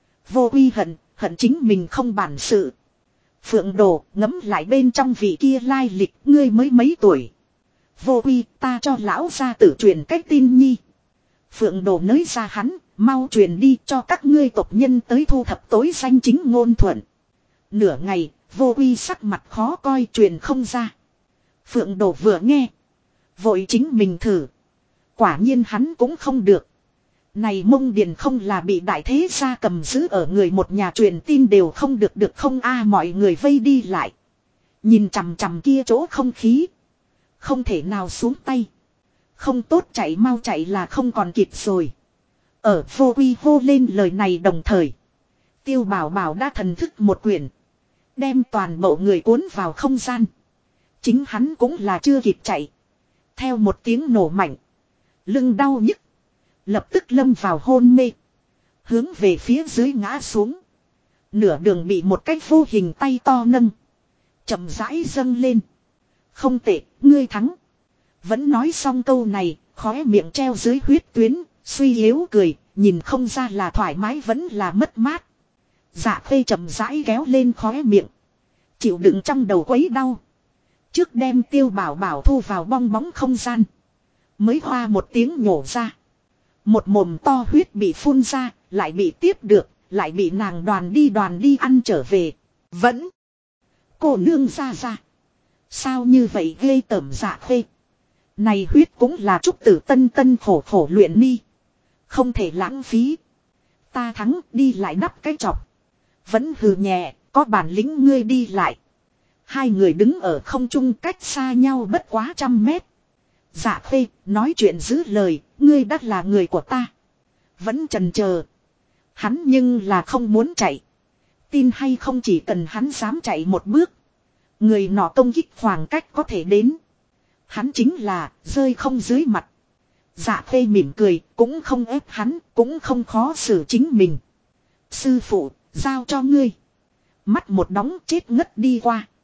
A: Vô Quy hận chính mình không bản sự. Phượng Đồ ngấm lại bên trong vị kia lai lịch, ngươi mới mấy tuổi. Vô Quy, ta cho lão gia tử truyền cách tin nhi. Phượng Đồ nới ra hắn, mau truyền đi cho các ngươi tộc nhân tới thu thập tối danh chính ngôn thuận. Nửa ngày, Vô Quy sắc mặt khó coi truyền không ra. Phượng Đồ vừa nghe, vội chính mình thử. Quả nhiên hắn cũng không được. Này Mông Điền không là bị đại thế gia cầm giữ ở người một nhà truyền tin đều không được không a mọi người vây đi lại. Nhìn chằm chằm kia chỗ không khí. Không thể nào xuống tay. Không tốt chạy mau chạy là không còn kịp rồi. Ở Vô Quy hô lên lời này đồng thời. Tiêu Bảo Bảo đã thần thức một quyển. Đem toàn bộ người cuốn vào không gian. Chính hắn cũng là chưa kịp chạy. Theo một tiếng nổ mạnh. Lưng đau nhức. Lập tức lâm vào hôn mê. Hướng về phía dưới ngã xuống. Nửa đường bị một cái vô hình tay to nâng. Chậm rãi dâng lên. Không tệ, ngươi thắng. Vẫn nói xong câu này, khóe miệng treo dưới huyết tuyến, suy yếu cười, nhìn không ra là thoải mái vẫn là mất mát. Dạ Khê chậm rãi kéo lên khóe miệng. Chịu đựng trong đầu quấy đau. Trước đem Tiêu Bảo Bảo thu vào bong bóng không gian. Mới hoa một tiếng nhổ ra. Một mồm to huyết bị phun ra, lại bị tiếp được, lại bị nàng đoàn đi ăn trở về. Vẫn. Cô nương ra. Sao như vậy ghê tởm Dạ Khê. Này huyết cũng là trúc tử tân khổ luyện ni. Không thể lãng phí. Ta thắng đi lại đắp cái chọc. Vẫn hừ nhẹ, có bản lĩnh ngươi đi lại. Hai người đứng ở không trung cách xa nhau bất quá 100 mét. Dạ Khê, nói chuyện giữ lời, ngươi đã là người của ta. Vẫn chần chờ. Hắn nhưng là không muốn chạy. Tin hay không chỉ cần hắn dám chạy một bước. Người nọ công kích khoảng cách có thể đến. Hắn chính là rơi không dưới mặt. Dạ Khê mỉm cười, cũng không ép hắn, cũng không khó xử chính mình. Sư phụ, giao cho ngươi. Mắt một đóng chết ngất đi qua.